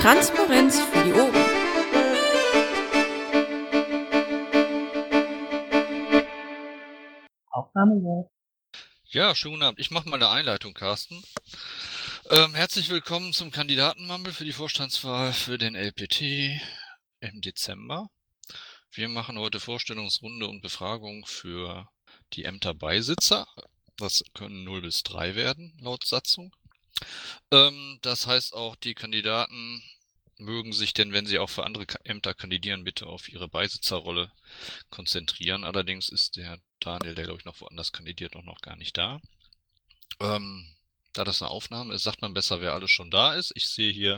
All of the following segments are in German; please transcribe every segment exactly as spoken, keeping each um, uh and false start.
Transparenz für die Ohren. Aufnahme. Ja, schönen guten Abend. Ich mache mal eine Einleitung, Carsten. Ähm, herzlich willkommen zum Kandidatenmumble für die Vorstandswahl für den L P T im Dezember. Wir machen heute Vorstellungsrunde und Befragung für die Ämterbeisitzer. Das können null bis drei werden, laut Satzung. Ähm, das heißt auch, die Kandidaten mögen sich denn, wenn sie auch für andere Ämter kandidieren, bitte auf ihre Beisitzerrolle konzentrieren. Allerdings ist der Daniel, der glaube ich noch woanders kandidiert, auch noch gar nicht da. Ähm, da das eine Aufnahme ist, sagt man besser, wer alles schon da ist. Ich sehe hier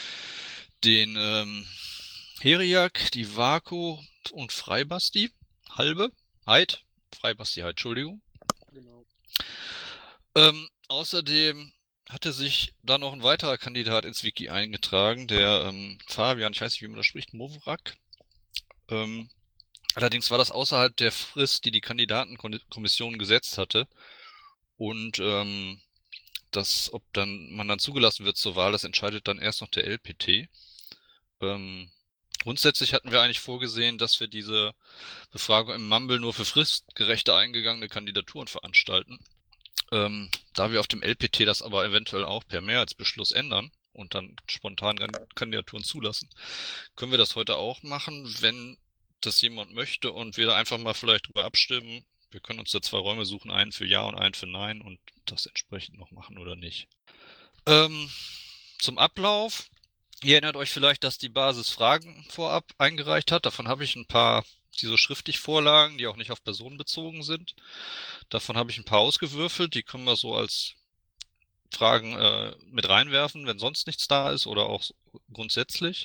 den ähm, Heriak, die Vako und Freibasti. Halbe. Heid. Freibasti, Heid, Entschuldigung. Genau. Ähm, außerdem hatte sich da noch ein weiterer Kandidat ins Wiki eingetragen, der ähm, Fabian, ich weiß nicht, wie man das spricht, Movrak. Ähm, allerdings war das außerhalb der Frist, die die Kandidatenkommission gesetzt hatte. Und ähm, das, ob dann man dann zugelassen wird zur Wahl, das entscheidet dann erst noch der L P T. Ähm, grundsätzlich hatten wir eigentlich vorgesehen, dass wir diese Befragung im Mumble nur für fristgerechte eingegangene Kandidaturen veranstalten. Ähm, da wir auf dem L P T das aber eventuell auch per Mehrheitsbeschluss ändern und dann spontan Kandidaturen zulassen, können wir das heute auch machen, wenn das jemand möchte und wir da einfach mal vielleicht drüber abstimmen. Wir können uns da zwei Räume suchen, einen für Ja und einen für Nein und das entsprechend noch machen oder nicht. Ähm, zum Ablauf. Ihr erinnert euch vielleicht, dass die Basis Fragen vorab eingereicht hat. Davon habe ich ein paar, die so schriftlich vorlagen, die auch nicht auf Personen bezogen sind. Davon habe ich ein paar ausgewürfelt. Die können wir so als Fragen äh, mit reinwerfen, wenn sonst nichts da ist oder auch grundsätzlich.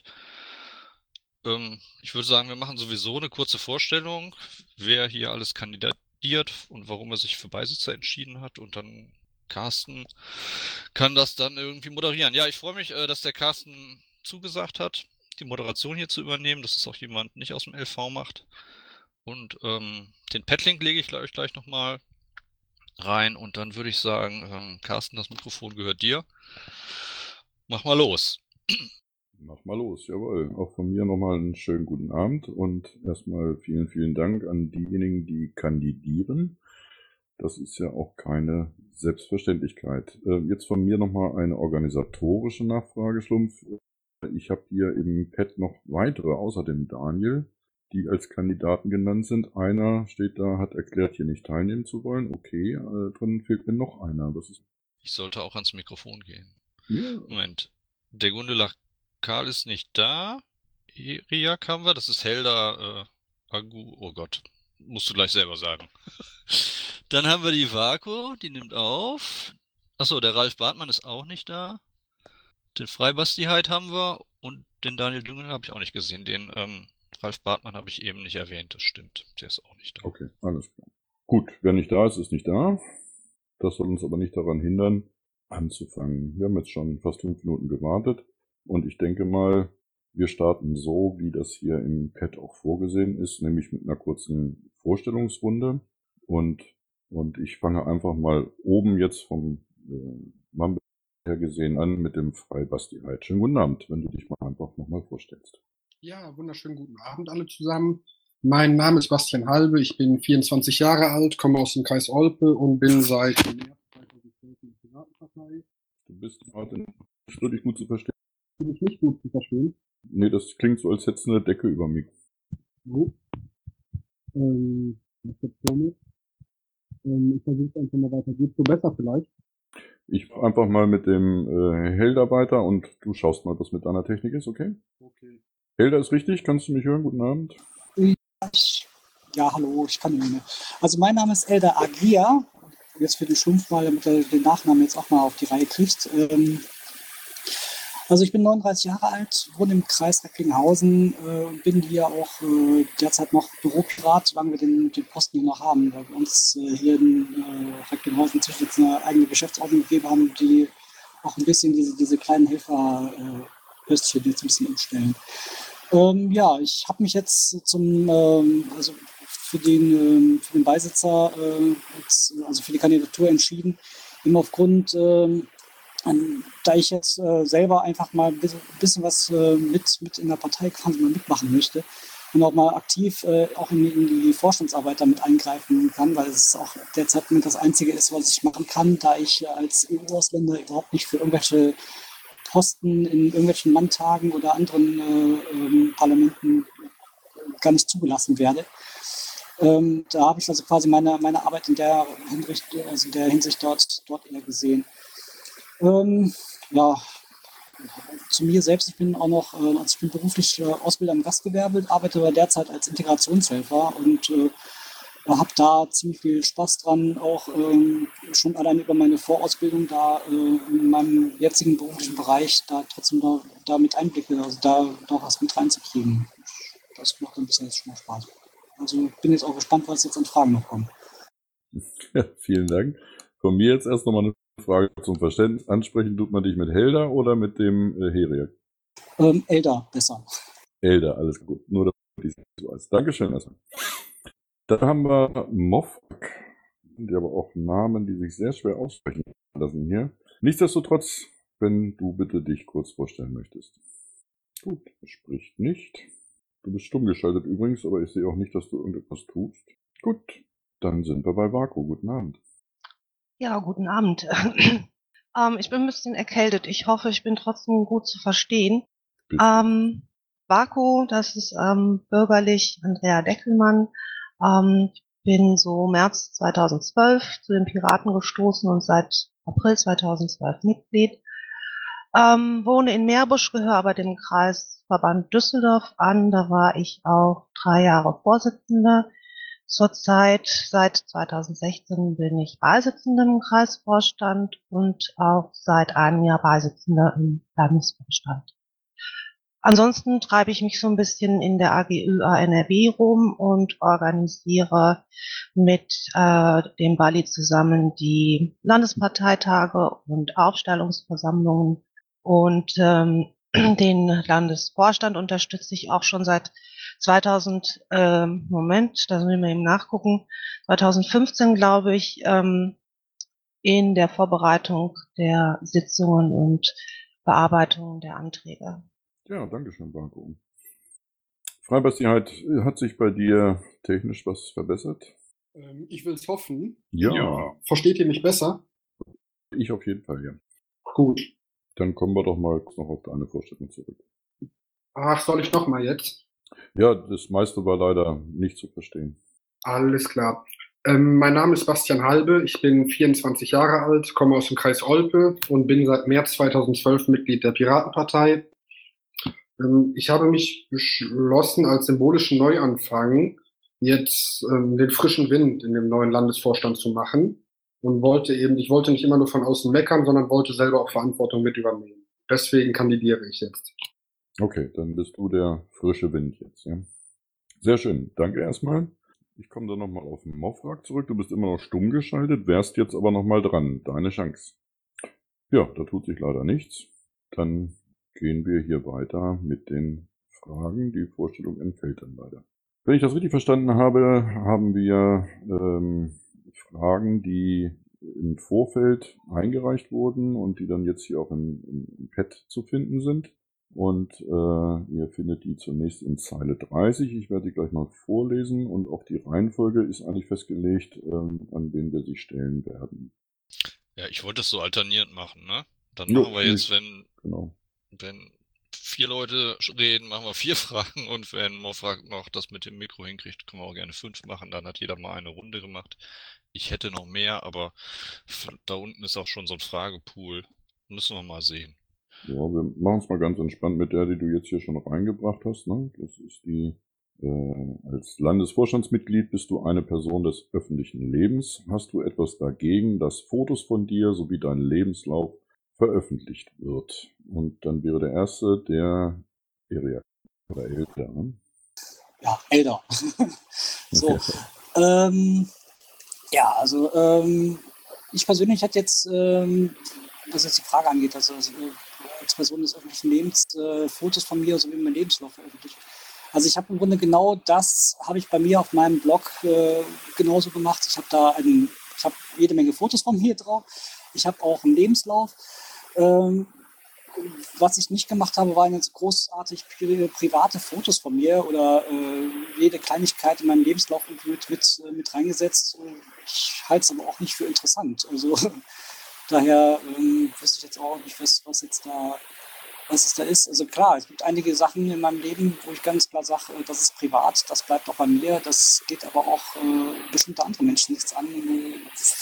Ähm, ich würde sagen, wir machen sowieso eine kurze Vorstellung, wer hier alles kandidiert und warum er sich für Beisitzer entschieden hat. Und dann Carsten kann das dann irgendwie moderieren. Ja, ich freue mich, dass der Carsten zugesagt hat, die Moderation hier zu übernehmen, dass es auch jemand nicht aus dem L V macht. Und ähm, den Padlink lege ich euch gleich nochmal rein. Und dann würde ich sagen, ähm, Carsten, das Mikrofon gehört dir. Mach mal los. Mach mal los, jawohl. Auch von mir nochmal einen schönen guten Abend und erstmal vielen, vielen Dank an diejenigen, die kandidieren. Das ist ja auch keine Selbstverständlichkeit. Jetzt von mir nochmal eine organisatorische Nachfrage, Schlumpf. Ich habe hier im Pad noch weitere, außer dem Daniel, die als Kandidaten genannt sind. Einer steht da, hat erklärt, hier nicht teilnehmen zu wollen. Okay, dann fehlt mir noch einer. Das ist ich sollte auch ans Mikrofon gehen. Ja. Moment. Der Gundela Karl ist nicht da. Riak haben wir. Das ist Helda äh, Agu. Oh Gott. Musst du gleich selber sagen. Dann haben wir die Vako. Die nimmt auf. Achso, der Ralf Bartmann ist auch nicht da. Den Freibasti-Heid haben wir. Und den Daniel Düngel habe ich auch nicht gesehen. Den ähm, Ralf Bartmann habe ich eben nicht erwähnt. Das stimmt. Der ist auch nicht da. Okay, alles klar. Gut, wer nicht da ist, ist nicht da. Das soll uns aber nicht daran hindern, anzufangen. Wir haben jetzt schon fast fünf Minuten gewartet. Und ich denke mal, wir starten so, wie das hier im Pad auch vorgesehen ist, nämlich mit einer kurzen Vorstellungsrunde. Und, und ich fange einfach mal oben jetzt vom äh, Mumble her gesehen an mit dem Freibasti Heid. Schönen guten Abend, wenn du dich mal einfach nochmal vorstellst. Ja, wunderschönen guten Abend alle zusammen. Mein Name ist Bastian Halbe, ich bin vierundzwanzig Jahre alt, komme aus dem Kreis Olpe und bin seit März zweitausendzwölf in der Piratenpartei. Du bist gerade nicht wirklich gut zu verstehen. Bin ich nicht gut zu verstehen? Nee, das klingt so, als hättest du eine Decke über mich. So. Ähm, was jetzt damit? Ähm, ich versuche es einfach mal weiter. Geht's so besser vielleicht? Ich mach einfach mal mit dem äh, Helda weiter und du schaust mal, was mit deiner Technik ist, okay? Okay. Helda ist richtig, kannst du mich hören? Guten Abend. Ja, hallo, ich kann ihn. Also mein Name ist Elda Agia. Jetzt für den Schlumpf mal, damit er den Nachnamen jetzt auch mal auf die Reihe kriegt. Ähm, Also ich bin neununddreißig Jahre alt, wohne im Kreis Recklinghausen äh, und bin hier auch äh, derzeit noch Büropirat, solange wir den, den Posten hier noch haben, weil wir uns äh, hier in äh, Recklinghausen inzwischen jetzt eine eigene Geschäftsordnung gegeben haben, die auch ein bisschen diese, diese kleinen Helferpöstchen äh, jetzt ein bisschen umstellen. Ähm, ja, ich habe mich jetzt zum, ähm, also für den, ähm, für den Beisitzer, äh, jetzt, also für die Kandidatur entschieden, eben aufgrund ähm, Und da ich jetzt äh, selber einfach mal ein bisschen, bisschen was äh, mit, mit in der Partei quasi mal mitmachen möchte und auch mal aktiv äh, auch in, in die Vorstandsarbeit damit eingreifen kann, weil es auch derzeit mit das Einzige ist, was ich machen kann, da ich äh, als E U-Ausländer überhaupt nicht für irgendwelche Posten in irgendwelchen Landtagen oder anderen äh, ähm, Parlamenten gar nicht zugelassen werde. Ähm, da habe ich also quasi meine, meine Arbeit in der Hinsicht, also in der Hinsicht dort, dort eher gesehen. Ähm, ja, zu mir selbst, ich bin auch noch, äh, also ich bin beruflich äh, Ausbilder im Gastgewerbe, arbeite aber derzeit als Integrationshelfer und äh, habe da ziemlich viel Spaß dran, auch ähm, schon allein über meine Vorausbildung da äh, in meinem jetzigen beruflichen Bereich da trotzdem da, da mit Einblicke, also da noch was mit reinzukriegen. Das macht ein bisschen jetzt schon mal Spaß. Also bin jetzt auch gespannt, was jetzt an Fragen noch kommen. Ja, vielen Dank. Von mir jetzt erst nochmal eine Frage zum Verständnis. Ansprechen tut man dich mit Helda oder mit dem äh, Heriak? Ähm, Elder, besser. Elda, alles gut. Nur damit ich es weiß. Dankeschön erstmal. Dann haben wir Mofak. Sind ja aber auch Namen, die sich sehr schwer aussprechen lassen hier. Nichtsdestotrotz, wenn du bitte dich kurz vorstellen möchtest. Gut, er spricht nicht. Du bist stumm geschaltet übrigens, aber ich sehe auch nicht, dass du irgendetwas tust. Gut, dann sind wir bei Vaku. Guten Abend. Ja, guten Abend. ähm, ich bin ein bisschen erkältet. Ich hoffe, ich bin trotzdem gut zu verstehen. Ähm, Vaku, das ist ähm, bürgerlich Andrea Deckelmann. Ähm, ich bin so März zweitausendzwölf zu den Piraten gestoßen und seit April zweitausendzwölf Mitglied. Ähm, wohne in Meerbusch, gehöre aber dem Kreisverband Düsseldorf an. Da war ich auch drei Jahre Vorsitzende. Zurzeit, seit zweitausendsechzehn, bin ich Beisitzende im Kreisvorstand und auch seit einem Jahr Beisitzende im Landesvorstand. Ansonsten treibe ich mich so ein bisschen in der A G Ü A N R W rum und organisiere mit äh, dem Bali zusammen die Landesparteitage und Aufstellungsversammlungen und ähm, den Landesvorstand unterstütze ich auch schon seit zweitausend, äh, Moment, da müssen wir eben nachgucken, zweitausendfünfzehn glaube ich, ähm, in der Vorbereitung der Sitzungen und Bearbeitung der Anträge. Ja, danke schön, Vaku. Freibastiheit, hat sich bei dir technisch was verbessert? Ähm, ich will es hoffen. Ja. ja. Versteht ihr mich besser? Ich auf jeden Fall, ja. Gut. Dann kommen wir doch mal noch auf deine Vorstellung zurück. Ach, soll ich noch mal jetzt? Ja, das meiste war leider nicht zu verstehen. Alles klar. Ähm, mein Name ist Bastian Halbe, ich bin vierundzwanzig Jahre alt, komme aus dem Kreis Olpe und bin seit März zweitausendzwölf Mitglied der Piratenpartei. Ähm, ich habe mich beschlossen, als symbolischen Neuanfang jetzt ähm, den frischen Wind in dem neuen Landesvorstand zu machen und wollte eben, ich wollte nicht immer nur von außen meckern, sondern wollte selber auch Verantwortung mit übernehmen. Deswegen kandidiere ich jetzt. Okay, dann bist du der frische Wind jetzt, ja. Sehr schön, danke erstmal. Ich komme dann nochmal auf den Mofrak zurück. Du bist immer noch stumm geschaltet, wärst jetzt aber nochmal dran. Deine Chance. Ja, da tut sich leider nichts. Dann gehen wir hier weiter mit den Fragen. Die Vorstellung entfällt dann leider. Wenn ich das richtig verstanden habe, haben wir ähm, Fragen, die im Vorfeld eingereicht wurden und die dann jetzt hier auch im, im Pad zu finden sind. Und äh, ihr findet die zunächst in Zeile dreißig. Ich werde die gleich mal vorlesen und auch die Reihenfolge ist eigentlich festgelegt, ähm, an wen wir sie stellen werden. Ja, ich wollte es so alternierend machen, ne? Dann Jo, machen wir jetzt, nicht. wenn, Genau. wenn vier Leute reden, machen wir vier Fragen und wenn Mofrak noch das mit dem Mikro hinkriegt, können wir auch gerne fünf machen. Dann hat jeder mal eine Runde gemacht. Ich hätte noch mehr, aber da unten ist auch schon so ein Fragepool. Müssen wir mal sehen. Ja, wir machen es mal ganz entspannt mit der, die du jetzt hier schon noch reingebracht hast. Ne? Das ist die, äh, als Landesvorstandsmitglied bist du eine Person des öffentlichen Lebens. Hast du etwas dagegen, dass Fotos von dir sowie dein Lebenslauf veröffentlicht wird? Und dann wäre der erste der Eria oder Elder. Ne? Ja, Elder. So. ähm, ja, also ähm, ich persönlich hätte jetzt, ähm, was jetzt die Frage angeht, also, also als Person des öffentlichen Lebens äh, Fotos von mir sowie mein Lebenslauf veröffentlicht. Also ich habe im Grunde genau das, habe ich bei mir auf meinem Blog äh, genauso gemacht. Ich habe da einen, ich habe jede Menge Fotos von mir drauf. Ich habe auch einen Lebenslauf. Ähm, was ich nicht gemacht habe, waren jetzt großartig pri- private Fotos von mir oder äh, jede Kleinigkeit in meinem Lebenslauf mit, mit, mit reingesetzt. Ich halte es aber auch nicht für interessant. Also daher ähm, wüsste ich jetzt auch nicht, was, was jetzt da was es da ist. Also klar, es gibt einige Sachen in meinem Leben, wo ich ganz klar sage, äh, das ist privat, das bleibt auch bei mir, das geht aber auch äh, bestimmte andere Menschen nichts an. Äh,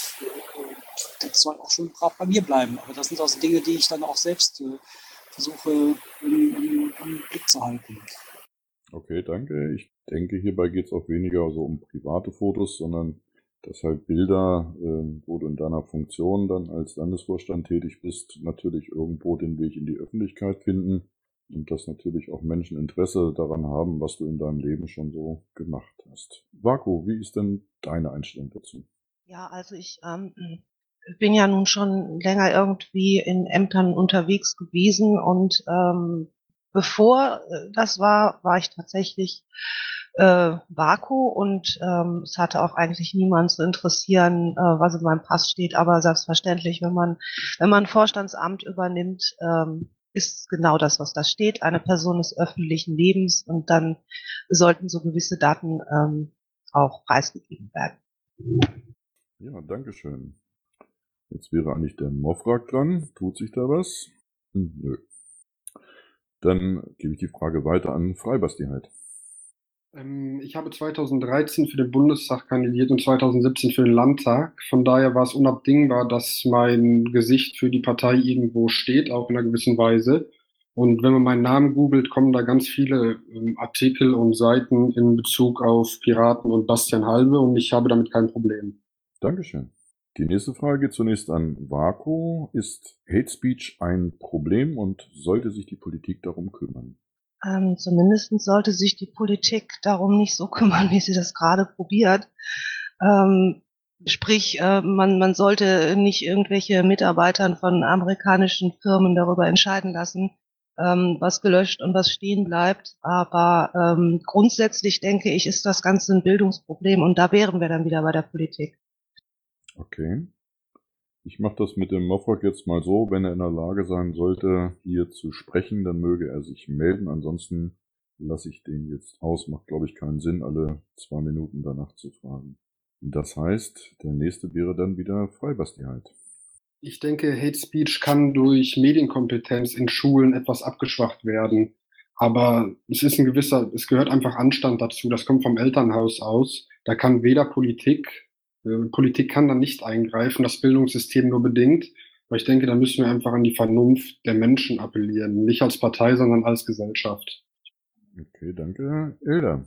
das soll auch schon brav bei mir bleiben. Aber das sind auch so Dinge, die ich dann auch selbst äh, versuche im, im, im Blick zu halten. Okay, danke. Ich denke, hierbei geht es auch weniger so um private Fotos, sondern dass halt Bilder, äh, wo du in deiner Funktion dann als Landesvorstand tätig bist, natürlich irgendwo den Weg in die Öffentlichkeit finden und dass natürlich auch Menschen Interesse daran haben, was du in deinem Leben schon so gemacht hast. Vaku, wie ist denn deine Einstellung dazu? Ja, also ich ähm, bin ja nun schon länger irgendwie in Ämtern unterwegs gewesen und ähm, bevor äh, das war, war ich tatsächlich äh, Vaku und ähm, es hatte auch eigentlich niemand zu interessieren, äh, was in meinem Pass steht, aber selbstverständlich, wenn man wenn man ein Vorstandsamt übernimmt, ähm, ist genau das, was da steht, eine Person des öffentlichen Lebens und dann sollten so gewisse Daten ähm, auch preisgegeben werden. Ja, danke schön. Jetzt wäre eigentlich der Mofrag dran. Tut sich da was? Hm, nö. Dann gebe ich die Frage weiter an Freibastiheit. Ähm, ich habe zweitausenddreizehn für den Bundestag kandidiert und zweitausendsiebzehn für den Landtag. Von daher war es unabdingbar, dass mein Gesicht für die Partei irgendwo steht, auch in einer gewissen Weise. Und wenn man meinen Namen googelt, kommen da ganz viele ähm, Artikel und Seiten in Bezug auf Piraten und Bastian Halbe und ich habe damit kein Problem. Dankeschön. Die nächste Frage geht zunächst an Vaku. Ist Hate Speech ein Problem und sollte sich die Politik darum kümmern? Ähm, zumindest sollte sich die Politik darum nicht so kümmern, wie sie das gerade probiert. Ähm, sprich, äh, man, man sollte nicht irgendwelche Mitarbeitern von amerikanischen Firmen darüber entscheiden lassen, ähm, was gelöscht und was stehen bleibt. Aber ähm, grundsätzlich denke ich, ist das Ganze ein Bildungsproblem und da wären wir dann wieder bei der Politik. Okay. Ich mache das mit dem Mofrag jetzt mal so, wenn er in der Lage sein sollte, hier zu sprechen, dann möge er sich melden. Ansonsten lasse ich den jetzt aus. Macht, glaube ich, keinen Sinn, alle zwei Minuten danach zu fragen. Das heißt, der nächste wäre dann wieder Freibastiheit. Ich denke, Hate Speech kann durch Medienkompetenz in Schulen etwas abgeschwacht werden. Aber es ist ein gewisser, es gehört einfach Anstand dazu. Das kommt vom Elternhaus aus. Da kann weder Politik, äh, Politik kann da nicht eingreifen, das Bildungssystem nur bedingt. Aber ich denke, da müssen wir einfach an die Vernunft der Menschen appellieren. Nicht als Partei, sondern als Gesellschaft. Okay, danke. Ilda.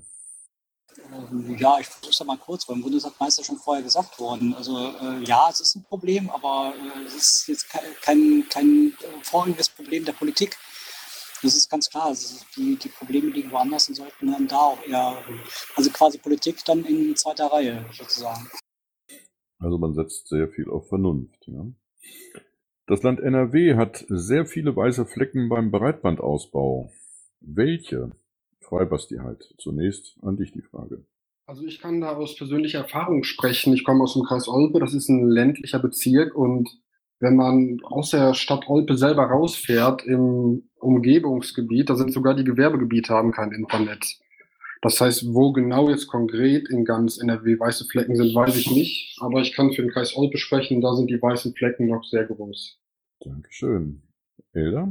Ähm, Ja, ich versuche es mal kurz, weil im Grunde ist das meiste schon vorher gesagt worden. Also äh, ja, es ist ein Problem, aber äh, es ist jetzt kein, kein, kein äh, vorrangiges Problem der Politik. Das ist ganz klar. Also die, die Probleme liegen woanders und sollten dann da auch eher, also quasi Politik dann in zweiter Reihe sozusagen. Also man setzt sehr viel auf Vernunft. Ja. Das Land N R W hat sehr viele weiße Flecken beim Breitbandausbau. Welche? Freibastiheit. Zunächst an dich die Frage. Also ich kann da aus persönlicher Erfahrung sprechen. Ich komme aus dem Kreis Olpe, das ist ein ländlicher Bezirk und wenn man aus der Stadt Olpe selber rausfährt im Umgebungsgebiet, da sind sogar die Gewerbegebiete haben kein Internet. Das heißt, wo genau jetzt konkret in ganz N R W weiße Flecken sind, weiß ich nicht. Aber ich kann für den Kreis Olpe sprechen, da sind die weißen Flecken noch sehr groß. Dankeschön. Elda?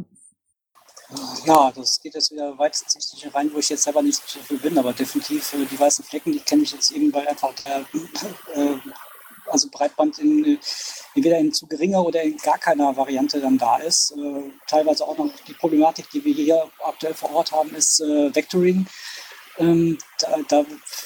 Ja, das geht jetzt wieder weitestens nicht rein, wo ich jetzt selber nicht so viel bin, aber definitiv äh, die weißen Flecken, die kenne ich jetzt eben, weil einfach der äh, also Breitband in, äh, entweder in zu geringer oder in gar keiner Variante dann da ist. Äh, teilweise auch noch die Problematik, die wir hier aktuell vor Ort haben, ist äh, Vectoring. Ähm, da da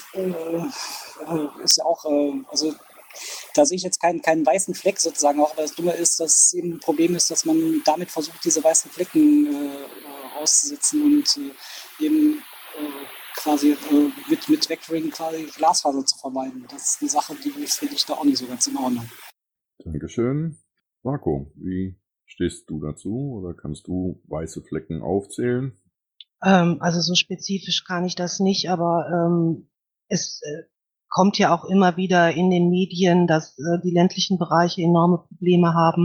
äh, ist ja auch, äh, also da sehe ich jetzt keinen, keinen weißen Fleck sozusagen, auch aber das Dumme ist, dass eben ein Problem ist, dass man damit versucht, diese weißen Flecken äh, auszusetzen und äh, eben äh, quasi äh, mit, mit Vectoring quasi Glasfaser zu vermeiden. Das ist eine Sache, die finde ich da auch nicht so ganz in Ordnung. Dankeschön. Marco, wie stehst du dazu oder kannst du weiße Flecken aufzählen? Ähm, also so spezifisch kann ich das nicht, aber ähm, es äh, kommt ja auch immer wieder in den Medien, dass äh, die ländlichen Bereiche enorme Probleme haben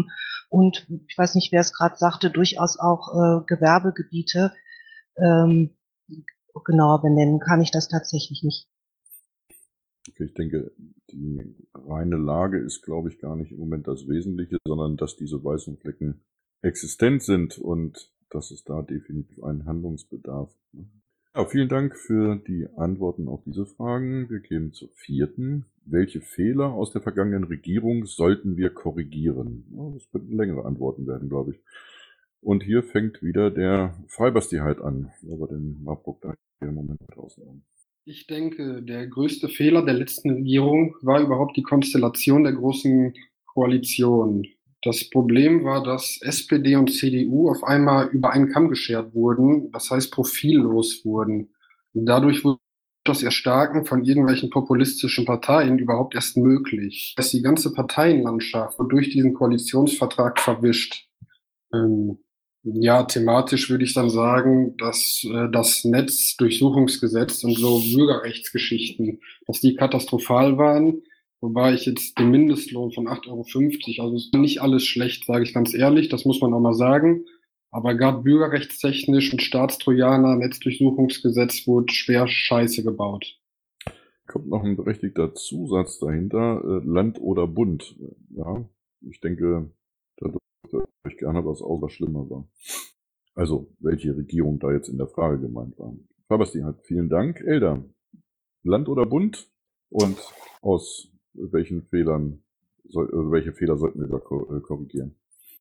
und ich weiß nicht, wer es gerade sagte, durchaus auch äh, Gewerbegebiete. Ähm, genauer benennen kann ich das tatsächlich nicht. Okay, ich denke, die reine Lage ist, glaube ich, gar nicht im Moment das Wesentliche, sondern dass diese weißen Flecken existent sind und dass es da definitiv einen Handlungsbedarf gibt. Ja, vielen Dank für die Antworten auf diese Fragen. Wir gehen zur vierten. Welche Fehler aus der vergangenen Regierung sollten wir korrigieren? Ja, das könnten längere Antworten werden, glaube ich. Und hier fängt wieder der Freibasti halt an, weil wir den Marburg da hier im Moment draußen haben. Ich denke, der größte Fehler der letzten Regierung war überhaupt die Konstellation der großen Koalition. Das Problem war, dass S P D und C D U auf einmal über einen Kamm geschert wurden, das heißt profillos wurden. Und dadurch wurde das Erstarken von irgendwelchen populistischen Parteien überhaupt erst möglich. Dass die ganze Parteienlandschaft wird durch diesen Koalitionsvertrag verwischt. Ähm, Ja, thematisch würde ich dann sagen, dass äh, das Netzdurchsuchungsgesetz und so Bürgerrechtsgeschichten, dass die katastrophal waren, wobei ich jetzt den Mindestlohn von acht Euro fünfzig, also ist nicht alles schlecht, sage ich ganz ehrlich, das muss man auch mal sagen, aber gerade bürgerrechtstechnisch und Staatstrojaner, Netzdurchsuchungsgesetz wurde schwer Scheiße gebaut. Kommt noch ein berechtigter Zusatz dahinter, äh, Land oder Bund. Ja, ich denke, da dürfte ich gerne was aus, was schlimmer war. Also, welche Regierung da jetzt in der Frage gemeint war. Fabasti hat vielen Dank. Elda, Land oder Bund? Und aus welchen Fehlern, soll, äh, welche Fehler sollten wir da ko- äh, korrigieren?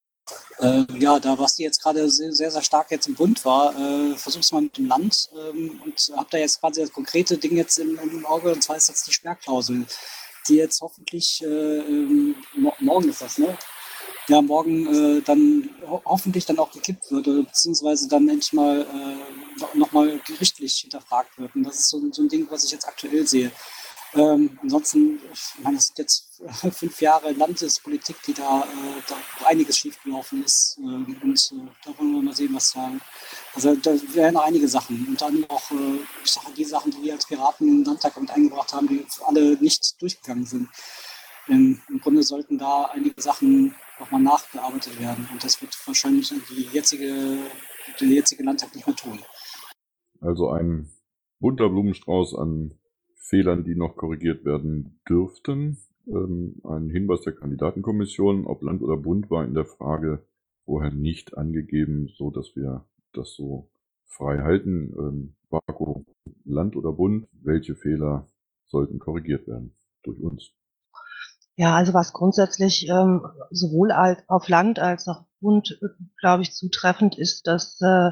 Äh, ja, da Basti jetzt gerade sehr, sehr, sehr stark jetzt im Bund war, äh, versuch's mal mit dem Land ähm, und hab da jetzt quasi das konkrete Ding jetzt im, im Auge, und zwar ist jetzt die Sperrklausel, die jetzt hoffentlich, äh, ähm, mo- morgen ist das, ne? Ja, morgen äh, dann ho hoffentlich dann auch gekippt wird, oder beziehungsweise dann endlich mal äh, nochmal gerichtlich hinterfragt wird. Und das ist so, so ein Ding, was ich jetzt aktuell sehe. Ähm, ansonsten, ich meine, es sind jetzt fünf Jahre Landespolitik, die da, äh, da einiges schiefgelaufen ist. Ähm, und äh, da wollen wir mal sehen, was da. Also da wären noch einige Sachen. Und dann auch, äh, ich sage, die Sachen, die wir als Piraten in den Landtag mit eingebracht haben, die alle nicht durchgegangen sind. Ähm, Im Grunde sollten da einige Sachen nochmal nachbearbeitet werden. Und das wird wahrscheinlich die jetzige, der jetzige Landtag nicht mehr tun. Also ein bunter Blumenstrauß an Fehlern, die noch korrigiert werden dürften. Ähm, ein Hinweis der Kandidatenkommission, ob Land oder Bund, war in der Frage vorher nicht angegeben, so dass wir das so frei halten. Ähm, Barco, Land oder Bund, welche Fehler sollten korrigiert werden durch uns? Ja, also was grundsätzlich ähm, sowohl als, auf Land als auch Bund, äh, glaube ich, zutreffend ist, dass äh,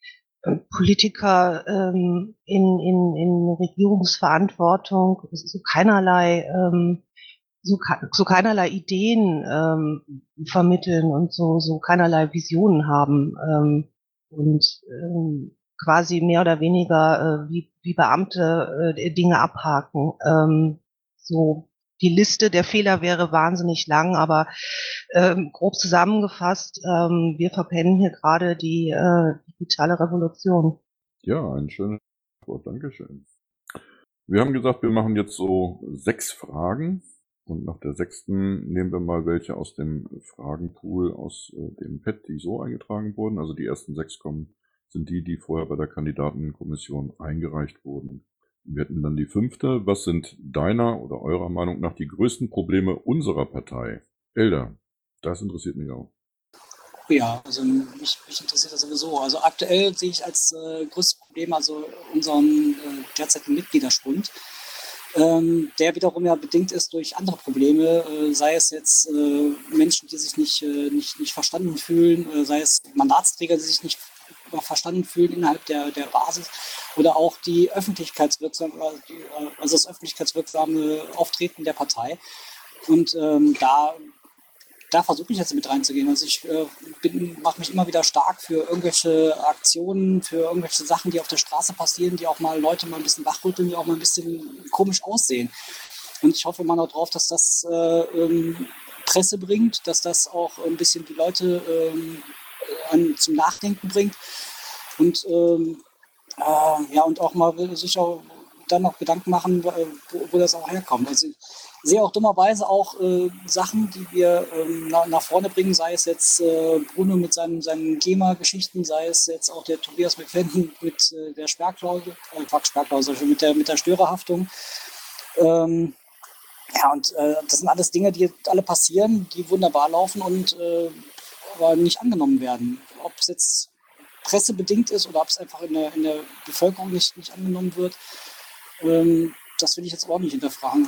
Politiker ähm, in, in, in Regierungsverantwortung so keinerlei ähm, so, so keinerlei Ideen ähm, vermitteln und so so keinerlei Visionen haben ähm, und ähm, quasi mehr oder weniger äh, wie, wie Beamte äh, Dinge abhaken. Ähm, so die Liste der Fehler wäre wahnsinnig lang, aber ähm, grob zusammengefasst, ähm, wir verpennen hier gerade die äh, digitale Revolution. Ja, ein schönes Wort, Dankeschön. Wir haben gesagt, wir machen jetzt so sechs Fragen und nach der sechsten nehmen wir mal welche aus dem Fragenpool, aus äh, dem Pad, die so eingetragen wurden. Also die ersten sechs kommen, sind die, die vorher bei der Kandidatenkommission eingereicht wurden. Wir hätten dann die fünfte. Was sind deiner oder eurer Meinung nach die größten Probleme unserer Partei? Elda, das interessiert mich auch. Ja, also mich, mich interessiert das sowieso. Also aktuell sehe ich als äh, größtes Problem also unseren äh, derzeitigen Mitgliederschwund, ähm, der wiederum ja bedingt ist durch andere Probleme, äh, sei es jetzt äh, Menschen, die sich nicht, äh, nicht, nicht verstanden fühlen, äh, sei es Mandatsträger, die sich nicht verstanden fühlen innerhalb der, der Basis, oder auch die öffentlichkeitswirksame, also das öffentlichkeitswirksame Auftreten der Partei. Und ähm, da Da versuche ich jetzt mit reinzugehen. Also ich äh, mache mich immer wieder stark für irgendwelche Aktionen, für irgendwelche Sachen, die auf der Straße passieren, die auch mal Leute mal ein bisschen wachrütteln, die auch mal ein bisschen komisch aussehen. Und ich hoffe mal darauf, dass das äh, ähm, Presse bringt, dass das auch ein bisschen die Leute ähm, an, zum Nachdenken bringt. Und ähm, äh, ja, und auch mal sich auch dann noch Gedanken machen, wo, wo das auch herkommt. Also ich sehe auch dummerweise auch äh, Sachen, die wir ähm, nach, nach vorne bringen, sei es jetzt äh, Bruno mit seinen, seinen GEMA-Geschichten, sei es jetzt auch der Tobias McFadden mit äh, der Sperrklausel, äh, Quatsch, Sperrklausel, mit der, mit der Störerhaftung. Ähm, ja, und äh, das sind alles Dinge, die alle passieren, die wunderbar laufen und äh, aber nicht angenommen werden. Ob es jetzt pressebedingt ist oder ob es einfach in der, in der Bevölkerung nicht, nicht angenommen wird, ähm, das will ich jetzt auch nicht hinterfragen.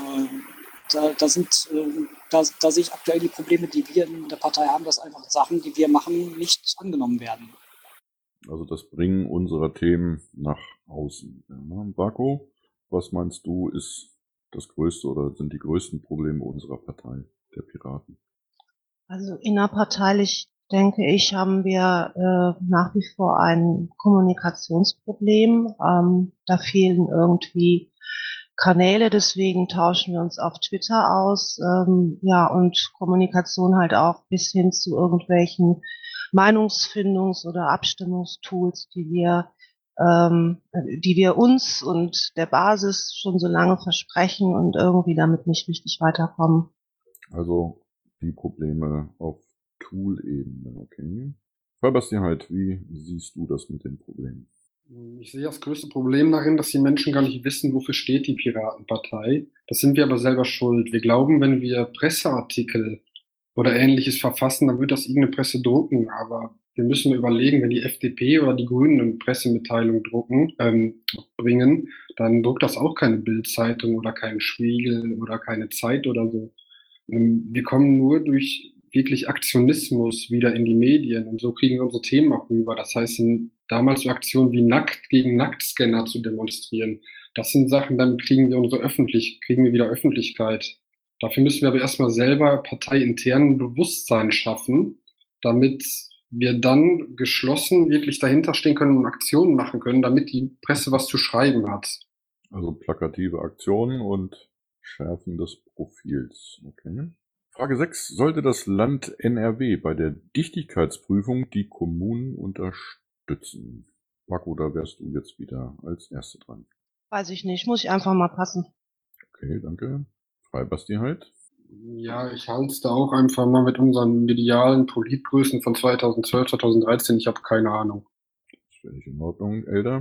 Da, da, sind, äh, da, da sehe ich aktuell die Probleme, die wir in der Partei haben, dass einfach Sachen, die wir machen, nicht angenommen werden. Also das Bringen unserer Themen nach außen. Ja, Barko, was meinst du, ist das größte oder sind die größten Probleme unserer Partei, der Piraten? Also innerparteilich, denke ich, haben wir äh, nach wie vor ein Kommunikationsproblem. Ähm, da fehlen irgendwie Kanäle, deswegen tauschen wir uns auf Twitter aus. Ähm, ja, und Kommunikation halt auch bis hin zu irgendwelchen Meinungsfindungs- oder Abstimmungstools, die wir ähm, die wir uns und der Basis schon so lange versprechen und irgendwie damit nicht richtig weiterkommen. Also die Probleme auf Tool-Ebene, okay. Faberstiheit, wie siehst du das mit den Problemen? Ich sehe das größte Problem darin, dass die Menschen gar nicht wissen, wofür steht die Piratenpartei. Das sind wir aber selber schuld. Wir glauben, wenn wir Presseartikel oder Ähnliches verfassen, dann wird das irgendeine Presse drucken. Aber wir müssen überlegen, wenn die F D P oder die Grünen eine Pressemitteilung drucken, ähm, bringen, dann druckt das auch keine Bild-Zeitung oder kein Spiegel oder keine Zeit oder so. Ähm, wir kommen nur durch wirklich Aktionismus wieder in die Medien und so kriegen wir unsere Themen auch rüber. Das heißt, damals so Aktionen wie Nackt gegen Nacktscanner zu demonstrieren, das sind Sachen, damit kriegen wir unsere öffentlich, kriegen wir wieder Öffentlichkeit. Dafür müssen wir aber erstmal selber parteiintern Bewusstsein schaffen, damit wir dann geschlossen wirklich dahinter stehen können und Aktionen machen können, damit die Presse was zu schreiben hat. Also plakative Aktionen und Schärfen des Profils. Okay. Frage sechs. Sollte das Land N R W bei der Dichtigkeitsprüfung die Kommunen unterstützen? Marco, da wärst du jetzt wieder als Erste dran. Weiß ich nicht, muss ich einfach mal passen. Okay, danke. Freibastiheit. Ja, ich halte es da auch einfach mal mit unseren medialen Politgrößen von zweitausendzwölf, zweitausenddreizehn. Ich habe keine Ahnung. Das ist völlig in Ordnung. Elder?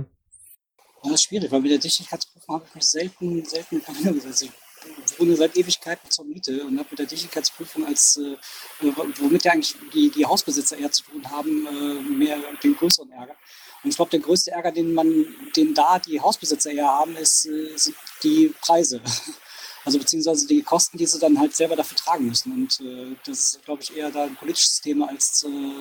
Das ist schwierig, weil mit der Dichtigkeitsprüfung habe ich mich selten, selten in Verbindung gesetzt. Ich wohne seit Ewigkeiten zur Miete und habe mit der Dichtigkeitsprüfung als, äh, womit ja eigentlich die, die Hausbesitzer eher zu tun haben, äh, mehr den größeren Ärger. Und ich glaube, der größte Ärger, den man, den da die Hausbesitzer eher haben, ist, äh, sind die Preise. Also beziehungsweise die Kosten, die sie dann halt selber dafür tragen müssen. Und äh, das ist, glaube ich, eher da ein politisches Thema als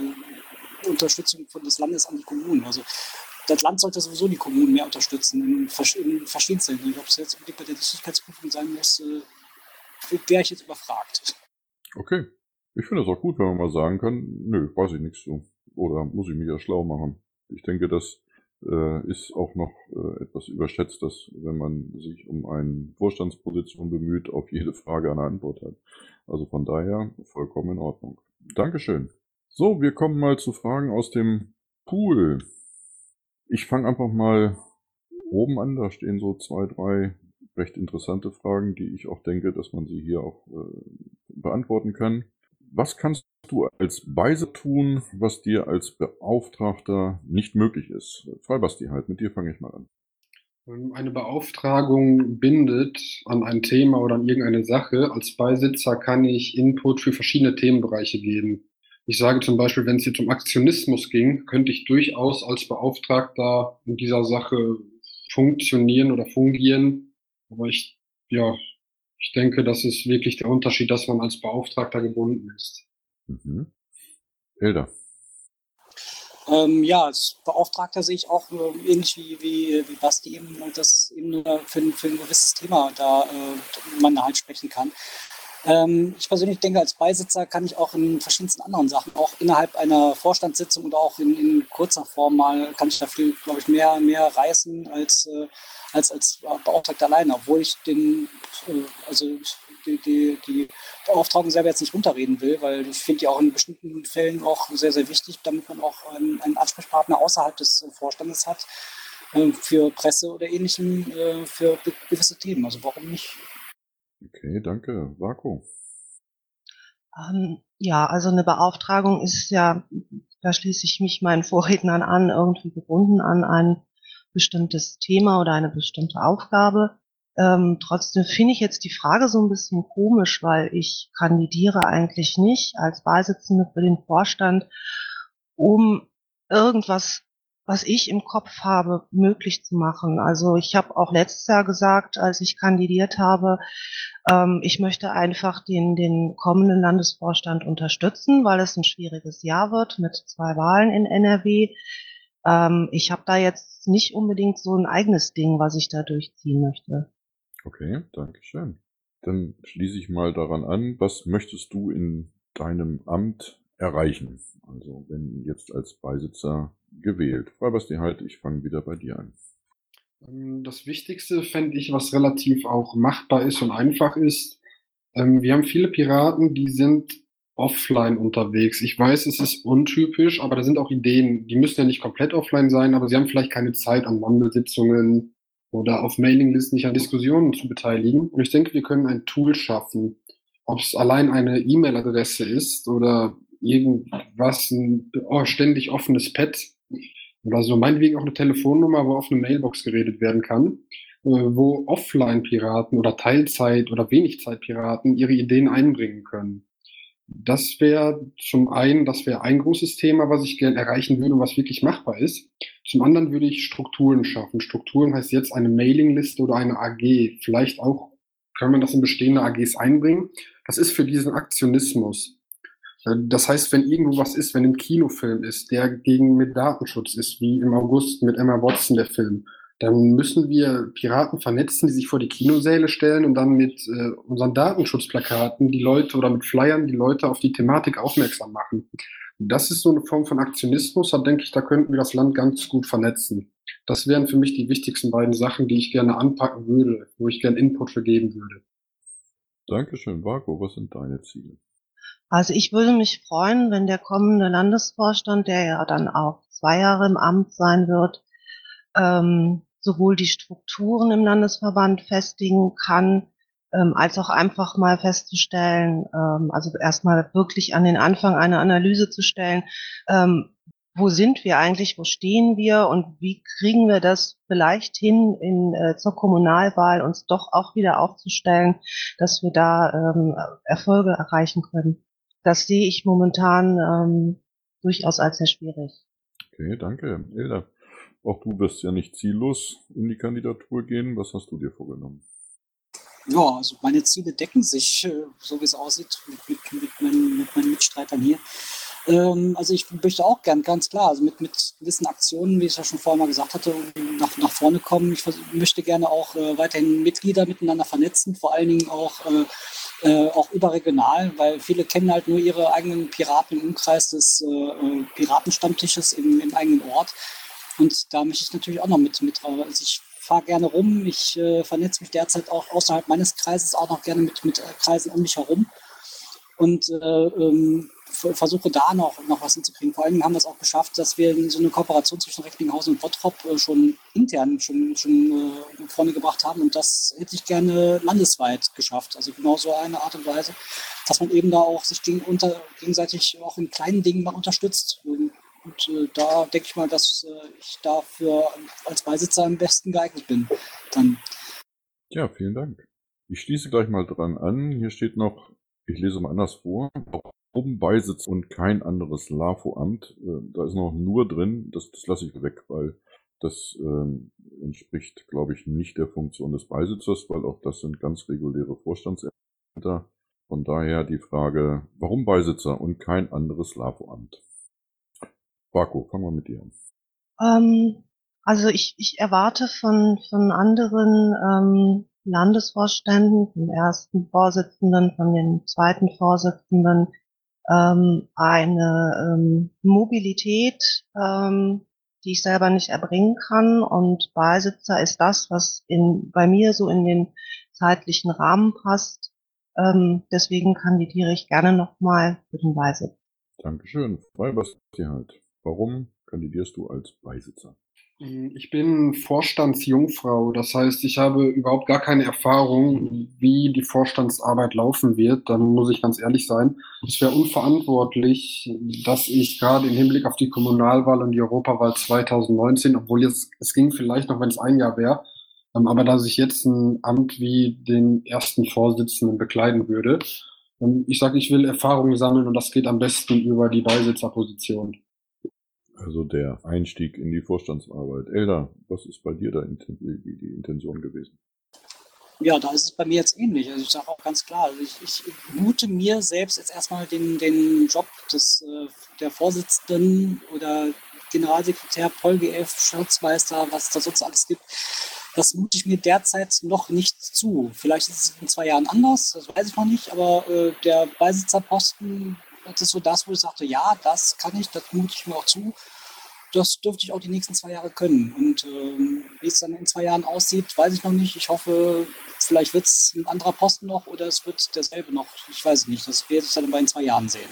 äh, Unterstützung von des Landes an die Kommunen. Also das Land sollte sowieso die Kommunen mehr unterstützen in, vers in verschiedensten Hinsicht. Ob es jetzt unbedingt bei der Dichtigkeitsprüfung sein muss, äh, wäre ich jetzt überfragt. Okay. Ich finde es auch gut, wenn man mal sagen kann, nö, weiß ich nicht so. Oder muss ich mich ja schlau machen. Ich denke, das äh, ist auch noch äh, etwas überschätzt, dass wenn man sich um eine Vorstandsposition bemüht, auf jede Frage eine Antwort hat. Also von daher vollkommen in Ordnung. Dankeschön. So, wir kommen mal zu Fragen aus dem Pool. Ich fange einfach mal oben an, da stehen so zwei, drei recht interessante Fragen, die ich auch denke, dass man sie hier auch äh, beantworten kann. Was kannst du als Beise tun, was dir als Beauftragter nicht möglich ist? Freibasti halt, mit dir fange ich mal an. Eine Beauftragung bindet an ein Thema oder an irgendeine Sache. Als Beisitzer kann ich Input für verschiedene Themenbereiche geben. Ich sage zum Beispiel, wenn es jetzt um Aktionismus ging, könnte ich durchaus als Beauftragter in dieser Sache funktionieren oder fungieren. Aber ich, ja, ich denke, das ist wirklich der Unterschied, dass man als Beauftragter gebunden ist. Mhm. Elder. Ähm, ja, als Beauftragter sehe ich auch äh, ähnlich wie, wie, wie Basti eben, dass eben nur für, für ein gewisses Thema da äh, man halt sprechen kann. Ähm, ich persönlich denke, als Beisitzer kann ich auch in verschiedensten anderen Sachen, auch innerhalb einer Vorstandssitzung oder auch in, in kurzer Form mal, kann ich da viel, glaube ich, mehr, mehr reißen als, äh, als, als Beauftragter alleine, obwohl ich den, äh, also die, die, die Beauftragung selber jetzt nicht runterreden will, weil ich finde die auch in bestimmten Fällen auch sehr, sehr wichtig, damit man auch einen, einen Ansprechpartner außerhalb des Vorstandes hat. äh, für Presse oder Ähnlichem, äh, für be- gewisse Themen. Also warum nicht? Okay, danke. Vaku. Ähm, ja, also eine Beauftragung ist ja, da schließe ich mich meinen Vorrednern an, irgendwie gebunden an ein bestimmtes Thema oder eine bestimmte Aufgabe. Ähm, trotzdem finde ich jetzt die Frage so ein bisschen komisch, weil ich kandidiere eigentlich nicht als Beisitzende für den Vorstand, um irgendwas, was ich im Kopf habe, möglich zu machen. Also ich habe auch letztes Jahr gesagt, als ich kandidiert habe, ähm, ich möchte einfach den, den kommenden Landesvorstand unterstützen, weil es ein schwieriges Jahr wird mit zwei Wahlen in N R W. Ähm, ich habe da jetzt nicht unbedingt so ein eigenes Ding, was ich da durchziehen möchte. Okay, danke schön. Dann schließe ich mal daran an, was möchtest du in deinem Amt erreichen? Also wenn jetzt als Beisitzer gewählt. Frei was dir halt, ich fange wieder bei dir an. Ähm, Das Wichtigste fände ich, was relativ auch machbar ist und einfach ist. Ähm, wir haben viele Piraten, die sind offline unterwegs. Ich weiß, es ist untypisch, aber da sind auch Ideen. Die müssen ja nicht komplett offline sein, aber sie haben vielleicht keine Zeit an Wandelsitzungen oder auf Mailinglisten nicht an Diskussionen zu beteiligen. Und ich denke, wir können ein Tool schaffen. Ob es allein eine E-Mail-Adresse ist oder irgendwas, ein oh, ständig offenes Pad oder so, meinetwegen auch eine Telefonnummer, wo auf eine Mailbox geredet werden kann, äh, wo Offline-Piraten oder Teilzeit- oder Wenigzeit-Piraten ihre Ideen einbringen können. Das wäre zum einen, das wäre ein großes Thema, was ich gerne erreichen würde und was wirklich machbar ist. Zum anderen würde ich Strukturen schaffen. Strukturen heißt jetzt eine Mailingliste oder eine A G. Vielleicht auch kann man das in bestehende A Gs einbringen. Das ist für diesen Aktionismus. Das heißt, wenn irgendwo was ist, wenn ein Kinofilm ist, der gegen mit Datenschutz ist, wie im August mit Emma Watson der Film, dann müssen wir Piraten vernetzen, die sich vor die Kinosäle stellen und dann mit äh, unseren Datenschutzplakaten die Leute oder mit Flyern die Leute auf die Thematik aufmerksam machen. Das ist so eine Form von Aktionismus, da denke ich, da könnten wir das Land ganz gut vernetzen. Das wären für mich die wichtigsten beiden Sachen, die ich gerne anpacken würde, wo ich gerne Input für geben würde. Dankeschön, Vaku. Was sind deine Ziele? Also ich würde mich freuen, wenn der kommende Landesvorstand, der ja dann auch zwei Jahre im Amt sein wird, ähm, sowohl die Strukturen im Landesverband festigen kann, ähm, als auch einfach mal festzustellen, ähm, also erstmal wirklich an den Anfang eine Analyse zu stellen, ähm, wo sind wir eigentlich, wo stehen wir und wie kriegen wir das vielleicht hin, in, äh, zur Kommunalwahl uns doch auch wieder aufzustellen, dass wir da ähm, Erfolge erreichen können. Das sehe ich momentan ähm, durchaus als sehr schwierig. Okay, danke. Elda, auch du wirst ja nicht ziellos in die Kandidatur gehen. Was hast du dir vorgenommen? Ja, also meine Ziele decken sich, äh, so wie es aussieht, mit, mit, mit, meinen, mit meinen Mitstreitern hier. Ähm, also ich möchte auch gern, ganz klar, also mit, mit gewissen Aktionen, wie ich es ja schon vorher mal gesagt hatte, nach, nach vorne kommen. Ich vers- möchte gerne auch äh, weiterhin Mitglieder miteinander vernetzen, vor allen Dingen auch, äh, äh, auch überregional, weil viele kennen halt nur ihre eigenen Piraten im Umkreis des äh, äh, Piratenstammtisches im, im eigenen Ort. Und da möchte ich natürlich auch noch mit, mit also ich fahre gerne rum, ich äh, vernetze mich derzeit auch außerhalb meines Kreises auch noch gerne mit, mit äh, Kreisen um mich herum und äh, ähm, f- versuche da noch, noch was hinzukriegen. Vor allem haben wir es auch geschafft, dass wir so eine Kooperation zwischen Recklinghausen und Bottrop äh, schon intern schon, schon äh, vorne gebracht haben und das hätte ich gerne landesweit geschafft. Also genau so eine Art und Weise, dass man eben da auch sich gegen, unter, gegenseitig auch in kleinen Dingen mal unterstützt. Und, und äh, da denke ich mal, dass äh, ich dafür als Beisitzer am besten geeignet bin. Dann Ja, vielen Dank. Ich schließe gleich mal dran an. Hier steht noch, ich lese mal anders vor, warum Beisitz und kein anderes LAFO-Amt. Äh, Da ist noch nur drin, das, das lasse ich weg, weil das ähm, entspricht, glaube ich, nicht der Funktion des Beisitzers, weil auch das sind ganz reguläre Vorstandsämter. Von daher die Frage, warum Beisitzer und kein anderes LAFO-Amt? Vaku, fangen wir mit dir an. Ähm, also ich, ich erwarte von, von anderen ähm, Landesvorständen, vom ersten Vorsitzenden, von den zweiten Vorsitzenden ähm, eine ähm, Mobilität, ähm, die ich selber nicht erbringen kann. Und Beisitzer ist das, was in, bei mir so in den zeitlichen Rahmen passt. Ähm, deswegen kandidiere ich gerne nochmal für den Beisitz. Dankeschön. Frei was dir halt. Warum kandidierst du als Beisitzer? Ich bin Vorstandsjungfrau, das heißt, ich habe überhaupt gar keine Erfahrung, wie die Vorstandsarbeit laufen wird. Dann muss ich ganz ehrlich sein. Es wäre unverantwortlich, dass ich gerade im Hinblick auf die Kommunalwahl und die Europawahl zwanzig neunzehn, obwohl jetzt, es ging vielleicht noch, wenn es ein Jahr wäre, ähm, aber dass ich jetzt ein Amt wie den ersten Vorsitzenden bekleiden würde. Ähm, ich sage, ich will Erfahrung sammeln und das geht am besten über die Beisitzerposition. Also der Einstieg in die Vorstandsarbeit. Elda, was ist bei dir da die, die Intention gewesen? Ja, da ist es bei mir jetzt ähnlich. Also ich sage auch ganz klar, also ich, ich mute mir selbst jetzt erstmal den, den Job des, äh, der Vorsitzenden oder Generalsekretär, PolGF, Schatzmeister, was es da sonst alles gibt. Das mute ich mir derzeit noch nicht zu. Vielleicht ist es in zwei Jahren anders, das weiß ich noch nicht, aber äh, der Beisitzerposten, das ist so das, wo ich sagte, ja, das kann ich, das mute ich mir auch zu. Das dürfte ich auch die nächsten zwei Jahre können. Und ähm, wie es dann in zwei Jahren aussieht, weiß ich noch nicht. Ich hoffe, vielleicht wird es ein anderer Posten noch oder es wird derselbe noch. Ich weiß es nicht. Das werde ich dann in zwei Jahren sehen.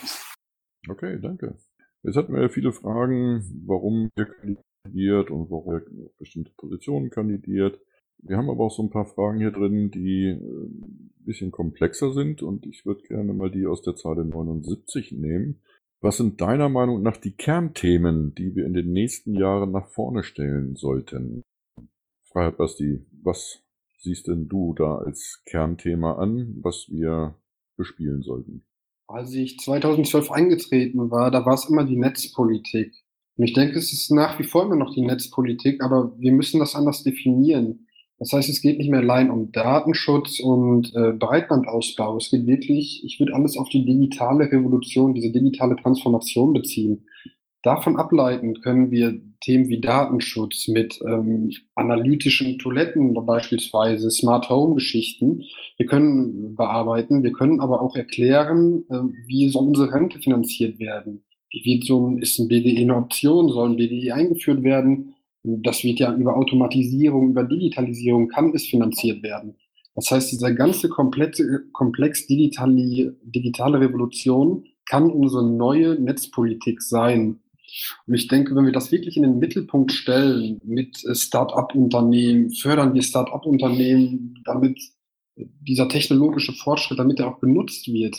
Okay, danke. Jetzt hatten wir ja viele Fragen, warum ihr kandidiert und warum ihr auf bestimmte Positionen kandidiert. Wir haben aber auch so ein paar Fragen hier drin, die äh, ein bisschen komplexer sind und ich würde gerne mal die aus der Zeile neunundsiebzig nehmen. Was sind deiner Meinung nach die Kernthemen, die wir in den nächsten Jahren nach vorne stellen sollten? Freiheit Basti, was siehst denn du da als Kernthema an, was wir bespielen sollten? Als ich zweitausendzwölf eingetreten war, da war es immer die Netzpolitik. Und ich denke, es ist nach wie vor immer noch die Netzpolitik, aber wir müssen das anders definieren. Das heißt, es geht nicht mehr allein um Datenschutz und äh, Breitbandausbau. Es geht wirklich, ich würde alles auf die digitale Revolution, diese digitale Transformation beziehen. Davon ableitend können wir Themen wie Datenschutz mit ähm, analytischen Toiletten beispielsweise, Smart Home Geschichten, wir können bearbeiten, wir können aber auch erklären, äh, wie soll unsere Rente finanziert werden. Wie wird so ein, ist ein B D E eine Option, soll ein B D E eingeführt werden? Das wird ja über Automatisierung, über Digitalisierung kann es finanziert werden. Das heißt, dieser ganze komplette, komplex digitale, digitale Revolution kann unsere neue Netzpolitik sein. Und ich denke, wenn wir das wirklich in den Mittelpunkt stellen mit Start-up-Unternehmen, fördern wir Start-up-Unternehmen, damit dieser technologische Fortschritt, damit er auch genutzt wird.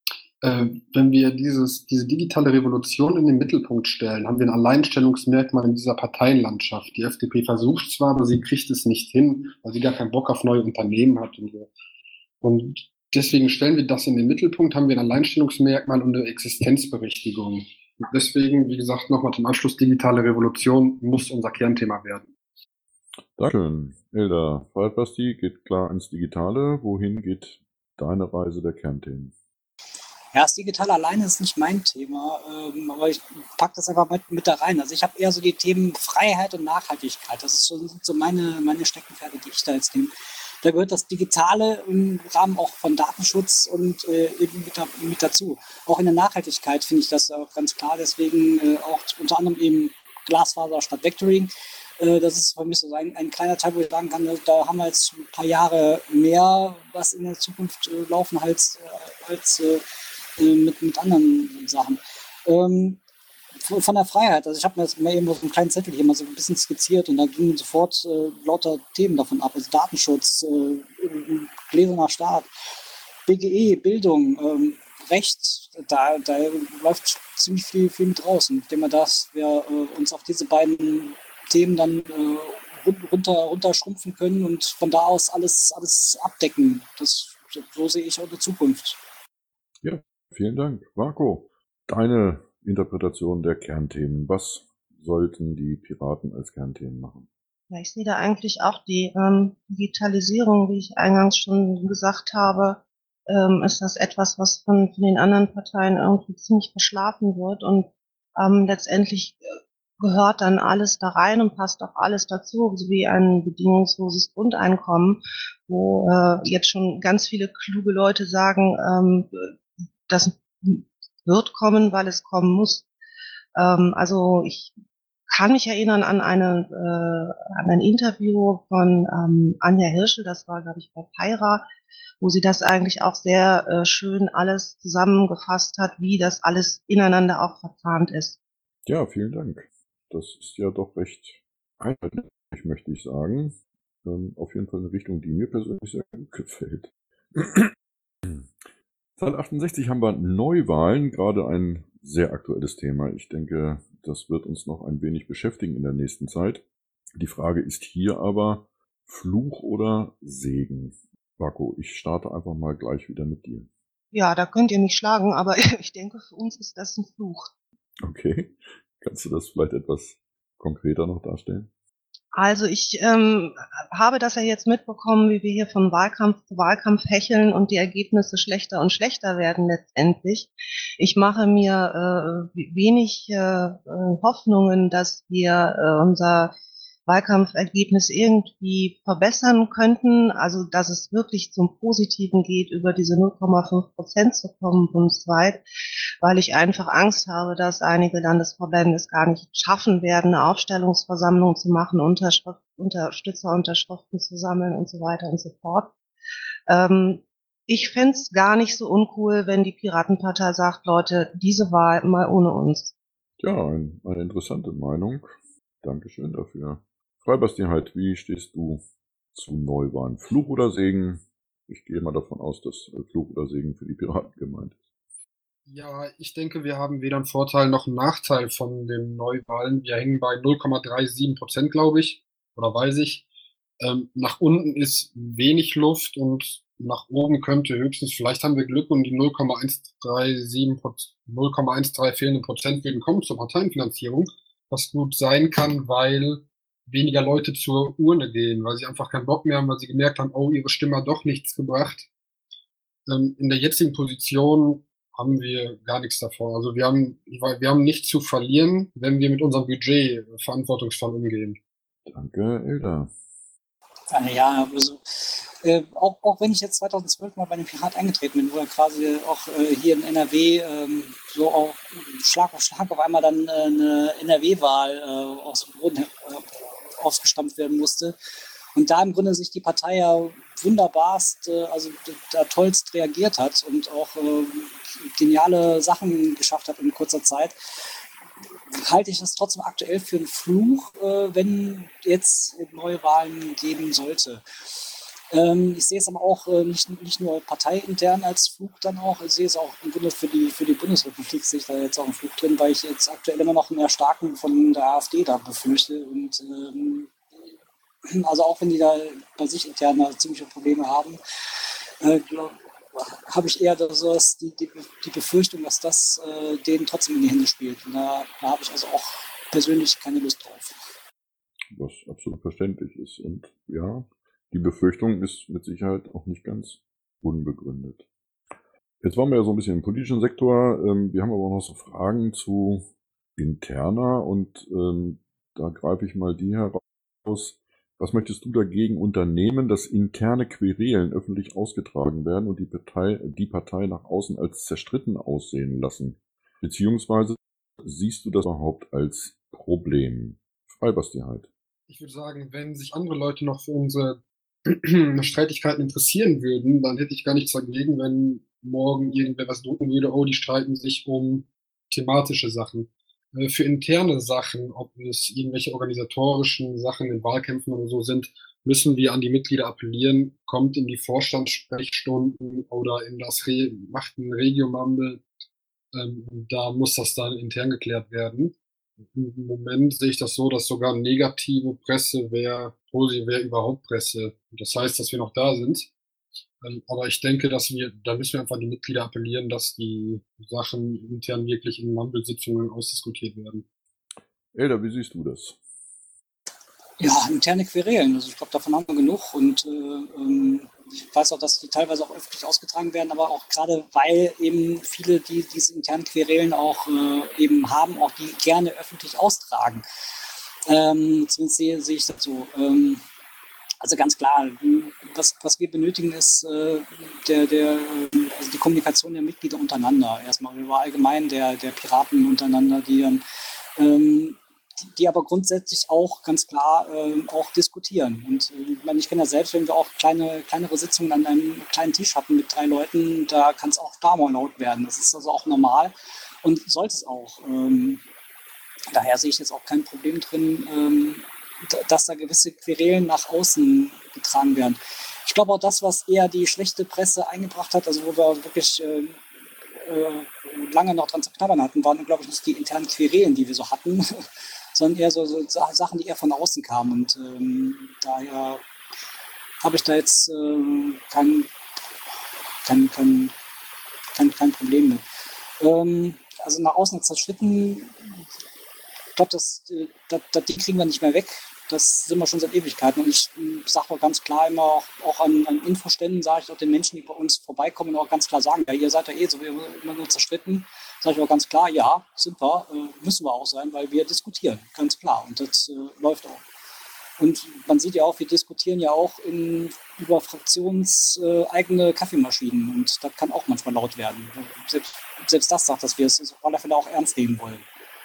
Äh, wenn wir dieses, diese digitale Revolution in den Mittelpunkt stellen, haben wir ein Alleinstellungsmerkmal in dieser Parteienlandschaft. Die F D P versucht zwar, aber sie kriegt es nicht hin, weil sie gar keinen Bock auf neue Unternehmen hat. Und, so. Und deswegen stellen wir das in den Mittelpunkt, haben wir ein Alleinstellungsmerkmal und eine Existenzberechtigung. Und deswegen, wie gesagt, nochmal zum Abschluss, digitale Revolution muss unser Kernthema werden. Dankeschön. Elda, Freiheit Basti geht klar ins Digitale. Wohin geht deine Reise der Kernthemen? Ja, das Digitale alleine ist nicht mein Thema, ähm, aber ich packe das einfach mit, mit da rein. Also ich habe eher so die Themen Freiheit und Nachhaltigkeit. Das ist so, sind so meine, meine Steckenpferde, die ich da jetzt nehme. Da gehört das Digitale im Rahmen auch von Datenschutz und äh, eben mit, da, mit dazu. Auch in der Nachhaltigkeit finde ich das auch ganz klar. Deswegen äh, auch unter anderem eben Glasfaser statt Vectoring. Äh, das ist für mich so ein, ein kleiner Teil, wo ich sagen kann, da haben wir jetzt ein paar Jahre mehr, was in der Zukunft äh, laufen, als, äh, als äh, Mit, mit anderen Sachen. Ähm, von der Freiheit, also ich habe mir jetzt mal eben so einen kleinen Zettel hier mal so ein bisschen skizziert und da gingen sofort äh, lauter Themen davon ab, also Datenschutz, äh, gläserner Staat, B G E, Bildung, ähm, Recht, da, da läuft ziemlich viel, viel mit raus und indem wir das, wir äh, uns auf diese beiden Themen dann äh, runter, runterschrumpfen können und von da aus alles, alles abdecken. Das, so sehe ich auch die Zukunft. Ja. Vielen Dank. Marco, deine Interpretation der Kernthemen. Was sollten die Piraten als Kernthemen machen? Ja, ich sehe da eigentlich auch die ähm, Digitalisierung, wie ich eingangs schon gesagt habe, ähm, ist das etwas, was von, von den anderen Parteien irgendwie ziemlich verschlafen wird und ähm, letztendlich gehört dann alles da rein und passt auch alles dazu, so wie ein bedingungsloses Grundeinkommen, wo äh, jetzt schon ganz viele kluge Leute sagen, ähm, das wird kommen, weil es kommen muss. Ähm, also ich kann mich erinnern an, eine, äh, an ein Interview von ähm, Anja Hirschel, das war, glaube ich, bei Peira, wo sie das eigentlich auch sehr äh, schön alles zusammengefasst hat, wie das alles ineinander auch verzahnt ist. Ja, vielen Dank. Das ist ja doch recht einheitlich, möchte ich sagen. Ähm, auf jeden Fall eine Richtung, die mir persönlich sehr gut gefällt. Zahl achtundsechzig haben wir Neuwahlen, gerade ein sehr aktuelles Thema. Ich denke, das wird uns noch ein wenig beschäftigen in der nächsten Zeit. Die Frage ist hier aber Fluch oder Segen? Marco, ich starte einfach mal gleich wieder mit dir. Ja, da könnt ihr mich schlagen, aber ich denke, für uns ist das ein Fluch. Okay, kannst du das vielleicht etwas konkreter noch darstellen? Also ich ähm, habe das ja jetzt mitbekommen, wie wir hier von Wahlkampf zu Wahlkampf hecheln und die Ergebnisse schlechter und schlechter werden letztendlich. Ich mache mir äh, wenig äh, Hoffnungen, dass wir äh, unser Wahlkampfergebnis irgendwie verbessern könnten, also dass es wirklich zum Positiven geht, über diese null Komma fünf Prozent zu kommen bundesweit, weil ich einfach Angst habe, dass einige Landesverbände es gar nicht schaffen werden, eine Aufstellungsversammlung zu machen, Unterschrift, Unterstützerunterschriften zu sammeln und so weiter und so fort. Ähm, ich fände es gar nicht so uncool, wenn die Piratenpartei sagt, Leute, diese Wahl mal ohne uns. Ja, ein, eine interessante Meinung. Dankeschön dafür. Freibastian, wie stehst du zu Neuwahlen? Fluch oder Segen? Ich gehe mal davon aus, dass Fluch oder Segen für die Piraten gemeint ist. Ja, ich denke, wir haben weder einen Vorteil noch einen Nachteil von den Neuwahlen. Wir hängen bei null Komma siebenunddreißig Prozent, glaube ich, oder weiß ich. Ähm, nach unten ist wenig Luft und nach oben könnte höchstens, vielleicht haben wir Glück und die null Komma hundertsiebenunddreißig, null Komma hundertdreizehn fehlenden Prozent würden kommen zur Parteienfinanzierung, was gut sein kann, weil weniger Leute zur Urne gehen, weil sie einfach keinen Bock mehr haben, weil sie gemerkt haben, oh, ihre Stimme hat doch nichts gebracht. Ähm, in der jetzigen Position haben wir gar nichts davon. Also wir haben, wir haben nichts zu verlieren, wenn wir mit unserem Budget verantwortungsvoll umgehen. Danke, Elda. Ja, also, äh, auch, auch wenn ich jetzt zweitausendzwölf mal bei den Piraten eingetreten bin, wo er quasi auch äh, hier in N R W ähm, so auch Schlag auf Schlag auf einmal dann äh, eine N R W-Wahl äh, aus dem Boden äh, ausgestampft werden musste. Und da im Grunde sich die Partei ja wunderbarst, äh, also da tollst reagiert hat und auch äh, geniale Sachen geschafft hat in kurzer Zeit, halte ich das trotzdem aktuell für einen Fluch, äh, wenn jetzt neue Wahlen geben sollte. Ähm, ich sehe es aber auch äh, nicht, nicht nur parteiintern als Fluch dann auch, ich sehe es auch im Grunde für die, für die Bundesrepublik, sehe ich da jetzt auch einen Fluch drin, weil ich jetzt aktuell immer noch mehr Starken von der AfD da befürchte und ähm, also auch wenn die da bei sich intern ziemliche Probleme haben, äh, habe ich eher das, die, die, die Befürchtung, dass das äh, denen trotzdem in die Hände spielt. Und da, da habe ich also auch persönlich keine Lust drauf. Was absolut verständlich ist. Und ja, die Befürchtung ist mit Sicherheit auch nicht ganz unbegründet. Jetzt waren wir ja so ein bisschen im politischen Sektor. Ähm, wir haben aber auch noch so Fragen zu interner und ähm, da greife ich mal die heraus. Was möchtest du dagegen unternehmen, dass interne Querelen öffentlich ausgetragen werden und die Partei, die Partei nach außen als zerstritten aussehen lassen? Beziehungsweise siehst du das überhaupt als Problem? Freibastian. Ich würde sagen, wenn sich andere Leute noch für unsere Streitigkeiten interessieren würden, dann hätte ich gar nichts dagegen, wenn morgen irgendwer was drucken würde, oh, die streiten sich um thematische Sachen. Für interne Sachen, ob es irgendwelche organisatorischen Sachen in Wahlkämpfen oder so sind, müssen wir an die Mitglieder appellieren, kommt in die Vorstandssprechstunden oder in das Re macht ein Regiomumble. Ähm, da muss das dann intern geklärt werden. Im Moment sehe ich das so, dass sogar negative Presse wäre, positiv wäre überhaupt Presse. Das heißt, dass wir noch da sind. Aber ich denke, dass wir, da müssen wir einfach an die Mitglieder appellieren, dass die Sachen intern wirklich in Mumble-Sitzungen ausdiskutiert werden. Elda, wie siehst du das? Ja, interne Querelen. Also ich glaube, davon haben wir genug. Und äh, ähm, ich weiß auch, dass die teilweise auch öffentlich ausgetragen werden, aber auch gerade, weil eben viele, die diese internen Querelen auch äh, eben haben, auch die gerne öffentlich austragen. Ähm, zumindest sehe, sehe ich das so. Ähm, Also ganz klar, was, was wir benötigen, ist äh, der, der, also die Kommunikation der Mitglieder untereinander. Erstmal über allgemein der, der Piraten untereinander, die dann, ähm, die, die aber grundsätzlich auch ganz klar äh, auch diskutieren. Und äh, ich meine, ich kenne das selbst, wenn wir auch kleine, kleinere Sitzungen an einem kleinen Tisch hatten mit drei Leuten, da kann es auch da mal laut werden. Das ist also auch normal und sollte es auch. Ähm, daher sehe ich jetzt auch kein Problem drin, ähm, dass da gewisse Querelen nach außen getragen werden. Ich glaube auch das, was eher die schlechte Presse eingebracht hat, also wo wir wirklich äh, äh, lange noch dran zu knabbern hatten, waren, glaube ich, nicht die internen Querelen, die wir so hatten, sondern eher so, so Sachen, die eher von außen kamen. Und ähm, daher habe ich da jetzt äh, kein, kein, kein, kein, kein Problem mit. Ähm, also nach außen zerschritten, ich glaube, das, das, das, die kriegen wir nicht mehr weg. Das sind wir schon seit Ewigkeiten. Und ich sage auch ganz klar immer, auch, auch an, an Infoständen sage ich auch den Menschen, die bei uns vorbeikommen, auch ganz klar sagen, ja, ihr seid ja eh so immer nur zerstritten. Sage ich auch ganz klar, ja, sind wir, äh, müssen wir auch sein, weil wir diskutieren, ganz klar. Und das äh, läuft auch. Und man sieht ja auch, wir diskutieren ja auch in, über fraktionseigene äh, Kaffeemaschinen. Und das kann auch manchmal laut werden. Selbst, selbst das sagt, dass wir es auf alle Fälle auch ernst nehmen wollen.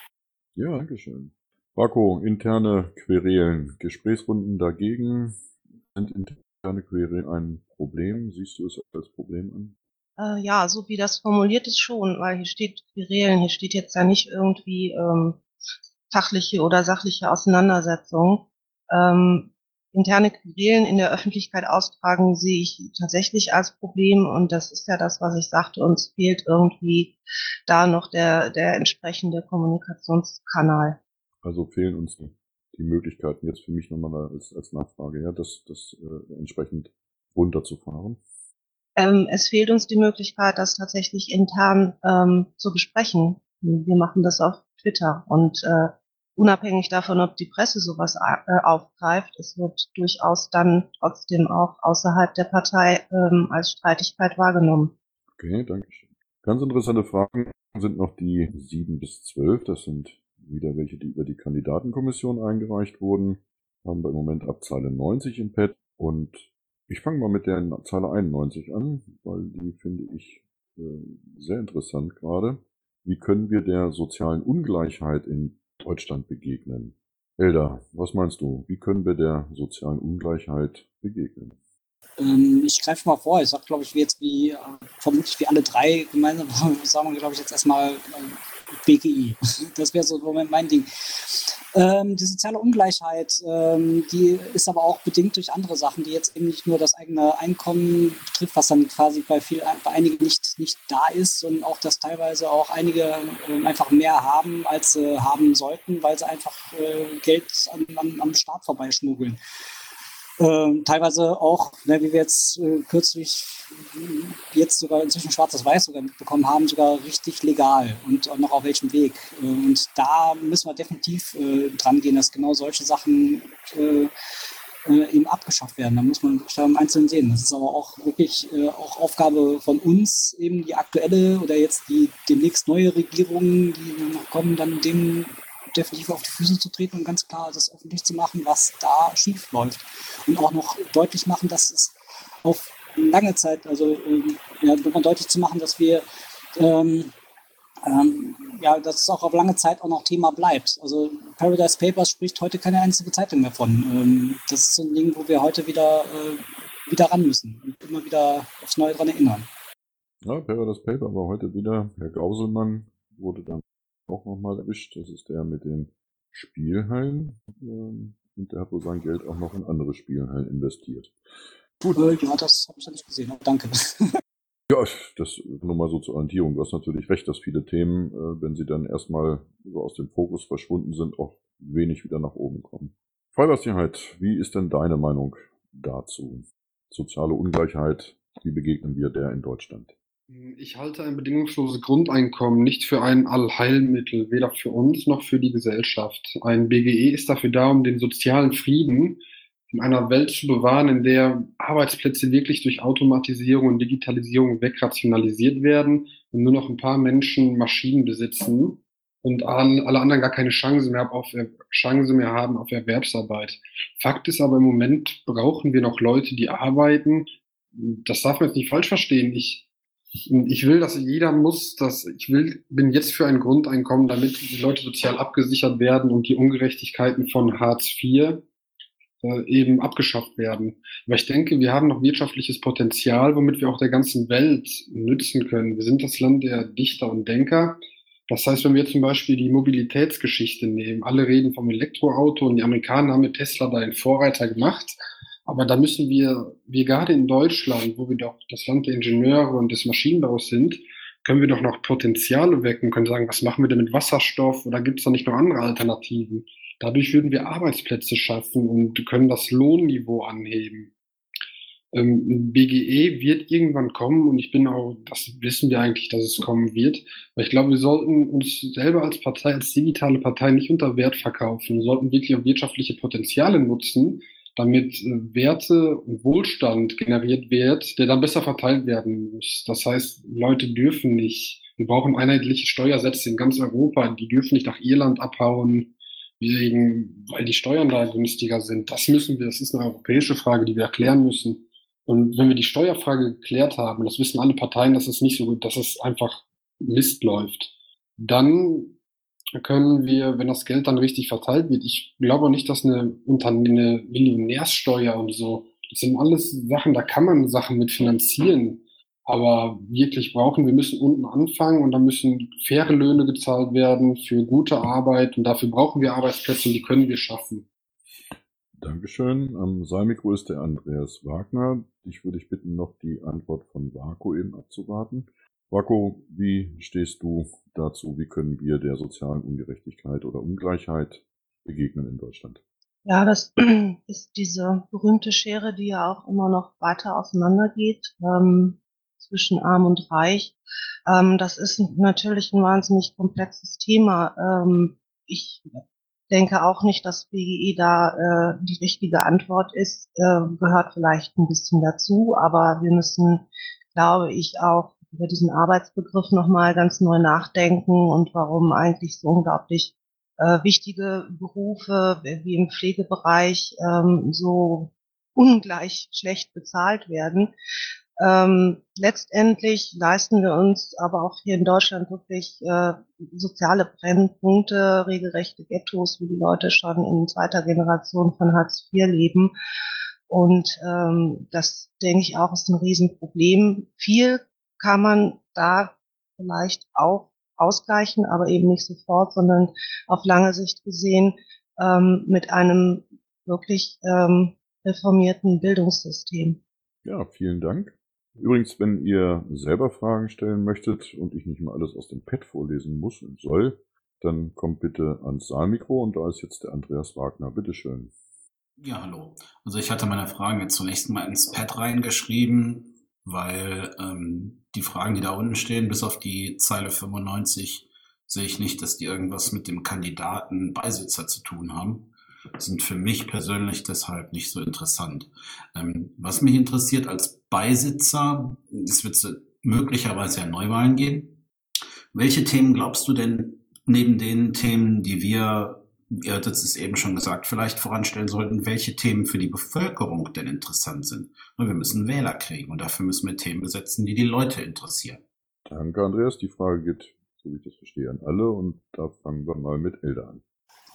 Ja, danke schön. Marco, interne Querelen, Gesprächsrunden dagegen. Sind interne Querelen ein Problem? Siehst du es als Problem an? Äh, ja, so wie das formuliert ist schon, weil hier steht Querelen, hier steht jetzt ja nicht irgendwie ähm, fachliche oder sachliche Auseinandersetzung. Ähm, interne Querelen in der Öffentlichkeit austragen sehe ich tatsächlich als Problem, und das ist ja das, was ich sagte, uns fehlt irgendwie da noch der, der entsprechende Kommunikationskanal. Also fehlen uns die, die Möglichkeiten, jetzt für mich nochmal als, als Nachfrage, ja, das, das äh, entsprechend runterzufahren. Ähm, es fehlt uns die Möglichkeit, das tatsächlich intern ähm, zu besprechen. Wir machen das auf Twitter, und äh, unabhängig davon, ob die Presse sowas äh, aufgreift, es wird durchaus dann trotzdem auch außerhalb der Partei ähm, als Streitigkeit wahrgenommen. Okay, danke schön. Ganz interessante Fragen sind noch die sieben bis zwölf. Das sind wieder welche, die über die Kandidatenkommission eingereicht wurden. Haben wir im Moment ab Zeile neunzig im Pad. Und ich fange mal mit der Zeile einundneunzig an, weil die finde ich äh, sehr interessant gerade. Wie können wir der sozialen Ungleichheit in Deutschland begegnen? Elda, was meinst du? Wie können wir der sozialen Ungleichheit begegnen? Ähm, ich greife mal vor. Ich sage, glaube ich, wie jetzt wie äh, vermutlich wie alle drei gemeinsam sagen wir, glaube ich, jetzt erstmal äh, B G I. Das wäre so im Moment mein Ding. Ähm, die soziale Ungleichheit, ähm, die ist aber auch bedingt durch andere Sachen, die jetzt eben nicht nur das eigene Einkommen betrifft, was dann quasi bei, viel, bei einigen nicht, nicht da ist, sondern auch, dass teilweise auch einige äh, einfach mehr haben, als sie haben sollten, weil sie einfach äh, Geld an, an, am Staat vorbeischmuggeln. Äh, teilweise auch, ne, wie wir jetzt äh, kürzlich jetzt sogar inzwischen schwarz-weiß sogar mitbekommen haben, sogar richtig legal und auch noch auf welchem Weg. Äh, und da müssen wir definitiv äh, dran gehen, dass genau solche Sachen äh, äh, eben abgeschafft werden. Da muss man da im Einzelnen sehen. Das ist aber auch wirklich äh, auch Aufgabe von uns, eben die aktuelle oder jetzt die demnächst neue Regierung, die noch kommen, dann dem definitiv auf die Füße zu treten und ganz klar das öffentlich zu machen, was da schief läuft. Und auch noch deutlich machen, dass es auf lange Zeit, also ähm, ja, nochmal deutlich zu machen, dass wir ähm, ähm, ja, dass es auch auf lange Zeit auch noch Thema bleibt. Also Paradise Papers spricht heute keine einzige Zeitung mehr von. Ähm, das ist so ein Ding, wo wir heute wieder, äh, wieder ran müssen und immer wieder aufs Neue dran erinnern. Ja, Paradise Paper war heute wieder. Herr Gauselmann wurde dann auch nochmal erwischt. Das ist der mit den Spielhallen. Und der hat wohl sein Geld auch noch in andere Spielhallen investiert. Gut. Äh, ja, das habe ich ja nicht gesehen. Aber danke. Ja, das nur mal so zur Orientierung. Du hast natürlich recht, dass viele Themen, wenn sie dann erstmal so aus dem Fokus verschwunden sind, auch wenig wieder nach oben kommen. Freiwilligkeit, wie ist denn deine Meinung dazu? Soziale Ungleichheit, wie begegnen wir der in Deutschland? Ich halte ein bedingungsloses Grundeinkommen nicht für ein Allheilmittel, weder für uns noch für die Gesellschaft. Ein B G E ist dafür da, um den sozialen Frieden in einer Welt zu bewahren, in der Arbeitsplätze wirklich durch Automatisierung und Digitalisierung wegrationalisiert werden und nur noch ein paar Menschen Maschinen besitzen und alle anderen gar keine Chance mehr, auf, Chance mehr haben auf Erwerbsarbeit. Fakt ist aber, im Moment brauchen wir noch Leute, die arbeiten. Das darf man jetzt nicht falsch verstehen. Ich Ich will, dass jeder muss, dass ich will, bin jetzt für ein Grundeinkommen, damit die Leute sozial abgesichert werden und die Ungerechtigkeiten von Hartz vier äh, eben abgeschafft werden. Aber ich denke, wir haben noch wirtschaftliches Potenzial, womit wir auch der ganzen Welt nützen können. Wir sind das Land der Dichter und Denker. Das heißt, wenn wir zum Beispiel die Mobilitätsgeschichte nehmen, alle reden vom Elektroauto und die Amerikaner haben mit Tesla da einen Vorreiter gemacht. Aber da müssen wir, wir gerade in Deutschland, wo wir doch das Land der Ingenieure und des Maschinenbaus sind, können wir doch noch Potenziale wecken, können sagen, was machen wir denn mit Wasserstoff oder gibt es da nicht noch andere Alternativen? Dadurch würden wir Arbeitsplätze schaffen und können das Lohnniveau anheben. Ähm, B G E wird irgendwann kommen und ich bin auch, das wissen wir eigentlich, dass es kommen wird. Aber ich glaube, wir sollten uns selber als Partei, als digitale Partei nicht unter Wert verkaufen. Wir sollten wirklich auch wirtschaftliche Potenziale nutzen, damit äh, Werte und Wohlstand generiert wird, der dann besser verteilt werden muss. Das heißt, Leute dürfen nicht, wir brauchen einheitliche Steuersätze in ganz Europa, die dürfen nicht nach Irland abhauen, wegen, weil die Steuern da günstiger sind. Das müssen wir, das ist eine europäische Frage, die wir erklären müssen. Und wenn wir die Steuerfrage geklärt haben, das wissen alle Parteien, dass es nicht so gut, dass es einfach Mist läuft, dann können wir, wenn das Geld dann richtig verteilt wird, ich glaube nicht, dass eine, eine Millionärssteuer und so, das sind alles Sachen, da kann man Sachen mit finanzieren, aber wirklich brauchen, wir müssen unten anfangen und da müssen faire Löhne gezahlt werden für gute Arbeit und dafür brauchen wir Arbeitsplätze und die können wir schaffen. Dankeschön. Am Saalmikro ist der Andreas Wagner. Ich würde dich bitten, noch die Antwort von Vako eben abzuwarten. Vako, wie stehst du dazu? Wie können wir der sozialen Ungerechtigkeit oder Ungleichheit begegnen in Deutschland? Ja, das ist diese berühmte Schere, die ja auch immer noch weiter auseinandergeht ähm, zwischen Arm und Reich. Ähm, das ist natürlich ein wahnsinnig komplexes Thema. Ähm, ich denke auch nicht, dass B G E da äh, die richtige Antwort ist. Äh, gehört vielleicht ein bisschen dazu, aber wir müssen, glaube ich, auch über diesen Arbeitsbegriff nochmal ganz neu nachdenken und warum eigentlich so unglaublich äh, wichtige Berufe wie im Pflegebereich ähm, so ungleich schlecht bezahlt werden. Ähm, letztendlich leisten wir uns aber auch hier in Deutschland wirklich äh, soziale Brennpunkte, regelrechte Ghettos, wo die Leute schon in zweiter Generation von Hartz vier leben. Und ähm, das, denke ich, auch ist ein Riesenproblem. Viel kann man da vielleicht auch ausgleichen, aber eben nicht sofort, sondern auf lange Sicht gesehen ähm, mit einem wirklich ähm, reformierten Bildungssystem. Ja, vielen Dank. Übrigens, wenn ihr selber Fragen stellen möchtet und ich nicht mal alles aus dem Pad vorlesen muss und soll, dann kommt bitte ans Saalmikro und da ist jetzt der Andreas Wagner. Bitteschön. Ja, hallo. Also ich hatte meine Fragen jetzt zunächst mal ins Pad reingeschrieben, weil ähm, die Fragen, die da unten stehen, bis auf die Zeile fünfundneunzig, sehe ich nicht, dass die irgendwas mit dem Kandidaten Beisitzer zu tun haben. Sind für mich persönlich deshalb nicht so interessant. Ähm, was mich interessiert als Beisitzer, es wird möglicherweise ja Neuwahlen geben. Welche Themen glaubst du denn neben den Themen, die wir, ihr hattet es eben schon gesagt, vielleicht voranstellen sollten, welche Themen für die Bevölkerung denn interessant sind? Wir müssen Wähler kriegen und dafür müssen wir Themen besetzen, die die Leute interessieren. Danke, Andreas. Die Frage geht, so wie ich das verstehe, an alle und da fangen wir mal mit Elda an.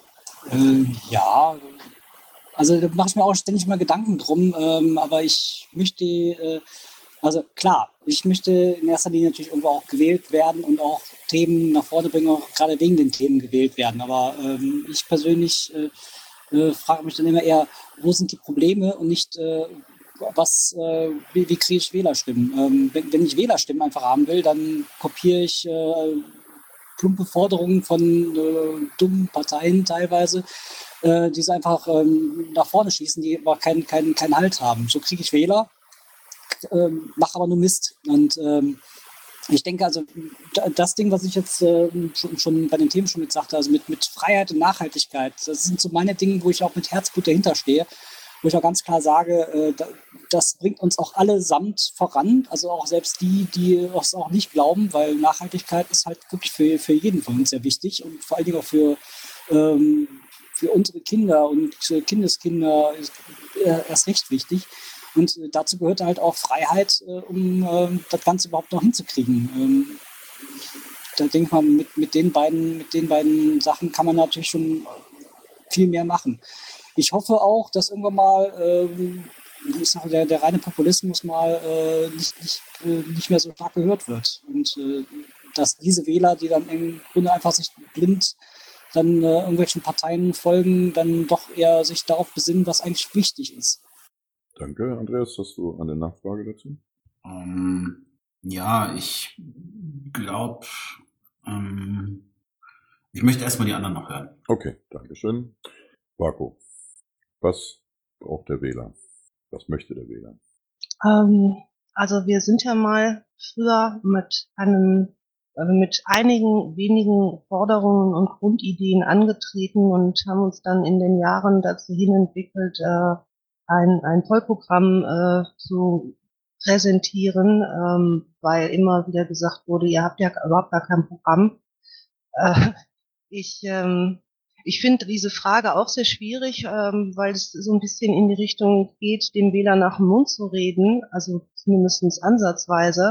Äh, ja, also da mache ich mir auch ständig mal Gedanken drum, ähm, aber ich möchte, äh, also klar, ich möchte in erster Linie natürlich irgendwo auch gewählt werden und auch Themen nach vorne bringen, auch gerade wegen den Themen gewählt werden. Aber ähm, ich persönlich äh, äh, frage mich dann immer eher, wo sind die Probleme und nicht, äh, was, äh, wie, wie kriege ich Wählerstimmen? Ähm, wenn, wenn ich Wählerstimmen einfach haben will, dann kopiere ich äh, plumpe Forderungen von äh, dummen Parteien teilweise, äh, die sie einfach ähm, nach vorne schießen, die aber keinen kein, kein Halt haben. So kriege ich Wähler, äh, mache aber nur Mist. Und ähm, ich denke also, das Ding, was ich jetzt äh, schon, schon bei den Themen schon gesagt habe, also mit, mit Freiheit und Nachhaltigkeit, das sind so meine Dinge, wo ich auch mit Herzblut dahinter stehe, wo ich auch ganz klar sage, äh, das bringt uns auch allesamt voran, also auch selbst die, die es auch nicht glauben, weil Nachhaltigkeit ist halt wirklich für, für jeden von uns sehr wichtig und vor allen Dingen auch für, ähm, für unsere Kinder und Kindeskinder ist erst recht wichtig. Und dazu gehört halt auch Freiheit, äh, um äh, das Ganze überhaupt noch hinzukriegen. Ähm, da denke ich mal, mit, mit, den beiden, mit den beiden Sachen kann man natürlich schon viel mehr machen. Ich hoffe auch, dass irgendwann mal ähm, ich sage, der, der reine Populismus mal äh, nicht, nicht, äh, nicht mehr so stark gehört wird. Und äh, dass diese Wähler, die dann im Grunde einfach sich blind dann äh, irgendwelchen Parteien folgen, dann doch eher sich darauf besinnen, was eigentlich wichtig ist. Danke, Andreas. Hast du eine Nachfrage dazu? Ähm, ja, ich glaube, ähm, ich möchte erstmal die anderen noch hören. Okay, Dankeschön. Marco, was braucht der Wähler? Was möchte der Wähler? Ähm, also wir sind ja mal früher mit einem, also mit einigen wenigen Forderungen und Grundideen angetreten und haben uns dann in den Jahren dazu hin entwickelt, äh, ein, ein Vollprogramm äh, zu präsentieren, ähm, weil immer wieder gesagt wurde, ihr habt ja überhaupt gar kein Programm. Äh, ich ähm, ich finde diese Frage auch sehr schwierig, ähm, weil es so ein bisschen in die Richtung geht, dem Wähler nach dem Mund zu reden, also zumindest ansatzweise.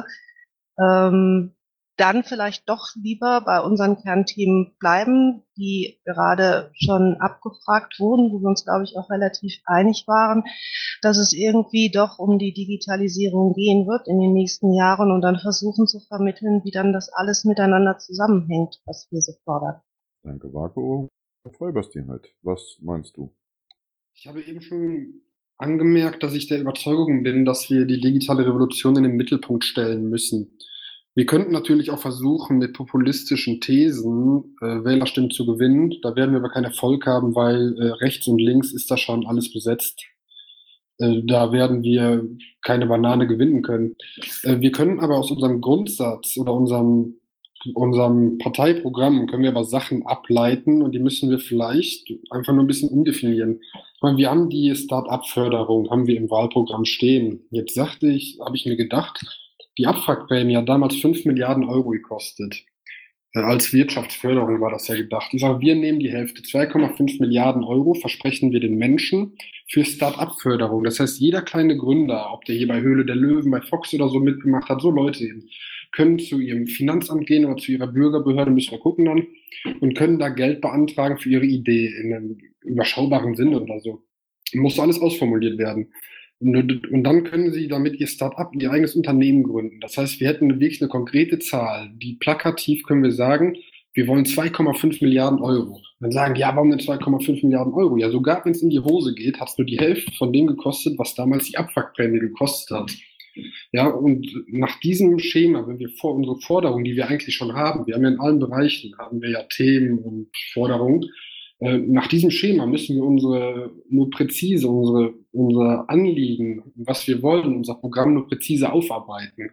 Ähm, dann vielleicht doch lieber bei unseren Kernthemen bleiben, die gerade schon abgefragt wurden, wo wir uns, glaube ich, auch relativ einig waren, dass es irgendwie doch um die Digitalisierung gehen wird in den nächsten Jahren und dann versuchen zu vermitteln, wie dann das alles miteinander zusammenhängt, was wir so fordern. Danke, Marco. Frau Bastian halt. Was meinst du? Ich habe eben schon angemerkt, dass ich der Überzeugung bin, dass wir die digitale Revolution in den Mittelpunkt stellen müssen. Wir könnten natürlich auch versuchen, mit populistischen Thesen äh, Wählerstimmen zu gewinnen. Da werden wir aber keinen Erfolg haben, weil äh, rechts und links ist da schon alles besetzt. Äh, da werden wir keine Banane gewinnen können. Äh, wir können aber aus unserem Grundsatz oder unserem, unserem Parteiprogramm können wir aber Sachen ableiten und die müssen wir vielleicht einfach nur ein bisschen umdefinieren. Ich meine, wir haben die Start-up-Förderung, haben wir im Wahlprogramm stehen. Jetzt sagte ich, habe ich mir gedacht, die Abwrackprämie hat damals fünf Milliarden Euro gekostet. Äh, als Wirtschaftsförderung war das ja gedacht. Ich sage, wir nehmen die Hälfte. zwei Komma fünf Milliarden Euro versprechen wir den Menschen für Start-up-Förderung. Das heißt, jeder kleine Gründer, ob der hier bei Höhle der Löwen, bei Fox oder so mitgemacht hat, so Leute eben, können zu ihrem Finanzamt gehen oder zu ihrer Bürgerbehörde, müssen wir gucken dann, und können da Geld beantragen für ihre Idee in einem überschaubaren Sinne oder so. Muss alles ausformuliert werden. Und dann können sie damit ihr Start-up, ihr eigenes Unternehmen gründen. Das heißt, wir hätten wirklich eine konkrete Zahl. Die plakativ können wir sagen, wir wollen zwei Komma fünf Milliarden Euro. Dann sagen die, ja, warum denn zwei Komma fünf Milliarden Euro? Ja, sogar wenn es in die Hose geht, hat es nur die Hälfte von dem gekostet, was damals die Abwrackprämie gekostet hat. Ja, und nach diesem Schema, wenn wir vor unsere Forderungen, die wir eigentlich schon haben, wir haben ja in allen Bereichen, haben wir ja Themen und Forderungen, nach diesem Schema müssen wir unsere nur präzise, unsere, unsere Anliegen, was wir wollen, unser Programm nur präzise aufarbeiten.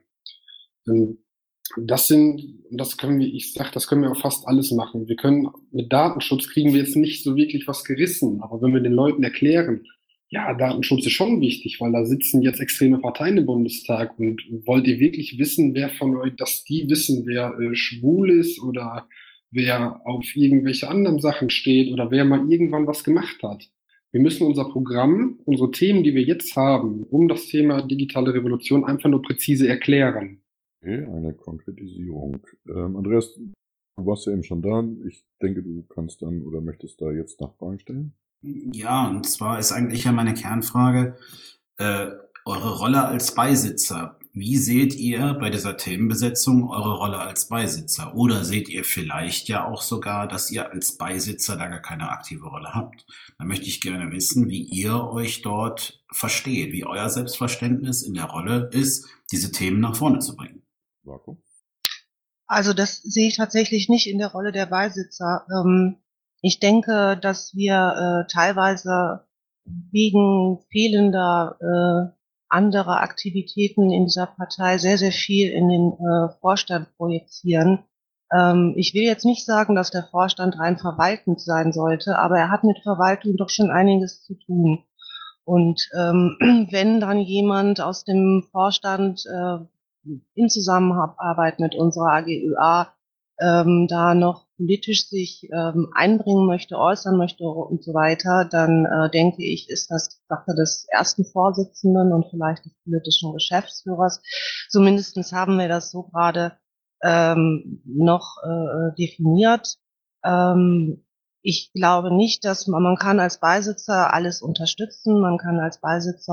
Das sind, das können wir, ich sag, das können wir auch fast alles machen. Wir können, mit Datenschutz kriegen wir jetzt nicht so wirklich was gerissen, aber wenn wir den Leuten erklären, ja, Datenschutz ist schon wichtig, weil da sitzen jetzt extreme Parteien im Bundestag und wollt ihr wirklich wissen, wer von euch, dass die wissen, wer äh, schwul ist oder wer auf irgendwelche anderen Sachen steht oder wer mal irgendwann was gemacht hat. Wir müssen unser Programm, unsere Themen, die wir jetzt haben, um das Thema digitale Revolution einfach nur präzise erklären. Okay, eine Konkretisierung. Ähm, Andreas, du warst ja eben schon da. Ich denke, du kannst dann oder möchtest da jetzt Nachfragen stellen? Ja, und zwar ist eigentlich ja meine Kernfrage, äh, eure Rolle als Beisitzer. Wie seht ihr bei dieser Themenbesetzung eure Rolle als Beisitzer? Oder seht ihr vielleicht ja auch sogar, dass ihr als Beisitzer da gar keine aktive Rolle habt? Da möchte ich gerne wissen, wie ihr euch dort versteht, wie euer Selbstverständnis in der Rolle ist, diese Themen nach vorne zu bringen. Marco? Also das sehe ich tatsächlich nicht in der Rolle der Beisitzer. Ähm, ich denke, dass wir äh, teilweise wegen fehlender äh, anderer Aktivitäten in dieser Partei sehr, sehr viel in den äh, Vorstand projizieren. Ähm, ich will jetzt nicht sagen, dass der Vorstand rein verwaltend sein sollte, aber er hat mit Verwaltung doch schon einiges zu tun. Und ähm, wenn dann jemand aus dem Vorstand äh, in Zusammenarbeit mit unserer A G Ö A ähm, da noch politisch sich ähm, einbringen möchte, äußern möchte und so weiter, dann äh, denke ich, ist das Sache des ersten Vorsitzenden und vielleicht des politischen Geschäftsführers. Zumindestens haben wir das so gerade ähm, noch äh, definiert. Ähm, ich glaube nicht, dass man, man kann als Beisitzer alles unterstützen, man kann als Beisitzer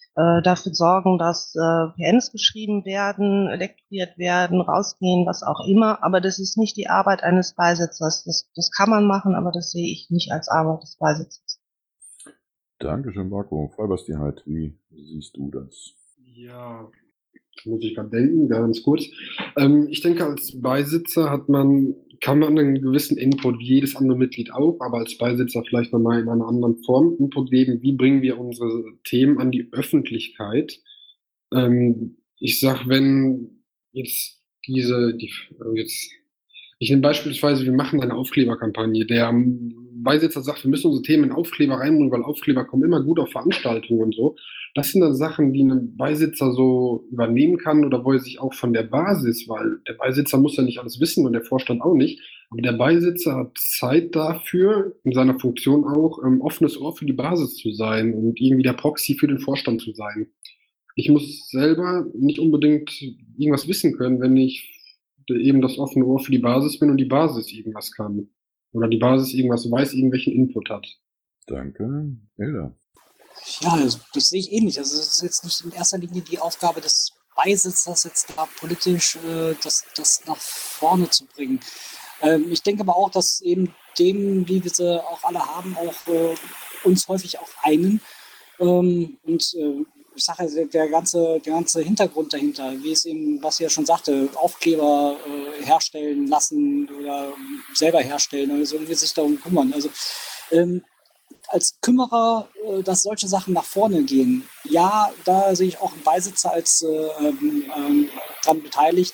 äh, dafür sorgen, dass äh, P Ns geschrieben werden, elektriert werden, rausgehen, was auch immer. Aber das ist nicht die Arbeit eines Beisitzers. Das, das kann man machen, aber das sehe ich nicht als Arbeit des Beisitzers. Dankeschön, Marco. Freibastiheit, wie siehst du das? Ja, muss ich gerade denken, ganz kurz. Ähm, ich denke, als Beisitzer hat man, kann man einen gewissen Input, wie jedes andere Mitglied auch, aber als Beisitzer vielleicht nochmal in einer anderen Form Input geben. Wie bringen wir unsere Themen an die Öffentlichkeit? Ähm, ich sag, wenn jetzt diese, die, jetzt, ich nehme beispielsweise, wir machen eine Aufkleberkampagne. Der Beisitzer sagt, wir müssen unsere Themen in Aufkleber reinbringen, weil Aufkleber kommen immer gut auf Veranstaltungen und so. Das sind dann Sachen, die ein Beisitzer so übernehmen kann oder wo er sich auch von der Basis, weil der Beisitzer muss ja nicht alles wissen und der Vorstand auch nicht, aber der Beisitzer hat Zeit dafür, in seiner Funktion auch, ähm, offenes Ohr für die Basis zu sein und irgendwie der Proxy für den Vorstand zu sein. Ich muss selber nicht unbedingt irgendwas wissen können, wenn ich eben das offene Ohr für die Basis bin und die Basis irgendwas kann. Oder die Basis irgendwas weiß, irgendwelchen Input hat. Danke. Elda. Ja, das, das sehe ich ähnlich. Also es ist jetzt nicht in erster Linie die Aufgabe des Beisitzers, jetzt da politisch äh, das, das nach vorne zu bringen. Ähm, ich denke aber auch, dass eben dem, wie wir sie auch alle haben, auch äh, uns häufig auch einen. Ähm, und äh, ich sage, der, der, ganze, der ganze Hintergrund dahinter, wie es eben, was ihr ja schon sagte, Aufkleber äh, herstellen lassen oder selber herstellen oder so, irgendwie sich darum kümmern. Also ähm, als Kümmerer, äh, dass solche Sachen nach vorne gehen. Ja, da sehe ich auch einen Beisitzer als äh, ähm, dran beteiligt.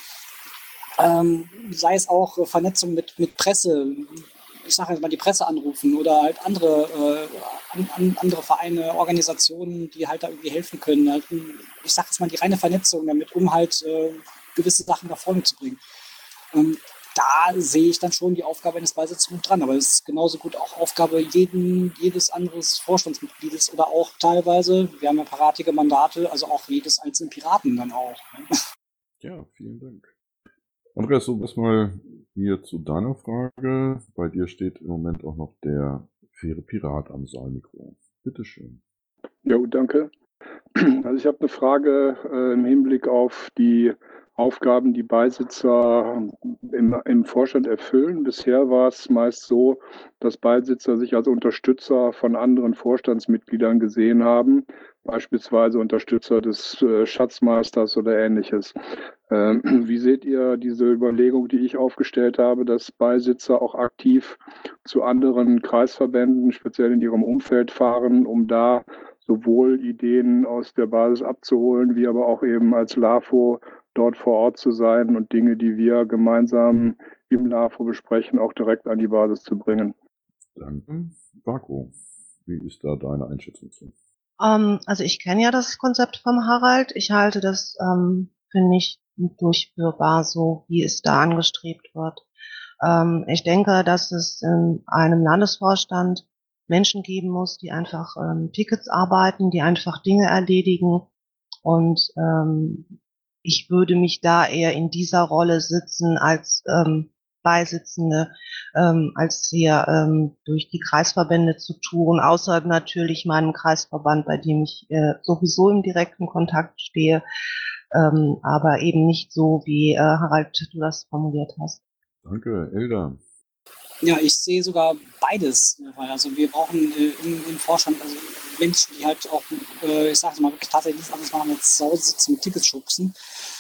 Ähm, sei es auch äh, Vernetzung mit, mit Presse, ich sage jetzt mal die Presse anrufen oder halt andere, äh, an, an, andere Vereine, Organisationen, die halt da irgendwie helfen können. Halt, ich sage jetzt mal die reine Vernetzung damit, um halt äh, gewisse Sachen nach vorne zu bringen. Ähm, da sehe ich dann schon die Aufgabe eines Beisitzers mit dran, aber es ist genauso gut auch Aufgabe jeden, jedes anderes Vorstandsmitgliedes oder auch teilweise, wir haben ja paratige Mandate, also auch jedes einzelnen Piraten dann auch. Ne? Ja, vielen Dank. Andreas, so erstmal hier zu deiner Frage. Bei dir steht im Moment auch noch der faire Pirat am Saalmikro. Bitteschön. Ja, danke. Also ich habe eine Frage äh, im Hinblick auf die Aufgaben, die Beisitzer im, im Vorstand erfüllen. Bisher war es meist so, dass Beisitzer sich als Unterstützer von anderen Vorstandsmitgliedern gesehen haben, beispielsweise Unterstützer des äh, Schatzmeisters oder ähnliches. Ähm, wie seht ihr diese Überlegung, die ich aufgestellt habe, dass Beisitzer auch aktiv zu anderen Kreisverbänden, speziell in ihrem Umfeld fahren, um da sowohl Ideen aus der Basis abzuholen, wie aber auch eben als LAFO dort vor Ort zu sein und Dinge, die wir gemeinsam im LAFO besprechen, auch direkt an die Basis zu bringen. Danke. Marco, wie ist da deine Einschätzung zu? Ähm, also ich kenne ja das Konzept vom Harald. Ich halte das ähm, für nicht durchführbar, so wie es da angestrebt wird. Ähm, ich denke, dass es in einem Landesvorstand Menschen geben muss, die einfach ähm, Tickets arbeiten, die einfach Dinge erledigen. Und ähm, ich würde mich da eher in dieser Rolle sitzen als ähm, Beisitzende, ähm, als hier ähm, durch die Kreisverbände zu touren, außer natürlich meinem Kreisverband, bei dem ich äh, sowieso im direkten Kontakt stehe, ähm, aber eben nicht so, wie äh, Harald, du das formuliert hast. Danke, Elda. Ja, ich sehe sogar beides. Also wir brauchen äh, im, im Vorstand also Menschen, die halt auch, äh, ich sage mal, wirklich tatsächlich nichts anderes machen, als zu Hause sitzen mit Tickets schubsen.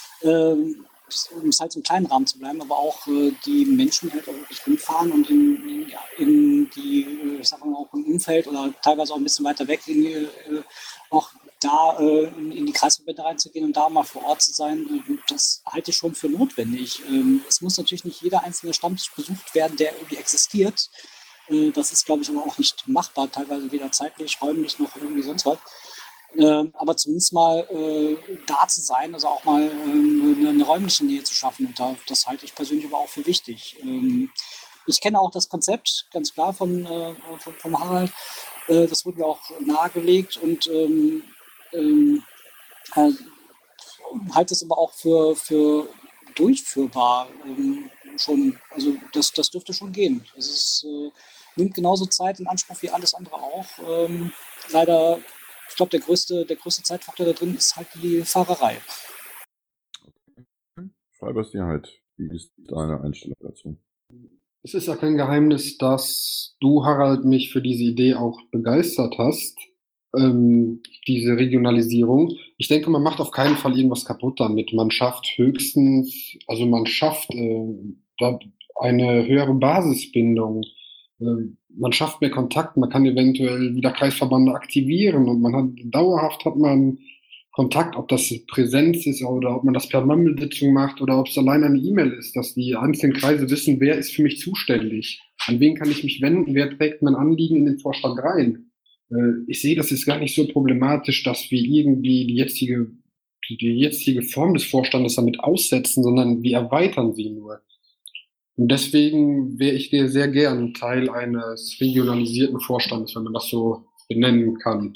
Ähm, um es halt so im kleinen Rahmen zu bleiben, aber auch äh, die Menschen, die halt auch wirklich rumfahren und in, in, ja, in die, ich sag mal, auch im Umfeld oder teilweise auch ein bisschen weiter weg, in die, äh, auch da äh, in, in die Kreisverbände reinzugehen und da mal vor Ort zu sein, äh, das halte ich schon für notwendig. Ähm, es muss natürlich nicht jeder einzelne Stammtisch besucht werden, der irgendwie existiert. Äh, das ist, glaube ich, aber auch nicht machbar, teilweise weder zeitlich, räumlich noch irgendwie sonst was. Ähm, aber zumindest mal äh, da zu sein, also auch mal ähm, eine, eine räumliche Nähe zu schaffen. Und da, das halte ich persönlich aber auch für wichtig. Ähm, ich kenne auch das Konzept, ganz klar, von, äh, von, von Harald. Äh, das wurde mir auch nahegelegt und ähm, ähm, äh, halte es aber auch für, für durchführbar ähm, schon. Also das, das dürfte schon gehen. Es ist, äh, nimmt genauso Zeit in Anspruch wie alles andere auch. Ähm, leider ich glaube, der größte, der größte Zeitfaktor da drin ist halt die Fahrerei. Freiberstiheit, wie ist deine Einstellung dazu? Es ist ja kein Geheimnis, dass du, Harald, mich für diese Idee auch begeistert hast, ähm, diese Regionalisierung. Ich denke, man macht auf keinen Fall irgendwas kaputt damit. Man schafft höchstens, also man schafft äh, da eine höhere Basisbindung. Äh, man schafft mehr Kontakt, man kann eventuell wieder Kreisverbände aktivieren und man hat dauerhaft hat man Kontakt, ob das Präsenz ist oder ob man das per Mammelsitzung macht oder ob es allein eine E-Mail ist, dass die einzelnen Kreise wissen, wer ist für mich zuständig, an wen kann ich mich wenden, wer trägt mein Anliegen in den Vorstand rein. Äh, ich sehe das jetzt gar nicht so problematisch, dass wir irgendwie die jetzige, die jetzige Form des Vorstandes damit aussetzen, sondern wir erweitern sie nur. Und deswegen wäre ich dir sehr gern Teil eines regionalisierten Vorstandes, wenn man das so benennen kann.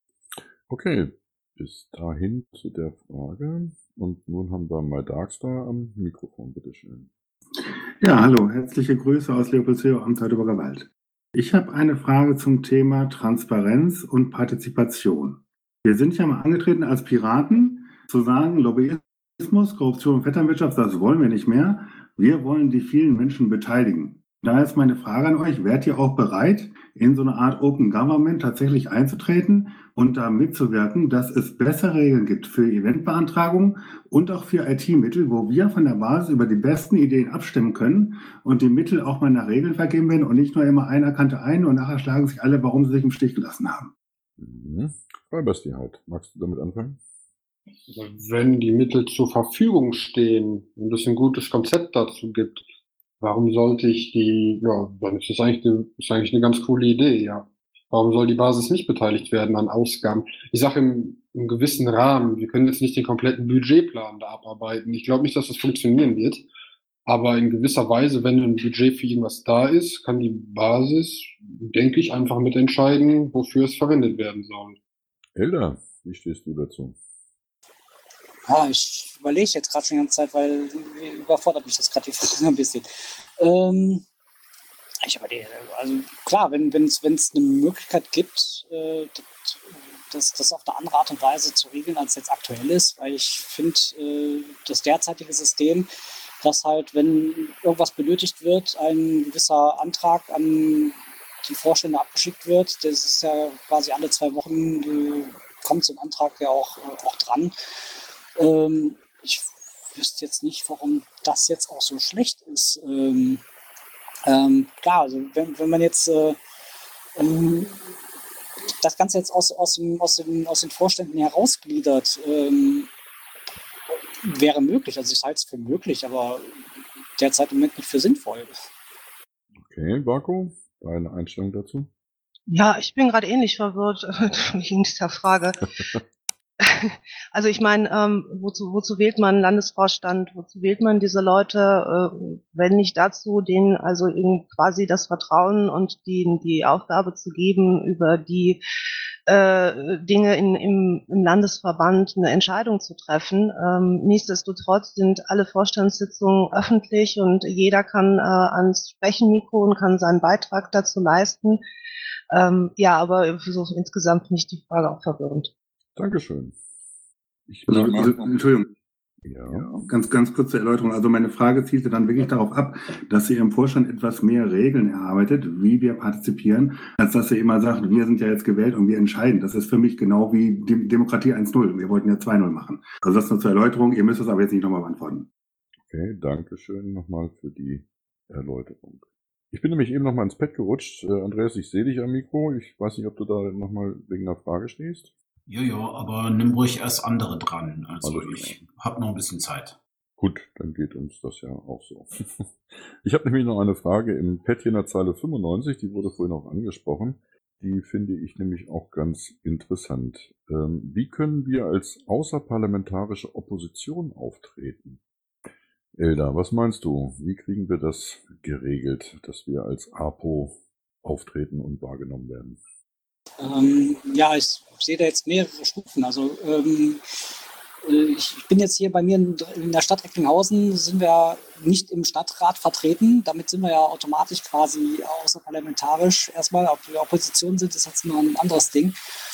Okay. Bis dahin zu der Frage. Und nun haben wir My Darkstar am Mikrofon, bitteschön. Ja, hallo, herzliche Grüße aus Leopoldsee am Teutoburger Wald. Ich habe eine Frage zum Thema Transparenz und Partizipation. Wir sind ja mal angetreten als Piraten zu sagen, Lobbyismus, Korruption und Vetternwirtschaft, das wollen wir nicht mehr. Wir wollen die vielen Menschen beteiligen. Da ist meine Frage an euch, wärt ihr auch bereit, in so eine Art Open Government tatsächlich einzutreten und da mitzuwirken, dass es bessere Regeln gibt für Eventbeantragungen und auch für I T-Mittel, wo wir von der Basis über die besten Ideen abstimmen können und die Mittel auch mal nach Regeln vergeben werden und nicht nur immer einer kannte einen und nachher schlagen sich alle, warum sie sich im Stich gelassen haben. Mhm. Freiberstiheit, magst du damit anfangen? Wenn die Mittel zur Verfügung stehen und es ein gutes Konzept dazu gibt, warum sollte ich die, ja, dann ist das eigentlich eine, ist eigentlich eine ganz coole Idee, ja. Warum soll die Basis nicht beteiligt werden an Ausgaben? Ich sage im, im gewissen Rahmen, wir können jetzt nicht den kompletten Budgetplan da abarbeiten. Ich glaube nicht, dass das funktionieren wird. Aber in gewisser Weise, wenn ein Budget für irgendwas da ist, kann die Basis, denke ich, einfach mitentscheiden, wofür es verwendet werden soll. Elda, wie stehst du dazu? Ja, ich überlege jetzt gerade schon die ganze Zeit, weil überfordert mich das gerade die Frage ein bisschen. Ähm, ich überlege, also klar, wenn es eine Möglichkeit gibt, äh, das, das auf eine andere Art und Weise zu regeln, als jetzt aktuell ist, weil ich finde, äh, das derzeitige System, dass halt, wenn irgendwas benötigt wird, ein gewisser Antrag an die Vorstände abgeschickt wird, das ist ja quasi alle zwei Wochen, äh, kommt so ein Antrag ja auch, äh, auch dran. Ähm, ich wüsste jetzt nicht, warum das jetzt auch so schlecht ist. Ähm, ähm, klar, also wenn, wenn man jetzt äh, ähm, das Ganze jetzt aus, aus, dem, aus, dem, aus den Vorständen herausgliedert, ähm, wäre möglich. Also ich halte es für möglich, aber derzeit im Moment nicht für sinnvoll. Okay, Barko, deine Einstellung dazu? Ja, ich bin gerade ähnlich verwirrt wegen dieser Frage. Also ich meine, ähm, wozu, wozu wählt man einen Landesvorstand? Wozu wählt man diese Leute, äh, wenn nicht dazu, denen also ihnen quasi das Vertrauen und die, die Aufgabe zu geben, über die äh, Dinge in, im, im Landesverband eine Entscheidung zu treffen. Ähm, nichtsdestotrotz sind alle Vorstandssitzungen öffentlich und jeder kann äh, ans Sprechenmikro und kann seinen Beitrag dazu leisten. Ähm, ja, aber so insgesamt finde ich die Frage auch verwirrend. Dankeschön. Ich Also, also, Entschuldigung. Ja. Ja, ganz, ganz kurze Erläuterung. Also meine Frage zielte dann wirklich darauf ab, dass ihr im Vorstand etwas mehr Regeln erarbeitet, wie wir partizipieren, als dass ihr immer sagt, wir sind ja jetzt gewählt und wir entscheiden. Das ist für mich genau wie Dem- Demokratie eins null. Wir wollten ja zwei null machen. Also das nur zur Erläuterung. Ihr müsst es aber jetzt nicht nochmal beantworten. Okay, danke schön nochmal für die Erläuterung. Ich bin nämlich eben nochmal ins Pad gerutscht. Äh, Andreas, ich sehe dich am Mikro. Ich weiß nicht, ob du da nochmal wegen einer Frage stehst. Jojo, aber nimm ruhig erst andere dran. Also Alles klar. ich habe noch ein bisschen Zeit. Gut, dann geht uns das ja auch so. Ich habe nämlich noch eine Frage im Pad hier in der Zeile fünfundneunzig, die wurde vorhin auch angesprochen. Die finde ich nämlich auch ganz interessant. Ähm, wie können wir als außerparlamentarische Opposition auftreten? Elda, was meinst du? Wie kriegen wir das geregelt, dass wir als A P O auftreten und wahrgenommen werden? Ähm, ja, ich sehe da jetzt mehrere Stufen. Also ähm, ich bin jetzt hier bei mir in, in der Stadt Recklinghausen, sind wir nicht im Stadtrat vertreten. Damit sind wir ja automatisch quasi außerparlamentarisch. Erstmal, ob wir Opposition sind, ist jetzt noch ein anderes Ding.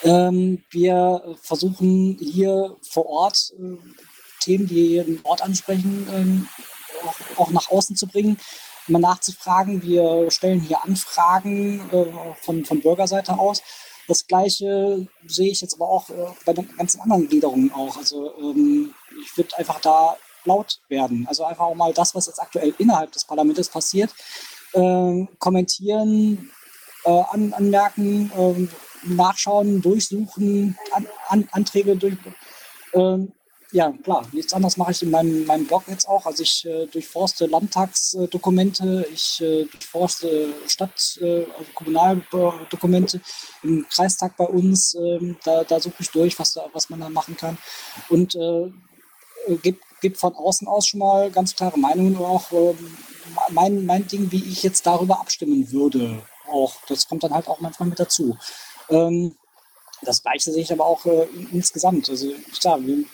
Ähm, wir versuchen hier vor Ort äh, Themen, die den Ort ansprechen, ähm, auch, auch nach außen zu bringen, mal nachzufragen. Wir stellen hier Anfragen äh, von, von Bürgerseite aus. Das Gleiche sehe ich jetzt aber auch äh, bei den ganzen anderen Gliederungen auch. Also ähm, ich würde einfach da laut werden. Also einfach auch mal das, was jetzt aktuell innerhalb des Parlaments passiert, äh, kommentieren, äh, an, anmerken, äh, nachschauen, durchsuchen, an, an, Anträge durch. Äh, ja, klar, nichts anderes mache ich in meinem, meinem Blog jetzt auch. Also ich äh, durchforste Landtagsdokumente, ich äh, durchforste Stadt-, äh, also Kommunaldokumente im Kreistag bei uns. Äh, da, da suche ich durch, was, da, was man da machen kann. Und äh, gibt, gibt von außen aus schon mal ganz klare Meinungen und auch äh, mein, mein Ding, wie ich jetzt darüber abstimmen würde. Auch. Das kommt dann halt auch manchmal mit dazu. Ähm, das Gleiche sehe ich aber auch äh, insgesamt. Also klar, wir,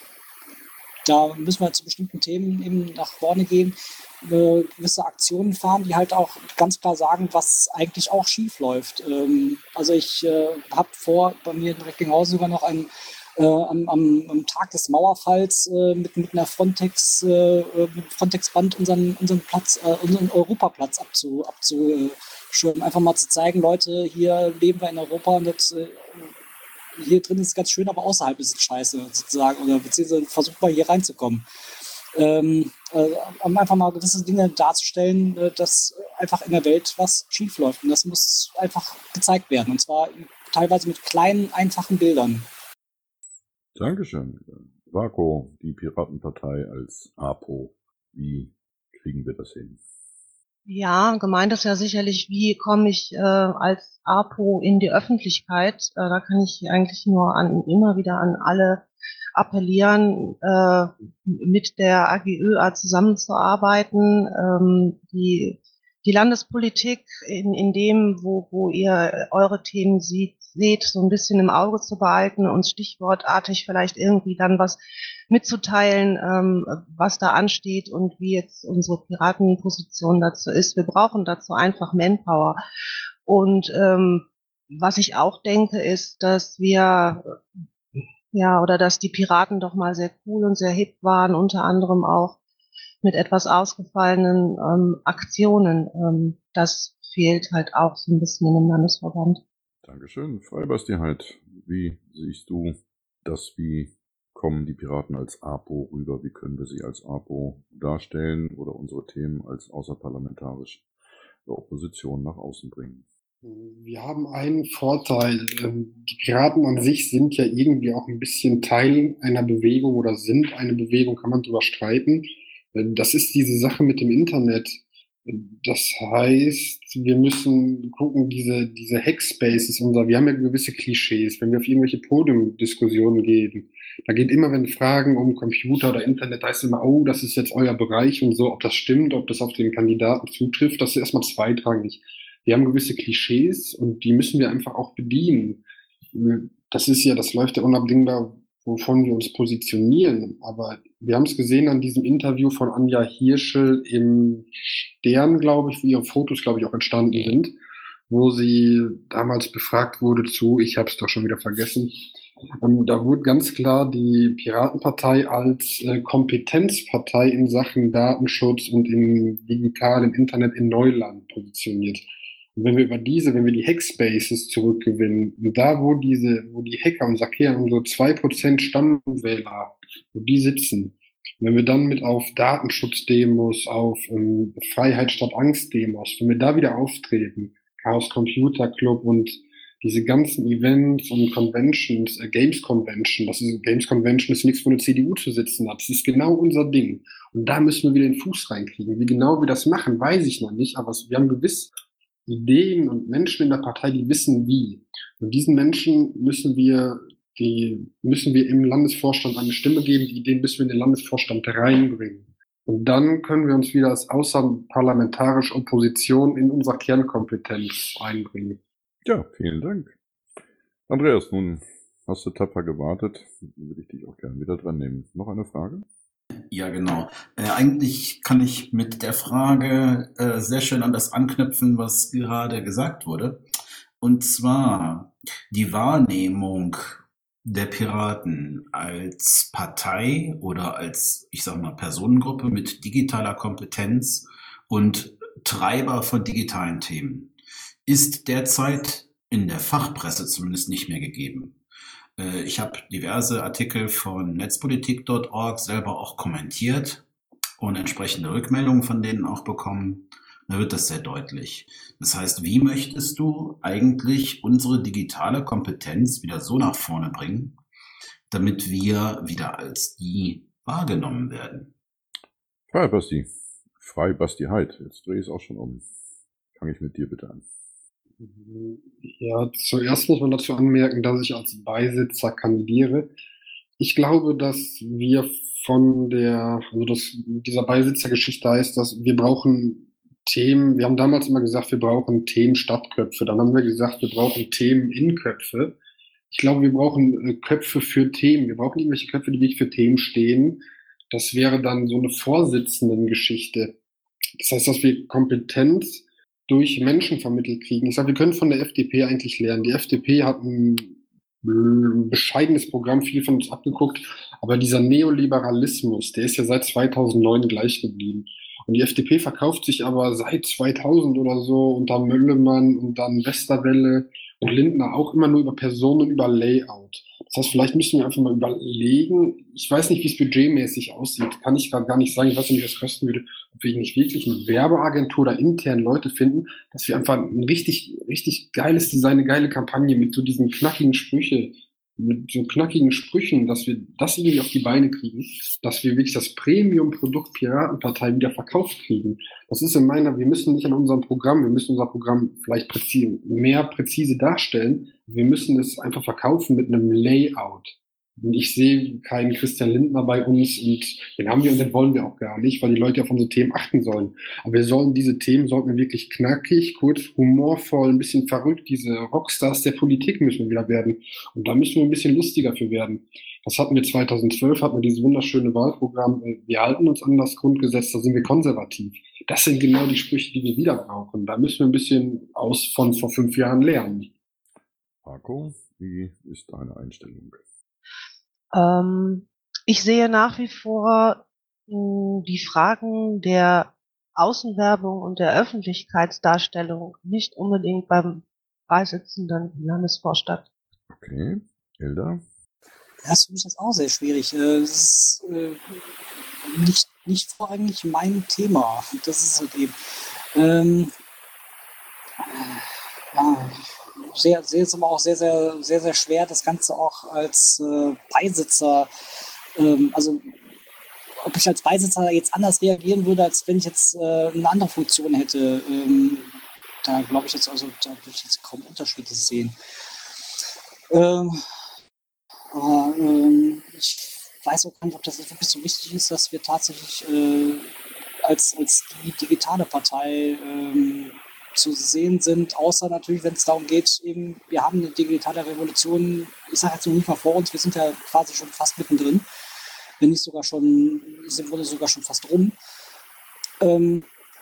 da müssen wir zu bestimmten Themen eben nach vorne gehen, äh, gewisse Aktionen fahren, die halt auch ganz klar sagen, was eigentlich auch schief läuft. Ähm, also ich äh, habe vor, bei mir in Recklinghausen sogar noch einen, äh, am, am, am Tag des Mauerfalls äh, mit, mit einer Frontex, äh, mit Frontex-Band unseren, unseren Platz, äh, unseren Europaplatz abzu, abzuschirmen. Einfach mal zu zeigen, Leute, hier leben wir in Europa und das, äh, hier drin ist es ganz schön, aber außerhalb ist es scheiße, sozusagen, oder beziehungsweise versucht mal hier reinzukommen. Ähm, äh, um einfach mal gewisse Dinge darzustellen, äh, dass einfach in der Welt was schief läuft. Und das muss einfach gezeigt werden. Und zwar teilweise mit kleinen, einfachen Bildern. Dankeschön. Vako, die Piratenpartei als APO. Wie kriegen wir das hin? Ja, gemeint ist ja sicherlich, wie komme ich äh, als APO in die Öffentlichkeit. Äh, da kann ich eigentlich nur an, immer wieder an alle appellieren, äh, mit der A G Ö A zusammenzuarbeiten, ähm, die die Landespolitik in, in dem, wo, wo ihr eure Themen sieht, seht, so ein bisschen im Auge zu behalten und stichwortartig vielleicht irgendwie dann was mitzuteilen, ähm, was da ansteht und wie jetzt unsere Piratenposition dazu ist. Wir brauchen dazu einfach Manpower. Und ähm, was ich auch denke, ist, dass wir ja, oder dass die Piraten doch mal sehr cool und sehr hip waren, unter anderem auch mit etwas ausgefallenen ähm, Aktionen. Ähm, das fehlt halt auch so ein bisschen in dem Landesverband. Dankeschön. Freibastiheit, wie siehst du das? Wie kommen die Piraten als APO rüber? Wie können wir sie als APO darstellen oder unsere Themen als außerparlamentarische Opposition nach außen bringen? Wir haben einen Vorteil. Die Piraten an sich sind ja irgendwie auch ein bisschen Teil einer Bewegung oder sind eine Bewegung, kann man drüber streiten. Das ist diese Sache mit dem Internet. Das heißt, wir müssen gucken, diese, diese Hackspaces, unser, wir haben ja gewisse Klischees, wenn wir auf irgendwelche Podiumdiskussionen gehen, da geht immer, wenn Fragen um Computer oder Internet, da ist immer, oh, das ist jetzt euer Bereich und so, ob das stimmt, ob das auf den Kandidaten zutrifft, das ist erstmal zweitrangig. Wir haben gewisse Klischees und die müssen wir einfach auch bedienen. Das ist ja, das läuft ja unabdingbar, wovon wir uns positionieren. Aber wir haben es gesehen an diesem Interview von Anja Hirschel im Stern, glaube ich, wo ihre Fotos, glaube ich, auch entstanden sind, wo sie damals befragt wurde zu, ich habe es doch schon wieder vergessen, ähm, da wurde ganz klar die Piratenpartei als äh, Kompetenzpartei in Sachen Datenschutz und im digitalen Internet in Neuland positioniert. Und wenn wir über diese, wenn wir die Hackspaces zurückgewinnen, und da, wo diese, wo die Hacker und Sakea um so zwei Prozent Stammwähler, wo die sitzen, wenn wir dann mit auf Datenschutzdemos, auf ähm, Freiheit statt Angst-Demos, wenn wir da wieder auftreten, Chaos Computer Club und diese ganzen Events und Conventions, äh, Games Convention, das ist, Games Convention ist nichts, wo eine C D U zu sitzen hat, das ist genau unser Ding. Und da müssen wir wieder den Fuß reinkriegen. Wie genau wir das machen, weiß ich noch nicht, aber wir haben gewiss Ideen und Menschen in der Partei, die wissen wie. Und diesen Menschen müssen wir, die müssen wir im Landesvorstand eine Stimme geben, die Ideen müssen wir in den Landesvorstand reinbringen. Und dann können wir uns wieder als außerparlamentarische Opposition in unserer Kernkompetenz einbringen. Ja, vielen Dank. Andreas, nun hast du tapfer gewartet. Dann würde ich dich auch gerne wieder dran nehmen. Noch eine Frage? Ja, genau. Äh, eigentlich kann ich mit der Frage äh, sehr schön an das anknüpfen, was gerade gesagt wurde. Und zwar die Wahrnehmung der Piraten als Partei oder als, ich sag mal, Personengruppe mit digitaler Kompetenz und Treiber von digitalen Themen ist derzeit in der Fachpresse zumindest nicht mehr gegeben. Äh, ich habe diverse Artikel von netzpolitik Punkt org selber auch kommentiert und entsprechende Rückmeldungen von denen auch bekommen. Da wird das sehr deutlich. Das heißt, wie möchtest du eigentlich unsere digitale Kompetenz wieder so nach vorne bringen, damit wir wieder als die wahrgenommen werden? Frei, Basti. Frei, Basti Heid. Jetzt drehe ich es auch schon um. Fange ich mit dir bitte an. Ja, zuerst muss man dazu anmerken, dass ich als Beisitzer kandidiere. Ich glaube, dass wir von der, also dass dieser Beisitzergeschichte heißt, dass wir brauchen Themen, wir haben damals immer gesagt, wir brauchen Themen statt Köpfe. Dann haben wir gesagt, wir brauchen Themen in Köpfe. Ich glaube, wir brauchen äh, Köpfe für Themen. Wir brauchen irgendwelche Köpfe, die wirklich für Themen stehen. Das wäre dann so eine Vorsitzenden-Geschichte. Das heißt, dass wir Kompetenz durch Menschen vermittelt kriegen. Ich sage, wir können von der F D P eigentlich lernen. Die F D P hat ein bescheidenes Programm, viel von uns abgeguckt, aber dieser Neoliberalismus, der ist ja seit zweitausendneun gleich geblieben. Und die F D P verkauft sich aber seit zweitausend oder so unter Möllemann und dann Westerwelle und Lindner auch immer nur über Personen, über Layout. Das heißt, vielleicht müssen wir einfach mal überlegen, ich weiß nicht, wie es budgetmäßig aussieht, kann ich gerade gar nicht sagen, ich weiß nicht, wie das kosten würde, ob wir nicht wirklich eine Werbeagentur oder intern Leute finden, dass wir einfach ein richtig, richtig geiles Design, eine geile Kampagne mit so diesen knackigen Sprüche, mit so knackigen Sprüchen, dass wir das irgendwie auf die Beine kriegen, dass wir wirklich das Premium-Produkt Piratenpartei wieder verkauft kriegen. Das ist in meiner, wir müssen nicht an unserem Programm, wir müssen unser Programm vielleicht präzise, mehr präzise darstellen, wir müssen es einfach verkaufen mit einem Layout. Und ich sehe keinen Christian Lindner bei uns und den haben wir und den wollen wir auch gar nicht, weil die Leute auf unsere Themen achten sollen. Aber wir sollen diese Themen, sollten wir wirklich knackig, kurz, humorvoll, ein bisschen verrückt, diese Rockstars der Politik müssen wir wieder werden. Und da müssen wir ein bisschen lustiger für werden. Das hatten wir zweitausendzwölf, hatten wir dieses wunderschöne Wahlprogramm, wir halten uns an das Grundgesetz, da sind wir konservativ. Das sind genau die Sprüche, die wir wieder brauchen. Da müssen wir ein bisschen aus von vor fünf Jahren lernen. Marco, wie ist deine Einstellung? Ähm, ich sehe nach wie vor mh, die Fragen der Außenwerbung und der Öffentlichkeitsdarstellung nicht unbedingt beim Beisitzenden im Landesvorstand. Okay, Hilda? Ja, das ist für mich jetzt auch sehr schwierig. Es ist äh, nicht, nicht vorrangig mein Thema. Das ist halt eben. Ähm, ja, sehr, sehr, ist aber auch sehr, sehr, sehr, sehr schwer, das Ganze auch als äh, Beisitzer, ähm, also ob ich als Beisitzer jetzt anders reagieren würde, als wenn ich jetzt äh, eine andere Funktion hätte. Ähm, da glaube ich jetzt, also da würde ich jetzt kaum Unterschiede sehen. Ähm, aber ähm, ich weiß auch gar nicht, ob das jetzt wirklich so wichtig ist, dass wir tatsächlich äh, als, als die digitale Partei ähm, zu sehen sind, außer natürlich, wenn es darum geht, eben, wir haben eine digitale Revolution, ich sage jetzt noch nicht mal vor uns, wir sind ja quasi schon fast mittendrin, wenn nicht sogar schon, sind wir sogar schon fast rum, ähm,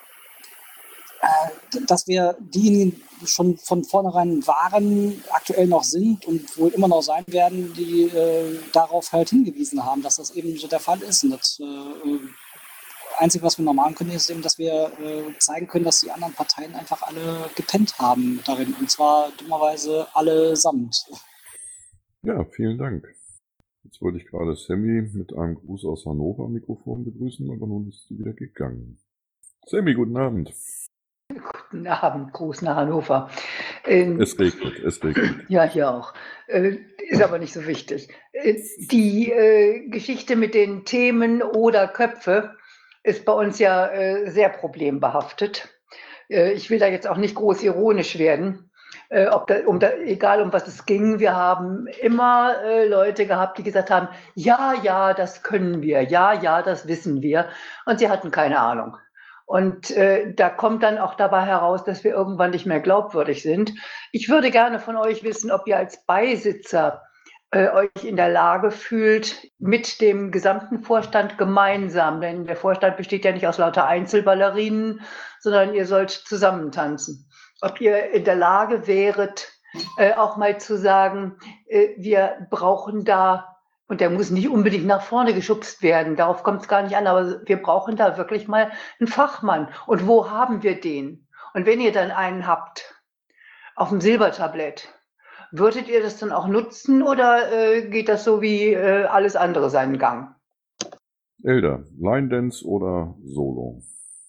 äh, dass wir diejenigen schon von vornherein waren, aktuell noch sind und wohl immer noch sein werden, die äh, darauf halt hingewiesen haben, dass das eben so der Fall ist. Und das äh, Einzige, was wir noch machen können, ist eben, dass wir äh, zeigen können, dass die anderen Parteien einfach alle gepennt haben darin. Und zwar dummerweise allesamt. Ja, vielen Dank. Jetzt wollte ich gerade Sammy mit einem Gruß aus Hannover am Mikrofon begrüßen, aber nun ist sie wieder gegangen. Sammy, guten Abend. Guten Abend, Gruß nach Hannover. Ähm, es regnet, es regnet. Ja, hier auch. Äh, ist aber nicht so wichtig. Äh, die äh, Geschichte mit den Themen oder Köpfe ist bei uns ja äh, sehr problembehaftet. Äh, ich will da jetzt auch nicht groß ironisch werden. Äh, ob da, um da, egal um was es ging, wir haben immer äh, Leute gehabt, die gesagt haben, ja, ja, das können wir, ja, ja, das wissen wir. Und sie hatten keine Ahnung. Und äh, da kommt dann auch dabei heraus, dass wir irgendwann nicht mehr glaubwürdig sind. Ich würde gerne von euch wissen, ob ihr als Beisitzer äh, euch in der Lage fühlt, mit dem gesamten Vorstand gemeinsam, denn der Vorstand besteht ja nicht aus lauter Einzelballerinen, sondern ihr sollt zusammen tanzen. Ob ihr in der Lage wäret, äh, auch mal zu sagen, äh, wir brauchen da, und der muss nicht unbedingt nach vorne geschubst werden, darauf kommt es gar nicht an, aber wir brauchen da wirklich mal einen Fachmann. Und wo haben wir den? Und wenn ihr dann einen habt, auf dem Silbertablett, würdet ihr das dann auch nutzen oder äh, geht das so wie äh, alles andere seinen Gang? Elder, Line Dance oder Solo?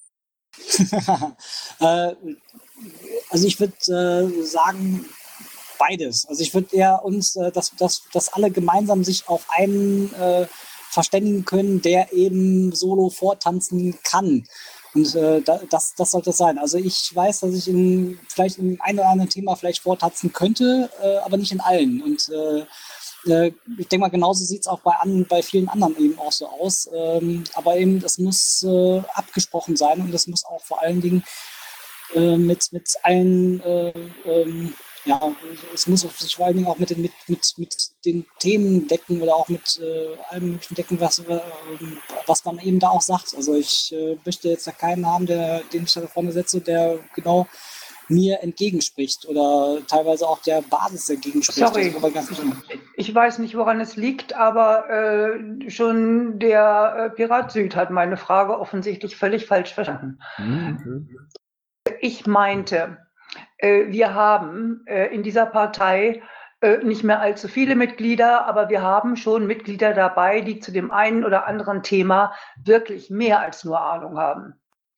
äh, also ich würde äh, sagen, beides. Also ich würde eher uns, äh, dass, dass, dass alle gemeinsam sich auf einen äh, verständigen können, der eben solo vortanzen kann. Und äh, das, das sollte es sein. Also ich weiß, dass ich in vielleicht in einem oder anderen Thema vielleicht vortanzen könnte, äh, aber nicht in allen. Und äh, äh, ich denke mal, genauso sieht es auch bei, an, bei vielen anderen eben auch so aus. Ähm, aber eben, das muss äh, abgesprochen sein und das muss auch vor allen Dingen äh, mit, mit allen äh, ähm, ja, es muss sich vor allen Dingen auch mit den, mit, mit, mit den Themen decken oder auch mit äh, allem möglichen decken, was, äh, was man eben da auch sagt. Also ich äh, möchte jetzt da keinen haben, der, den ich da vorne setze, der genau mir entgegenspricht oder teilweise auch der Basis entgegenspricht. Sorry, ganz ich weiß nicht, woran es liegt, aber äh, schon der äh, Pirat Süd hat meine Frage offensichtlich völlig falsch verstanden. Mhm. Ich meinte, wir haben in dieser Partei nicht mehr allzu viele Mitglieder, aber wir haben schon Mitglieder dabei, die zu dem einen oder anderen Thema wirklich mehr als nur Ahnung haben.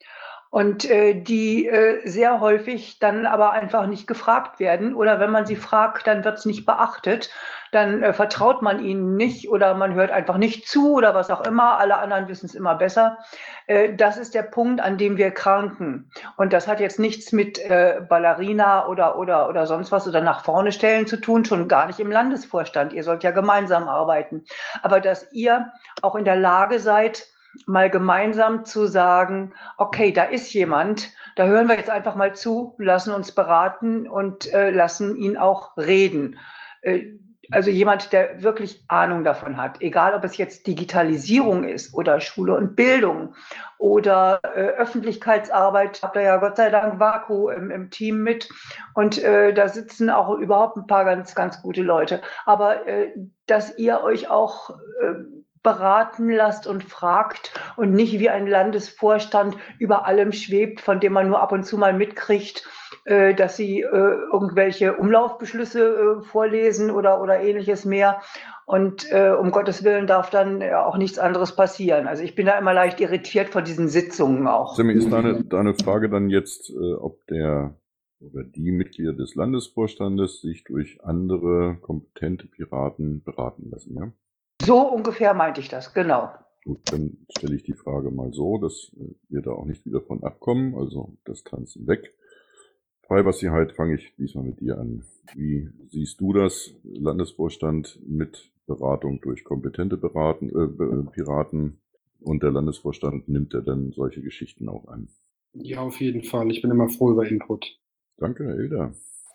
Und die sehr häufig dann aber einfach nicht gefragt werden. Oder wenn man sie fragt, dann wird es nicht beachtet. Dann äh, vertraut man ihnen nicht oder man hört einfach nicht zu oder was auch immer. Alle anderen wissen es immer besser. Äh, das ist der Punkt, an dem wir kranken. Und das hat jetzt nichts mit äh, Ballerina oder, oder, oder sonst was oder nach vorne stellen zu tun, schon gar nicht im Landesvorstand. Ihr sollt ja gemeinsam arbeiten. Aber dass ihr auch in der Lage seid, mal gemeinsam zu sagen, okay, da ist jemand, da hören wir jetzt einfach mal zu, lassen uns beraten und äh, lassen ihn auch reden. Äh, Also jemand, der wirklich Ahnung davon hat, egal ob es jetzt Digitalisierung ist oder Schule und Bildung oder äh, Öffentlichkeitsarbeit, habt ihr ja Gott sei Dank Vaku im, im Team mit und äh, da sitzen auch überhaupt ein paar ganz, ganz gute Leute. Aber äh, dass ihr euch auch äh, beraten lasst und fragt und nicht wie ein Landesvorstand über allem schwebt, von dem man nur ab und zu mal mitkriegt, äh, dass sie äh, irgendwelche Umlaufbeschlüsse äh, vorlesen oder, oder ähnliches mehr. Und äh, um Gottes Willen darf dann ja auch nichts anderes passieren. Also ich bin da immer leicht irritiert von diesen Sitzungen auch. Sammy, ist deine, deine Frage dann jetzt, äh, ob der oder die Mitglieder des Landesvorstandes sich durch andere kompetente Piraten beraten lassen, ja? So ungefähr meinte ich das, genau. Gut, dann stelle ich die Frage mal so, dass wir da auch nicht wieder von abkommen, also das Tanzen weg. Privacyheit fange ich diesmal mit dir an. Wie siehst du das, Landesvorstand mit Beratung durch kompetente Beraten, äh, Piraten und der Landesvorstand, nimmt er denn solche Geschichten auch an? Ja, auf jeden Fall. Ich bin immer froh über Input. Danke, Herr Elder.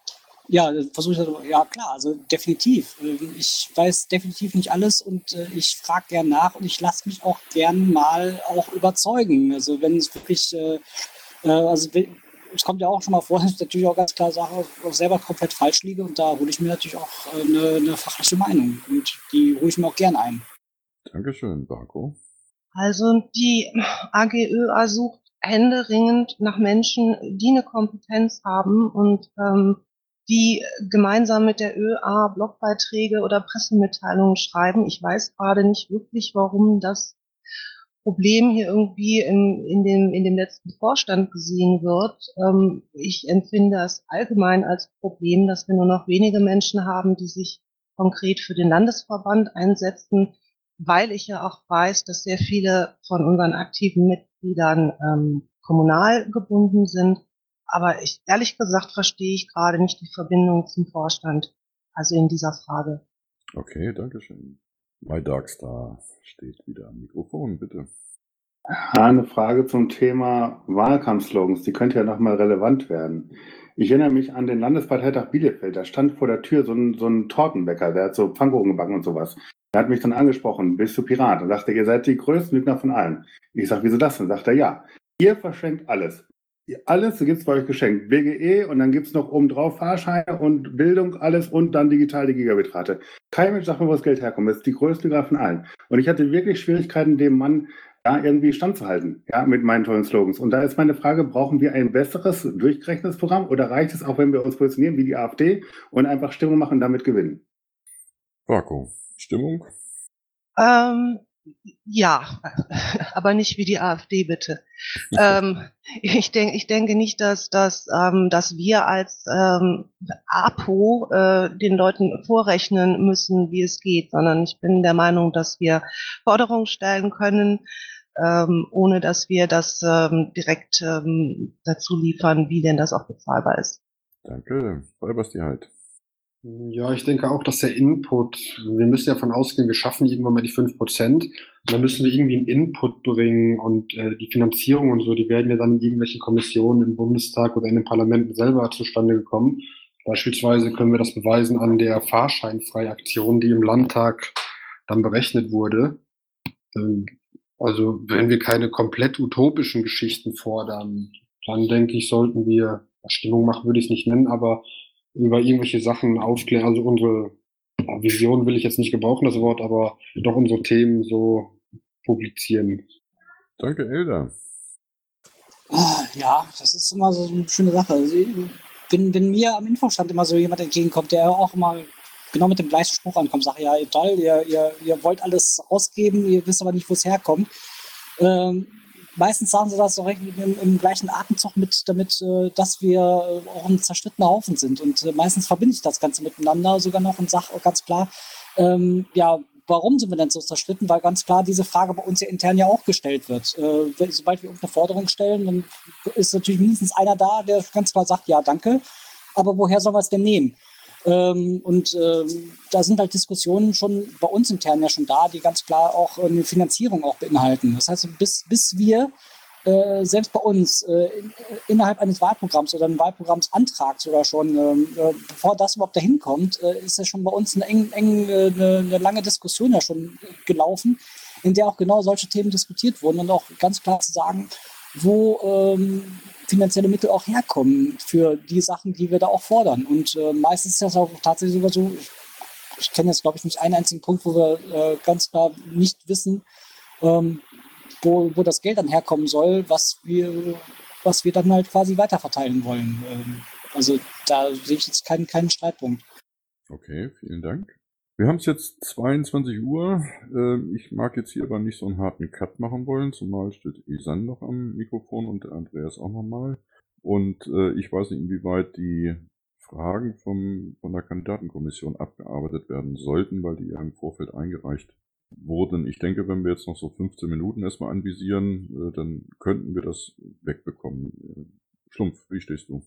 Ja, versuche ich das, ja klar, also definitiv. Ich weiß definitiv nicht alles und äh, ich frage gern nach und ich lasse mich auch gern mal auch überzeugen. Also wenn es wirklich, äh, äh, also es kommt ja auch schon mal vor, dass ich natürlich auch ganz klar sage, auch selber komplett falsch liege und da hole ich mir natürlich auch eine, eine fachliche Meinung und die hole ich mir auch gern ein. Dankeschön, Barko. Also die A G Ö A sucht händeringend nach Menschen, die eine Kompetenz haben und ähm, die gemeinsam mit der Ö A Blogbeiträge oder Pressemitteilungen schreiben. Ich weiß gerade nicht wirklich, warum das Problem hier irgendwie in, in, dem, in dem letzten Vorstand gesehen wird. Ähm, ich empfinde es allgemein als Problem, dass wir nur noch wenige Menschen haben, die sich konkret für den Landesverband einsetzen, weil ich ja auch weiß, dass sehr viele von unseren aktiven Mitgliedern ähm, kommunal gebunden sind. Aber ich, ehrlich gesagt, verstehe ich gerade nicht die Verbindung zum Vorstand, also in dieser Frage. Okay, danke schön. My Darkstar steht wieder am Mikrofon, bitte. Eine Frage zum Thema Wahlkampfslogans, die könnte ja nochmal relevant werden. Ich erinnere mich an den Landesparteitag Bielefeld, da stand vor der Tür so ein, so ein Tortenbäcker, der hat so Pfannkuchen gebacken und sowas. Der hat mich dann angesprochen, bist du Pirat? Und sagte, ihr seid die größten Lügner von allen. Ich sag, wieso das? Und sagt er, ja, ihr verschenkt alles. Alles gibt es bei euch geschenkt. B G E und dann gibt es noch obendrauf Fahrscheine und Bildung, alles und dann digital die Gigabitrate. Kein Mensch sagt mir, wo das Geld herkommt. Das ist die größte Graf von allen. Und ich hatte wirklich Schwierigkeiten, dem Mann da irgendwie standzuhalten, ja, mit meinen tollen Slogans. Und da ist meine Frage, brauchen wir ein besseres, durchgerechnetes Programm oder reicht es auch, wenn wir uns positionieren wie die AfD und einfach Stimmung machen und damit gewinnen? Vaku, Stimmung? Ähm, ja, aber nicht wie die AfD, bitte. ähm, ich, denk, ich denke nicht, dass, dass, ähm, dass wir als ähm, APO äh, den Leuten vorrechnen müssen, wie es geht, sondern ich bin der Meinung, dass wir Forderungen stellen können, ähm, ohne dass wir das ähm, direkt ähm, dazu liefern, wie denn das auch bezahlbar ist. Danke. Bei Basti halt. Ja, ich denke auch, dass der Input, wir müssen ja davon ausgehen, wir schaffen irgendwann mal die fünf Prozent. Da müssen wir irgendwie einen Input bringen und äh, die Finanzierung und so, die werden ja dann in irgendwelchen Kommissionen im Bundestag oder in den Parlamenten selber zustande gekommen. Beispielsweise können wir das beweisen an der Fahrscheinfreiaktion, die im Landtag dann berechnet wurde. Ähm, also wenn wir keine komplett utopischen Geschichten fordern, dann denke ich, sollten wir, Stimmung machen würde ich es nicht nennen, aber über irgendwelche Sachen aufklären, also unsere ja, Vision will ich jetzt nicht gebrauchen, das Wort, aber doch unsere Themen so publizieren. Danke, Elda. Ja, das ist immer so eine schöne Sache. Also, wenn, wenn mir am Infostand immer so jemand entgegenkommt, der auch immer genau mit dem gleichen Spruch ankommt, sagt, ja, toll, ihr, ihr, ihr wollt alles ausgeben, ihr wisst aber nicht, wo es herkommt. Ähm, Meistens sagen sie das auch im, im gleichen Atemzug mit, damit, äh, dass wir äh, auch ein zerstrittener Haufen sind. Und äh, meistens verbinde ich das Ganze miteinander sogar noch und sage ganz klar, ähm, ja, warum sind wir denn so zerstritten? Weil ganz klar diese Frage bei uns ja intern ja auch gestellt wird. Äh, wenn, sobald wir irgendeine Forderung stellen, dann ist natürlich mindestens einer da, der ganz klar sagt, ja, danke, aber woher sollen wir es denn nehmen? Ähm, und ähm, da sind halt Diskussionen schon bei uns intern ja schon da, die ganz klar auch eine Finanzierung auch beinhalten. Das heißt, bis, bis wir äh, selbst bei uns äh, in, innerhalb eines Wahlprogramms oder ein Wahlprogrammsantrag sogar schon, äh, bevor das überhaupt dahin kommt, äh, ist ja schon bei uns eine, eng, eng, eine, eine lange Diskussion ja schon gelaufen, in der auch genau solche Themen diskutiert wurden und auch ganz klar zu sagen, wo ähm, finanzielle Mittel auch herkommen für die Sachen, die wir da auch fordern. Und äh, meistens ist das auch tatsächlich sogar so, ich, ich kenne jetzt, glaube ich, nicht einen einzigen Punkt, wo wir äh, ganz klar nicht wissen, ähm, wo, wo das Geld dann herkommen soll, was wir, was wir dann halt quasi weiterverteilen wollen. Ähm, also da sehe ich jetzt keinen, keinen Streitpunkt. Okay, vielen Dank. Wir haben es jetzt zweiundzwanzig Uhr. Ähm, ich mag jetzt hier aber nicht so einen harten Cut machen wollen, zumal steht Isan noch am Mikrofon und der Andreas auch nochmal. Und äh, ich weiß nicht, inwieweit die Fragen vom, von der Kandidatenkommission abgearbeitet werden sollten, weil die ja im Vorfeld eingereicht wurden. Ich denke, wenn wir jetzt noch so fünfzehn Minuten erstmal anvisieren, äh, dann könnten wir das wegbekommen. Schlumpf, wie stehst du?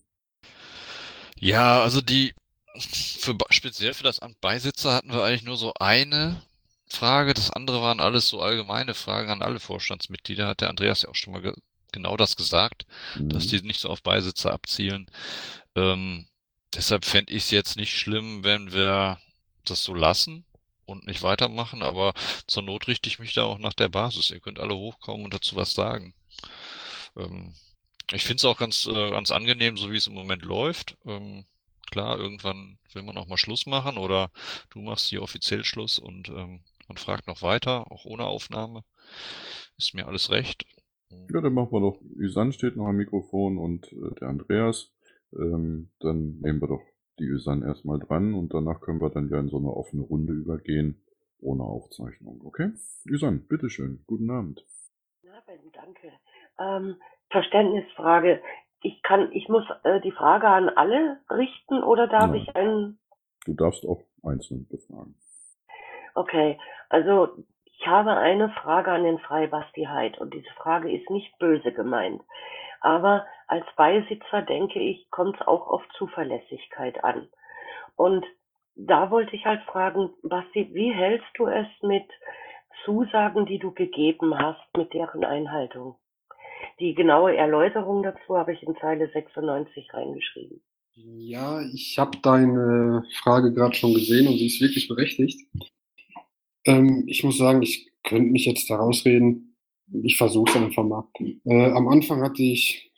Ja, also die Für, speziell für das Amt Beisitzer hatten wir eigentlich nur so eine Frage. Das andere waren alles so allgemeine Fragen an alle Vorstandsmitglieder. Hat der Andreas ja auch schon mal ge genau das gesagt, mhm. dass die nicht so auf Beisitzer abzielen. Ähm, deshalb fände ich es jetzt nicht schlimm, wenn wir das so lassen und nicht weitermachen. Aber zur Not richte ich mich da auch nach der Basis. Ihr könnt alle hochkommen und dazu was sagen. Ähm, ich finde es auch ganz, äh, ganz angenehm, so wie es im Moment läuft. Ähm, Klar, irgendwann will man auch mal Schluss machen oder du machst hier offiziell Schluss und ähm, man fragt noch weiter, auch ohne Aufnahme. Ist mir alles recht. Ja, dann machen wir doch, Isan steht noch am Mikrofon und äh, der Andreas. Ähm, dann nehmen wir doch die Isan erstmal dran und danach können wir dann ja in so eine offene Runde übergehen, ohne Aufzeichnung. Okay? Isan, bitteschön. Guten Abend. Na, Ben, danke. Ähm, Verständnisfrage. Ich kann, ich muss äh, die Frage an alle richten oder darf Nein. ich einen? Du darfst auch einzeln befragen. Okay, also ich habe eine Frage an den Freibasti Heid und diese Frage ist nicht böse gemeint. Aber als Beisitzer, denke ich, kommt es auch auf Zuverlässigkeit an. Und da wollte ich halt fragen, Basti, wie hältst du es mit Zusagen, die du gegeben hast, mit deren Einhaltung? Die genaue Erläuterung dazu habe ich in Zeile sechsundneunzig reingeschrieben. Ja, ich habe deine Frage gerade schon gesehen und sie ist wirklich berechtigt. Ähm, ich muss sagen, ich könnte mich jetzt da rausreden. Ich versuche es einfach mal. Äh, am Anfang hatte ich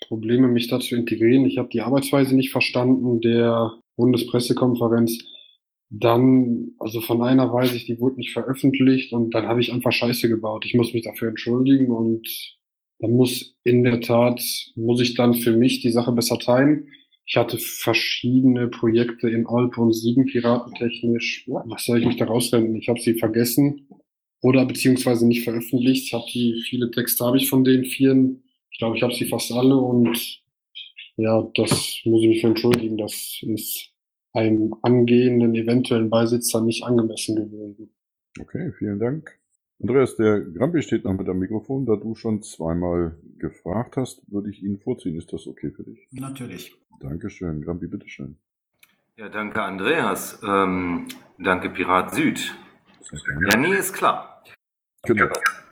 Probleme, mich da zu integrieren. Ich habe die Arbeitsweise nicht verstanden der Bundespressekonferenz. Dann, also von einer weiß ich, die wurde nicht veröffentlicht und dann habe ich einfach Scheiße gebaut. Ich muss mich dafür entschuldigen und dann muss in der Tat, muss ich dann für mich die Sache besser teilen. Ich hatte verschiedene Projekte in Olpe und Siegen piratentechnisch. Was soll ich mich da rauswenden? Ich habe sie vergessen oder beziehungsweise nicht veröffentlicht. Ich habe die, viele Texte habe ich von den vielen. Ich glaube, ich habe sie fast alle und ja, das muss ich mich für entschuldigen. Das ist einem angehenden eventuellen Beisitzer nicht angemessen gewesen. Okay, vielen Dank. Andreas, der Grampi steht noch mit am Mikrofon. Da du schon zweimal gefragt hast, würde ich ihn vorziehen. Ist das okay für dich? Natürlich. Dankeschön. Grampi, bitteschön. Ja, danke Andreas. Ähm, danke Pirat Süd. Ja, nee, ist klar. Genau.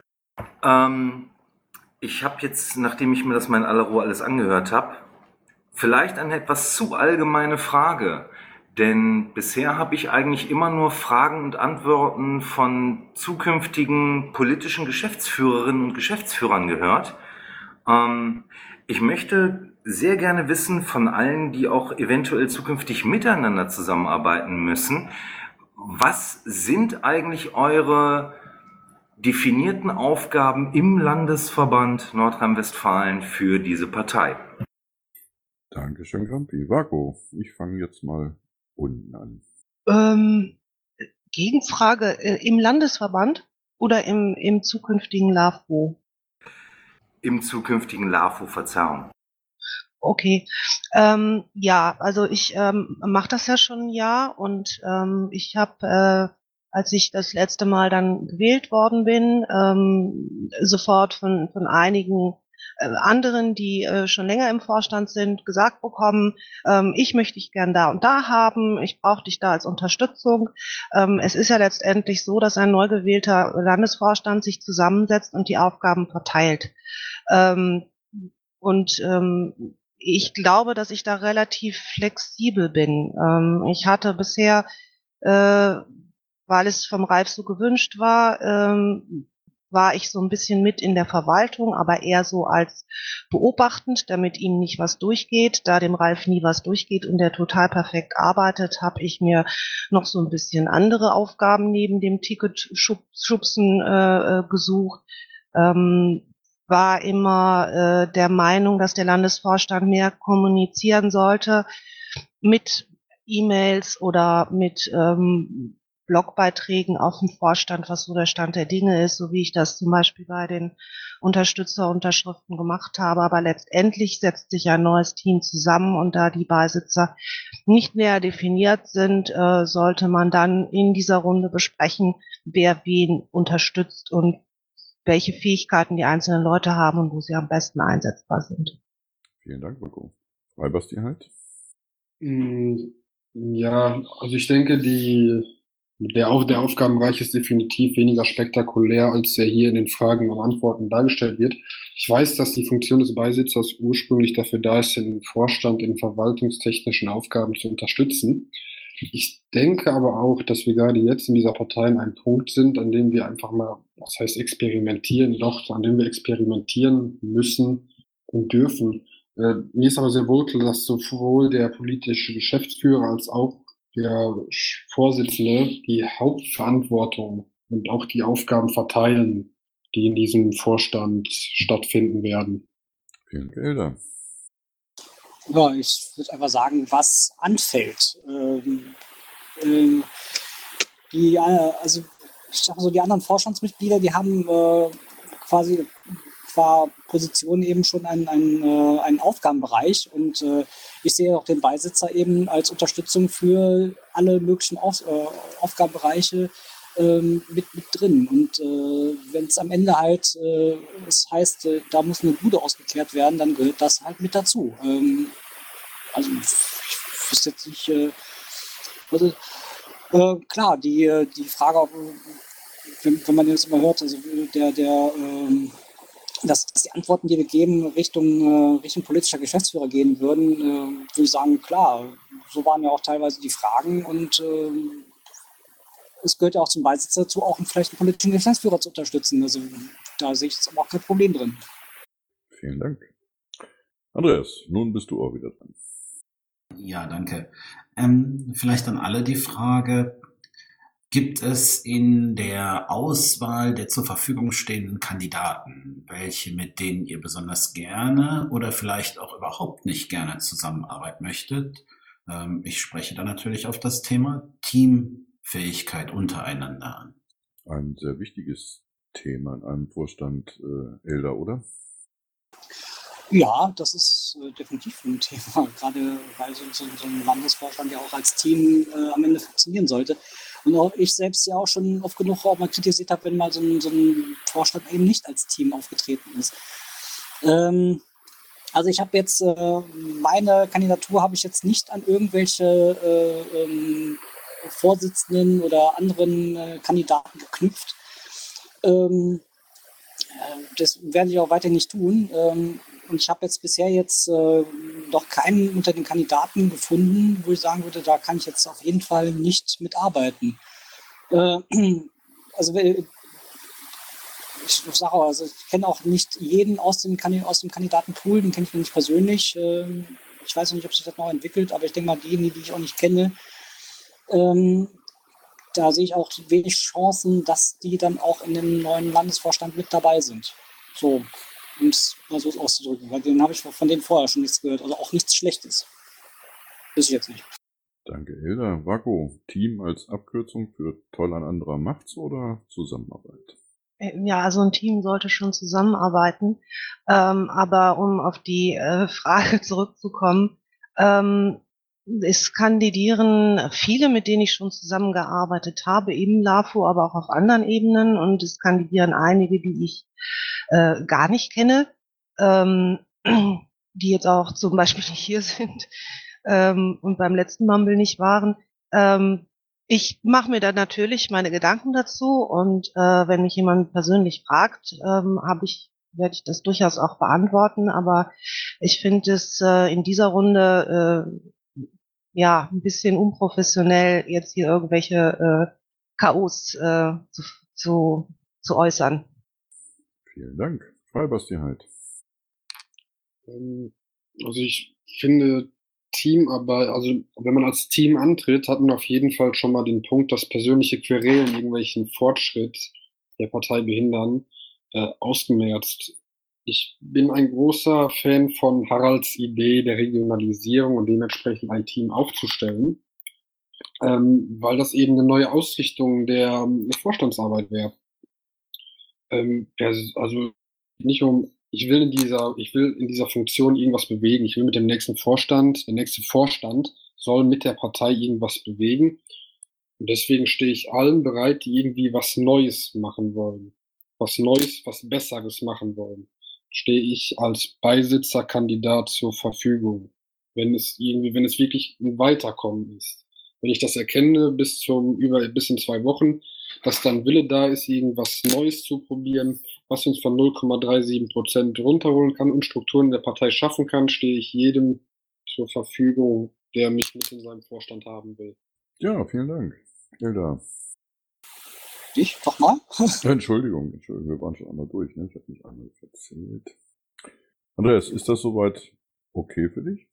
Ähm, ich habe jetzt, nachdem ich mir das mal in aller Ruhe alles angehört habe, vielleicht eine etwas zu allgemeine Frage. Denn bisher habe ich eigentlich immer nur Fragen und Antworten von zukünftigen politischen Geschäftsführerinnen und Geschäftsführern gehört. Ähm, ich möchte sehr gerne wissen von allen, die auch eventuell zukünftig miteinander zusammenarbeiten müssen, was sind eigentlich eure definierten Aufgaben im Landesverband Nordrhein-Westfalen für diese Partei? Dankeschön, Grampi. Vako, ich fange jetzt mal unten an. Ähm, Gegenfrage, äh, im Landesverband oder im, im zukünftigen LAFO? Im zukünftigen LAFO, Verzeihung. Okay, ähm, ja, also ich ähm, mache das ja schon ein Jahr und ähm, ich habe, äh, als ich das letzte Mal dann gewählt worden bin, ähm, sofort von, von einigen äh, anderen, die äh, schon länger im Vorstand sind, gesagt bekommen, ähm, ich möchte dich gern da und da haben, ich brauche dich da als Unterstützung. Ähm, es ist ja letztendlich so, dass ein neu gewählter Landesvorstand sich zusammensetzt und die Aufgaben verteilt. Ähm, und ähm, ich glaube, dass ich da relativ flexibel bin. Ähm, ich hatte bisher, äh, weil es vom Ralf so gewünscht war, ähm, war ich so ein bisschen mit in der Verwaltung, aber eher so als beobachtend, damit ihm nicht was durchgeht. Da dem Ralf nie was durchgeht und der total perfekt arbeitet, habe ich mir noch so ein bisschen andere Aufgaben neben dem Ticketschubsen äh, gesucht. Ähm, war immer äh, der Meinung, dass der Landesvorstand mehr kommunizieren sollte mit E-Mails oder mit ähm, Blogbeiträgen auf dem Vorstand, was so der Stand der Dinge ist, so wie ich das zum Beispiel bei den Unterstützerunterschriften gemacht habe. Aber letztendlich setzt sich ein neues Team zusammen und da die Beisitzer nicht näher definiert sind, äh, sollte man dann in dieser Runde besprechen, wer wen unterstützt und welche Fähigkeiten die einzelnen Leute haben und wo sie am besten einsetzbar sind. Vielen Dank, Marco. Freibasti halt. Ja, also ich denke, die, der, Auf, der Aufgabenbereich ist definitiv weniger spektakulär, als der hier in den Fragen und Antworten dargestellt wird. Ich weiß, dass die Funktion des Beisitzers ursprünglich dafür da ist, den Vorstand in verwaltungstechnischen Aufgaben zu unterstützen. Ich denke aber auch, dass wir gerade jetzt in dieser Partei an einem Punkt sind, an dem wir einfach mal, was heißt experimentieren, doch, an dem wir experimentieren müssen und dürfen. Äh, mir ist aber sehr wohl klar, dass sowohl der politische Geschäftsführer als auch der Vorsitzende die Hauptverantwortung und auch die Aufgaben verteilen, die in diesem Vorstand stattfinden werden. Vielen Gelder. Ja, ich würde einfach sagen, was anfällt. Ähm, ähm, die, äh, also ich sag so, die anderen Vorstandsmitglieder, die haben äh, quasi qua Position eben schon einen, einen, äh, einen Aufgabenbereich und äh, ich sehe auch den Beisitzer eben als Unterstützung für alle möglichen Auf, äh, Aufgabenbereiche ähm, mit, mit drin. Und äh, wenn es am Ende halt äh, es heißt, äh, da muss eine Bude ausgekehrt werden, dann gehört das halt mit dazu. Ähm, also ich wüsste jetzt nicht, äh, also, äh, klar, die, die Frage, ob, wenn, wenn man das immer hört, also der, der ähm, dass, dass die Antworten, die wir geben, Richtung, äh, Richtung politischer Geschäftsführer gehen würden, äh, würde ich sagen, klar, so waren ja auch teilweise die Fragen und äh, es gehört ja auch zum Beisitzer dazu, auch vielleicht einen politischen Geschäftsführer zu unterstützen. Also da sehe ich jetzt aber auch kein Problem drin. Vielen Dank. Andreas, nun bist du auch wieder dran. Ja, danke. Ähm, vielleicht an alle die Frage, gibt es in der Auswahl der zur Verfügung stehenden Kandidaten welche, mit denen ihr besonders gerne oder vielleicht auch überhaupt nicht gerne zusammenarbeiten möchtet? Ähm, ich spreche da natürlich auf das Thema Teamfähigkeit untereinander an. Ein sehr wichtiges Thema in einem Vorstand, äh, Elda, oder? Ja, das ist äh, definitiv ein Thema, gerade weil so, so, so ein Landesvorstand ja auch als Team äh, am Ende funktionieren sollte. Und auch ich selbst ja auch schon oft genug auch mal kritisiert habe, wenn mal so ein, so ein Vorstand eben nicht als Team aufgetreten ist. Ähm, also ich habe jetzt, äh, meine Kandidatur habe ich jetzt nicht an irgendwelche äh, ähm, Vorsitzenden oder anderen äh, Kandidaten geknüpft. Ähm, das werde ich auch weiter nicht tun. Ähm, und ich habe jetzt bisher jetzt äh, noch keinen unter den Kandidaten gefunden, wo ich sagen würde, da kann ich jetzt auf jeden Fall nicht mitarbeiten. Äh, also ich sage auch, also ich kenne auch nicht jeden aus dem, aus dem Kandidatenpool, den kenne ich nicht persönlich. Ähm, ich weiß noch nicht, ob sich das noch entwickelt, aber ich denke mal, diejenigen, die ich auch nicht kenne, ähm, da sehe ich auch wenig Chancen, dass die dann auch in dem neuen Landesvorstand mit dabei sind. So, um es mal so auszudrücken. Weil den habe ich von denen vorher schon nichts gehört. Also auch nichts Schlechtes. Weiß ich jetzt nicht. Danke, Elda. Vako, Team als Abkürzung für toll an anderer macht's oder Zusammenarbeit? Ja, also ein Team sollte schon zusammenarbeiten. Ähm, aber um auf die äh, Frage zurückzukommen, ähm, es kandidieren viele, mit denen ich schon zusammengearbeitet habe, im LAFO, aber auch auf anderen Ebenen. Und es kandidieren einige, die ich äh, gar nicht kenne, ähm, die jetzt auch zum Beispiel nicht hier sind ähm, und beim letzten Mumble nicht waren. Ähm, ich mache mir da natürlich meine Gedanken dazu und äh, wenn mich jemand persönlich fragt, ähm, habe ich werde ich das durchaus auch beantworten. Aber ich finde es äh, in dieser Runde äh, ja, ein bisschen unprofessionell, jetzt hier irgendwelche äh, K Os äh, zu, zu, zu äußern. Vielen Dank. Freibastiheit. Ähm, also ich finde Teamarbeit, also wenn man als Team antritt, hat man auf jeden Fall schon mal den Punkt, dass persönliche Querelen irgendwelchen Fortschritt der Partei behindern, äh, ausgemerzt. Ich bin ein großer Fan von Haralds Idee der Regionalisierung und dementsprechend ein Team aufzustellen, ähm, weil das eben eine neue Ausrichtung der ähm, Vorstandsarbeit wäre. Ähm, also nicht um, ich will in dieser, ich will in dieser Funktion irgendwas bewegen. Ich will mit dem nächsten Vorstand, der nächste Vorstand soll mit der Partei irgendwas bewegen. Und deswegen stehe ich allen bereit, die irgendwie was Neues machen wollen, was Neues, was Besseres machen wollen. Stehe ich als Beisitzerkandidat zur Verfügung, wenn es irgendwie, wenn es wirklich ein Weiterkommen ist. Wenn ich das erkenne bis zum über bis in zwei Wochen, dass dann Wille da ist, irgendwas Neues zu probieren, was uns von null Komma siebenunddreißig Prozent runterholen kann und Strukturen der Partei schaffen kann, stehe ich jedem zur Verfügung, der mich mit in seinem Vorstand haben will. Ja, vielen Dank. Elda. Ich? Doch mal? Entschuldigung, Entschuldigung, wir waren schon einmal durch, ne? Ich habe mich einmal verzählt. Andreas, ist das soweit okay für dich?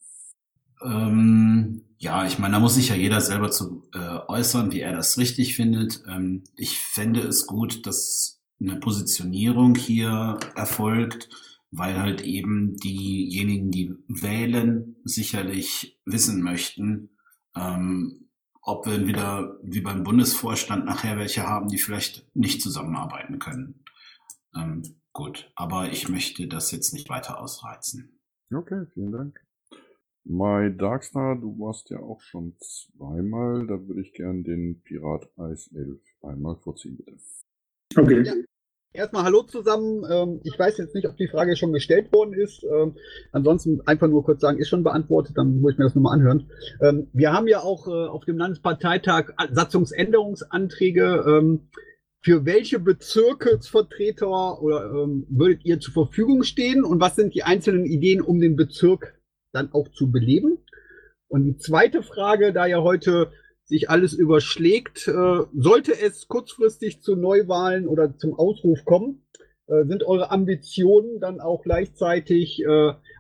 Ähm, ja, ich meine, da muss sich ja jeder selber zu äh, äußern, wie er das richtig findet. Ähm, ich fände es gut, dass eine Positionierung hier erfolgt, weil halt eben diejenigen, die wählen, sicherlich wissen möchten, ähm, ob wir wieder wie beim Bundesvorstand nachher welche haben, die vielleicht nicht zusammenarbeiten können. Ähm, gut, aber ich möchte das jetzt nicht weiter ausreizen. Okay, vielen Dank. My Darkstar, du warst ja auch schon zweimal. Da würde ich gern den Pirat Eis elf einmal vorziehen, bitte. Okay. Ja. Erstmal hallo zusammen. Ähm, ich weiß jetzt nicht, ob die Frage schon gestellt worden ist. Ähm, ansonsten einfach nur kurz sagen, ist schon beantwortet, dann muss ich mir das nochmal anhören. Ähm, wir haben ja auch äh, auf dem Landesparteitag Satzungsänderungsanträge. Ähm, für welche Bezirksvertreter oder ähm, würdet ihr zur Verfügung stehen und was sind die einzelnen Ideen, um den Bezirk dann auch zu beleben? Und die zweite Frage, da ja heute sich alles überschlägt, äh, sollte es kurzfristig zu Neuwahlen oder zum Ausruf kommen, äh, sind eure Ambitionen dann auch gleichzeitig äh,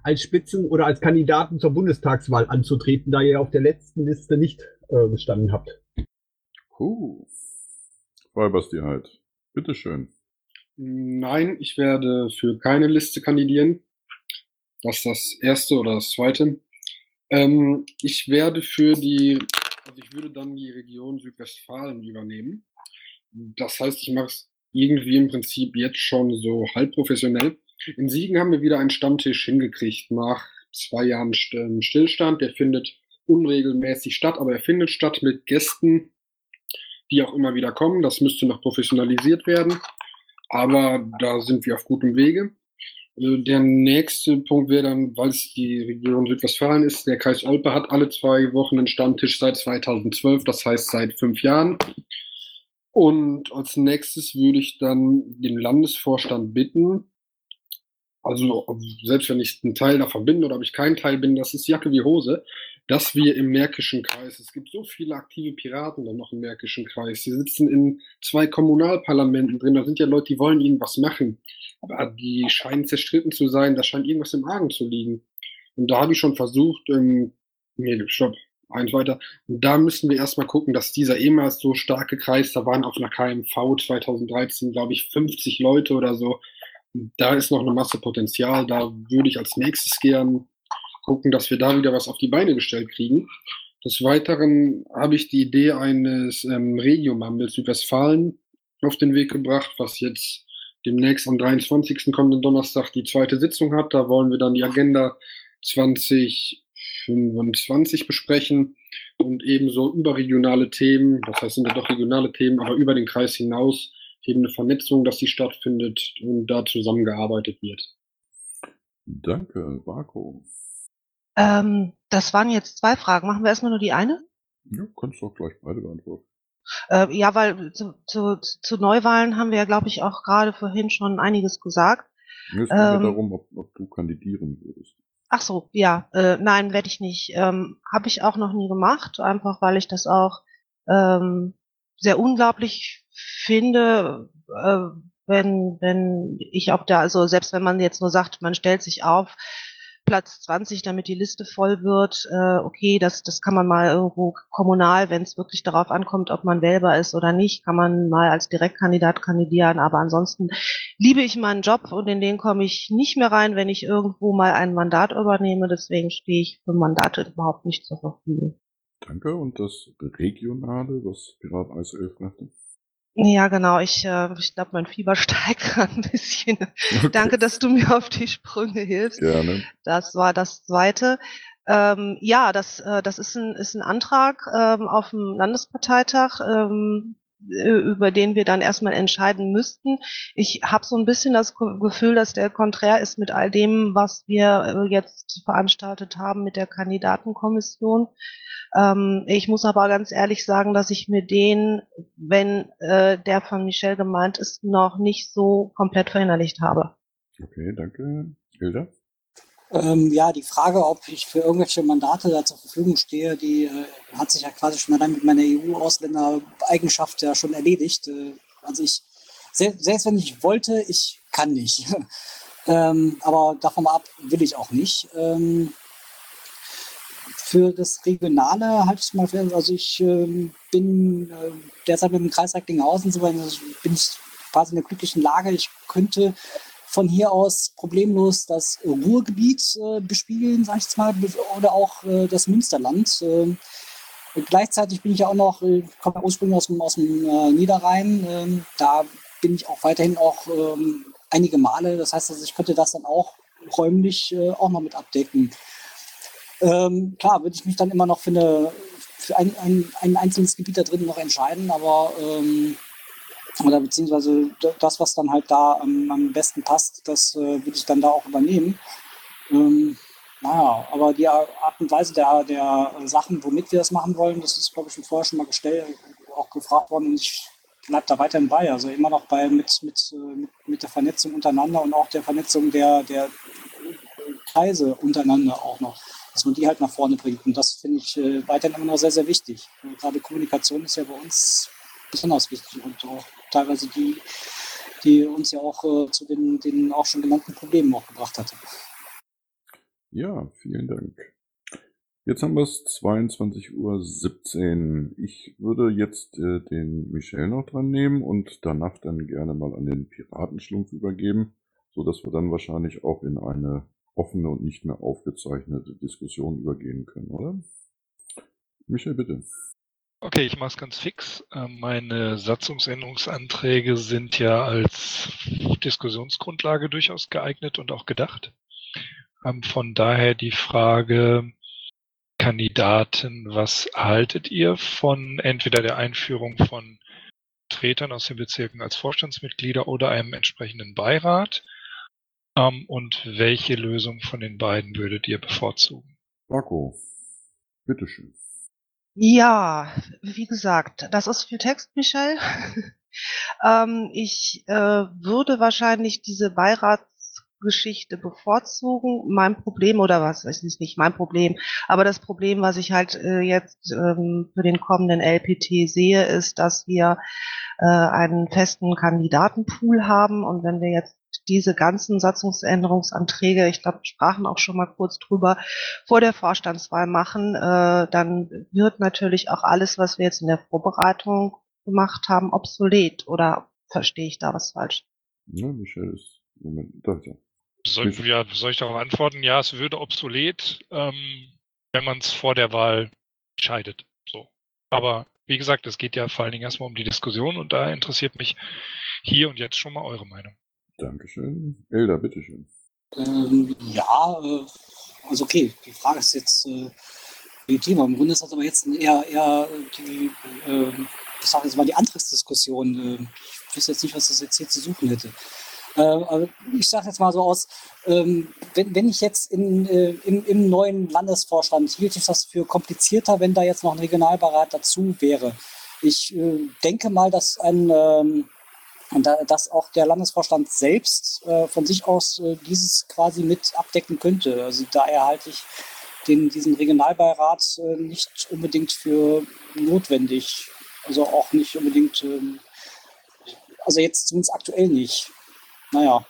als Spitzen- oder als Kandidaten zur Bundestagswahl anzutreten, da ihr auf der letzten Liste nicht äh, gestanden habt? Puh. Frau Basti-Heid, bitteschön. Nein, ich werde für keine Liste kandidieren. Das ist das Erste oder das Zweite. Ähm, ich werde für die, also ich würde dann die Region Südwestfalen übernehmen. Das heißt, ich mache es irgendwie im Prinzip jetzt schon so halb professionell. In Siegen haben wir wieder einen Stammtisch hingekriegt nach zwei Jahren Stillstand. Der findet unregelmäßig statt, aber er findet statt mit Gästen, die auch immer wieder kommen. Das müsste noch professionalisiert werden, aber da sind wir auf gutem Wege. Der nächste Punkt wäre dann, weil es die Region Südwestfalen ist, der Kreis Olpe hat alle zwei Wochen einen Stammtisch seit zweitausendzwölf, das heißt seit fünf Jahren. Und als nächstes würde ich dann den Landesvorstand bitten, also selbst wenn ich ein Teil davon bin oder ob ich kein Teil bin, das ist Jacke wie Hose, dass wir im Märkischen Kreis, es gibt so viele aktive Piraten dann noch im Märkischen Kreis, die sitzen in zwei Kommunalparlamenten drin, da sind ja Leute, die wollen irgendwas machen, aber die scheinen zerstritten zu sein, da scheint irgendwas im Argen zu liegen. Und da habe ich schon versucht, ähm, nee, stopp, eins weiter, und da müssen wir erstmal gucken, dass dieser ehemals so starke Kreis, da waren auf einer K M V zweitausenddreizehn, glaube ich, fünfzig Leute oder so, da ist noch eine Masse Potenzial, da würde ich als nächstes gern gucken, dass wir da wieder was auf die Beine gestellt kriegen. Des Weiteren habe ich die Idee eines ähm, Regio-Mumbles Südwestfalen auf den Weg gebracht, was jetzt demnächst am dreiundzwanzigsten kommenden Donnerstag die zweite Sitzung hat. Da wollen wir dann die Agenda zwanzig fünfundzwanzig besprechen und ebenso überregionale Themen, das heißt, sind ja doch regionale Themen, aber über den Kreis hinaus eben eine Vernetzung, dass die stattfindet und da zusammengearbeitet wird. Danke, Marco. Ähm, das waren jetzt zwei Fragen. Machen wir erstmal nur die eine? Ja, kannst du auch gleich beide beantworten. Äh, ja, weil zu, zu, zu Neuwahlen haben wir ja, glaube ich, auch gerade vorhin schon einiges gesagt. Es geht ähm, darum, ob, ob du kandidieren würdest. Ach so, ja, äh, nein, werde ich nicht. Ähm, Habe ich auch noch nie gemacht, einfach weil ich das auch ähm, sehr unglaublich finde, äh, wenn, wenn ich auch da, also selbst wenn man jetzt nur sagt, man stellt sich auf Platz zwanzig, damit die Liste voll wird, äh, okay, das, das kann man mal irgendwo kommunal, wenn es wirklich darauf ankommt, ob man wählbar ist oder nicht, kann man mal als Direktkandidat kandidieren, aber ansonsten liebe ich meinen Job und in den komme ich nicht mehr rein, wenn ich irgendwo mal ein Mandat übernehme, deswegen stehe ich für Mandate überhaupt nicht zur Verfügung. Danke, und das Regionale, was Pirat Eis elf machte? Ja, genau. Ich, äh, ich glaube, mein Fieber steigt gerade ein bisschen. Okay. Danke, dass du mir auf die Sprünge hilfst. Gerne. Das war das Zweite. Ähm, ja, das, äh, das ist ein, ist ein Antrag ähm, auf dem Landesparteitag, ähm, über den wir dann erstmal entscheiden müssten. Ich habe so ein bisschen das Gefühl, dass der konträr ist mit all dem, was wir jetzt veranstaltet haben mit der Kandidatenkommission. Ähm, ich muss aber ganz ehrlich sagen, dass ich mir den, wenn äh, der von Michelle gemeint ist, noch nicht so komplett verinnerlicht habe. Okay, danke. Hilda? Ähm, ja, die Frage, ob ich für irgendwelche Mandate da zur Verfügung stehe, die äh, hat sich ja quasi schon allein mit meiner E U-Ausländereigenschaft ja schon erledigt. Äh, also ich, selbst, selbst wenn ich wollte, ich kann nicht. ähm, aber davon ab will ich auch nicht. Ähm, für das Regionale halte ich es mal fest, also ich äh, bin äh, derzeit mit dem Kreis Recklinghausen, so also bin ich quasi in der glücklichen Lage, ich könnte von hier aus problemlos das Ruhrgebiet äh, bespielen, sag ich jetzt mal, oder auch äh, das Münsterland. Äh, gleichzeitig bin ich ja auch noch, äh, komme ursprünglich aus dem, aus dem äh, Niederrhein, äh, da bin ich auch weiterhin auch äh, einige Male, das heißt, also ich könnte das dann auch räumlich äh, auch noch mit abdecken. Ähm, klar, würde ich mich dann immer noch für, eine, für ein, ein, ein einzelnes Gebiet da drin noch entscheiden, aber ähm, oder beziehungsweise das, was dann halt da am, am besten passt, das äh, würde ich dann da auch übernehmen. Ähm, naja, aber die Art und Weise der, der Sachen, womit wir das machen wollen, das ist, glaube ich, schon vorher schon mal gestellt, auch gefragt worden und ich bleibe da weiterhin bei. Also immer noch bei mit, mit, mit, mit der Vernetzung untereinander und auch der Vernetzung der, der Kreise untereinander auch noch, dass man die halt nach vorne bringt. Und das finde ich äh, weiterhin immer noch sehr, sehr wichtig. Und gerade Kommunikation ist ja bei uns besonders wichtig und auch teilweise die, die uns ja auch äh, zu den, den auch schon genannten Problemen auch gebracht hatte. Ja, vielen Dank. Jetzt haben wir es zweiundzwanzig Uhr siebzehn. Ich würde jetzt äh, den Michel noch dran nehmen und danach dann gerne mal an den Piratenschlumpf übergeben, sodass wir dann wahrscheinlich auch in eine offene und nicht mehr aufgezeichnete Diskussion übergehen können, oder? Michel, bitte. Okay, ich mache es ganz fix. Ähm, Meine Satzungsänderungsanträge sind ja als Diskussionsgrundlage durchaus geeignet und auch gedacht. Ähm, Von daher die Frage, Kandidaten, was haltet ihr von entweder der Einführung von Vertretern aus den Bezirken als Vorstandsmitglieder oder einem entsprechenden Beirat? Ähm, Und welche Lösung von den beiden würdet ihr bevorzugen? Marco, bitteschön. Ja, wie gesagt, das ist viel Text, Michel. ähm, ich äh, würde wahrscheinlich diese Beiratsgeschichte bevorzugen. Mein Problem, oder was, es ist nicht mein Problem, aber das Problem, was ich halt äh, jetzt ähm, für den kommenden L P T sehe, ist, dass wir äh, einen festen Kandidatenpool haben und wenn wir jetzt diese ganzen Satzungsänderungsanträge, ich glaube, wir sprachen auch schon mal kurz drüber, vor der Vorstandswahl machen, äh, dann wird natürlich auch alles, was wir jetzt in der Vorbereitung gemacht haben, obsolet. Oder verstehe ich da was falsch? Ja, Michel ist, Moment, da ist er. Soll, Michel. ja, soll ich darauf antworten? Ja, es würde obsolet, ähm, wenn man es vor der Wahl entscheidet. So. Aber wie gesagt, es geht ja vor allen Dingen erstmal um die Diskussion und da interessiert mich hier und jetzt schon mal eure Meinung. Dankeschön. Elda, bitteschön. Ähm, ja, äh, also okay, die Frage ist jetzt äh, legitim. Im Grunde ist das aber jetzt eher, eher die, äh, ich sage jetzt mal die Antragsdiskussion. Äh, ich wüsste jetzt nicht, was das jetzt hier zu suchen hätte. Äh, aber ich sage jetzt mal so aus, ähm, wenn, wenn ich jetzt in, äh, im, im neuen Landesvorstand, hielt ich das für komplizierter, wenn da jetzt noch ein Regionalbeirat dazu wäre. Ich äh, denke mal, dass ein ähm, Und da, dass auch der Landesvorstand selbst äh, von sich aus äh, dieses quasi mit abdecken könnte. Also da erhalte ich den, diesen Regionalbeirat äh, nicht unbedingt für notwendig. Also auch nicht unbedingt, ähm, also jetzt zumindest aktuell nicht. Naja.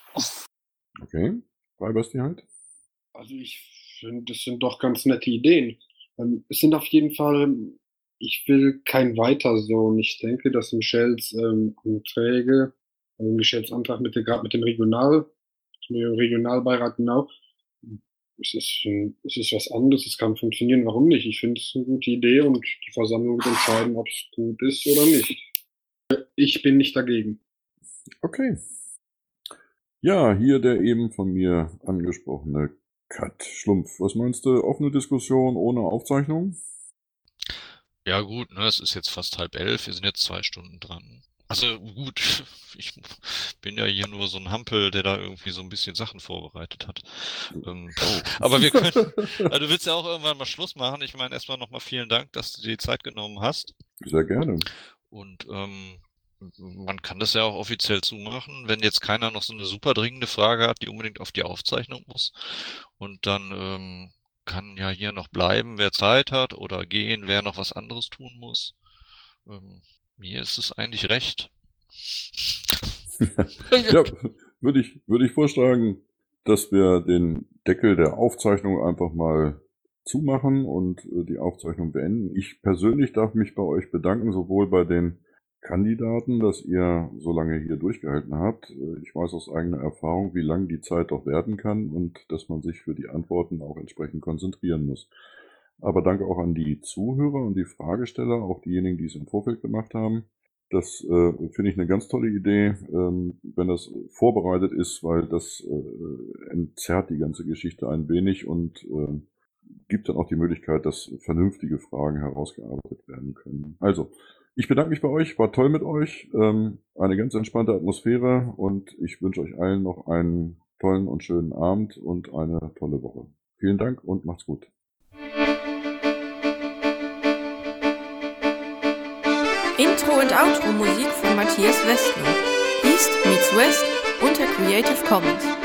Okay, Basti halt. Also ich finde, das sind doch ganz nette Ideen. Ähm, es sind auf jeden Fall, ich will kein weiter so. Und ich denke, dass Michels ähm, Anträge, äh, Michels Antrag mit, der- gerade mit dem Regional, mit dem Regionalbeirat genau, es ist, ein- es ist was anderes, es kann funktionieren, warum nicht? Ich finde es eine gute Idee und die Versammlung wird entscheiden, ob es gut ist oder nicht. Ich bin nicht dagegen. Okay. Ja, hier der eben von mir angesprochene Kat Schlumpf. Was meinst du? Offene Diskussion ohne Aufzeichnung? Ja gut, ne, es ist jetzt fast halb elf, wir sind jetzt zwei Stunden dran. Also gut, ich bin ja hier nur so ein Hampel, der da irgendwie so ein bisschen Sachen vorbereitet hat. Ähm, aber wir können, also du willst ja auch irgendwann mal Schluss machen. Ich meine erstmal nochmal vielen Dank, dass du dir die Zeit genommen hast. Sehr gerne. Und ähm, man kann das ja auch offiziell zumachen, wenn jetzt keiner noch so eine super dringende Frage hat, die unbedingt auf die Aufzeichnung muss. Und dann ähm, kann ja hier noch bleiben, wer Zeit hat, oder gehen, wer noch was anderes tun muss. Ähm, mir ist es eigentlich recht. Ja, würde ich, würde ich vorschlagen, dass wir den Deckel der Aufzeichnung einfach mal zumachen und äh, die Aufzeichnung beenden. Ich persönlich darf mich bei euch bedanken, sowohl bei den Kandidaten, dass ihr so lange hier durchgehalten habt. Äh, Ich weiß aus eigener Erfahrung, wie lang die Zeit doch werden kann und dass man sich für die Antworten auch entsprechend konzentrieren muss. Aber danke auch an die Zuhörer und die Fragesteller, auch diejenigen, die es im Vorfeld gemacht haben. Das äh, finde ich eine ganz tolle Idee, ähm, wenn das vorbereitet ist, weil das äh, entzerrt die ganze Geschichte ein wenig und äh, gibt dann auch die Möglichkeit, dass vernünftige Fragen herausgearbeitet werden können. Also, ich bedanke mich bei euch, war toll mit euch, ähm, eine ganz entspannte Atmosphäre und ich wünsche euch allen noch einen tollen und schönen Abend und eine tolle Woche. Vielen Dank und macht's gut. Intro und Outro Musik von Matthias Westner. East meets West unter Creative Commons.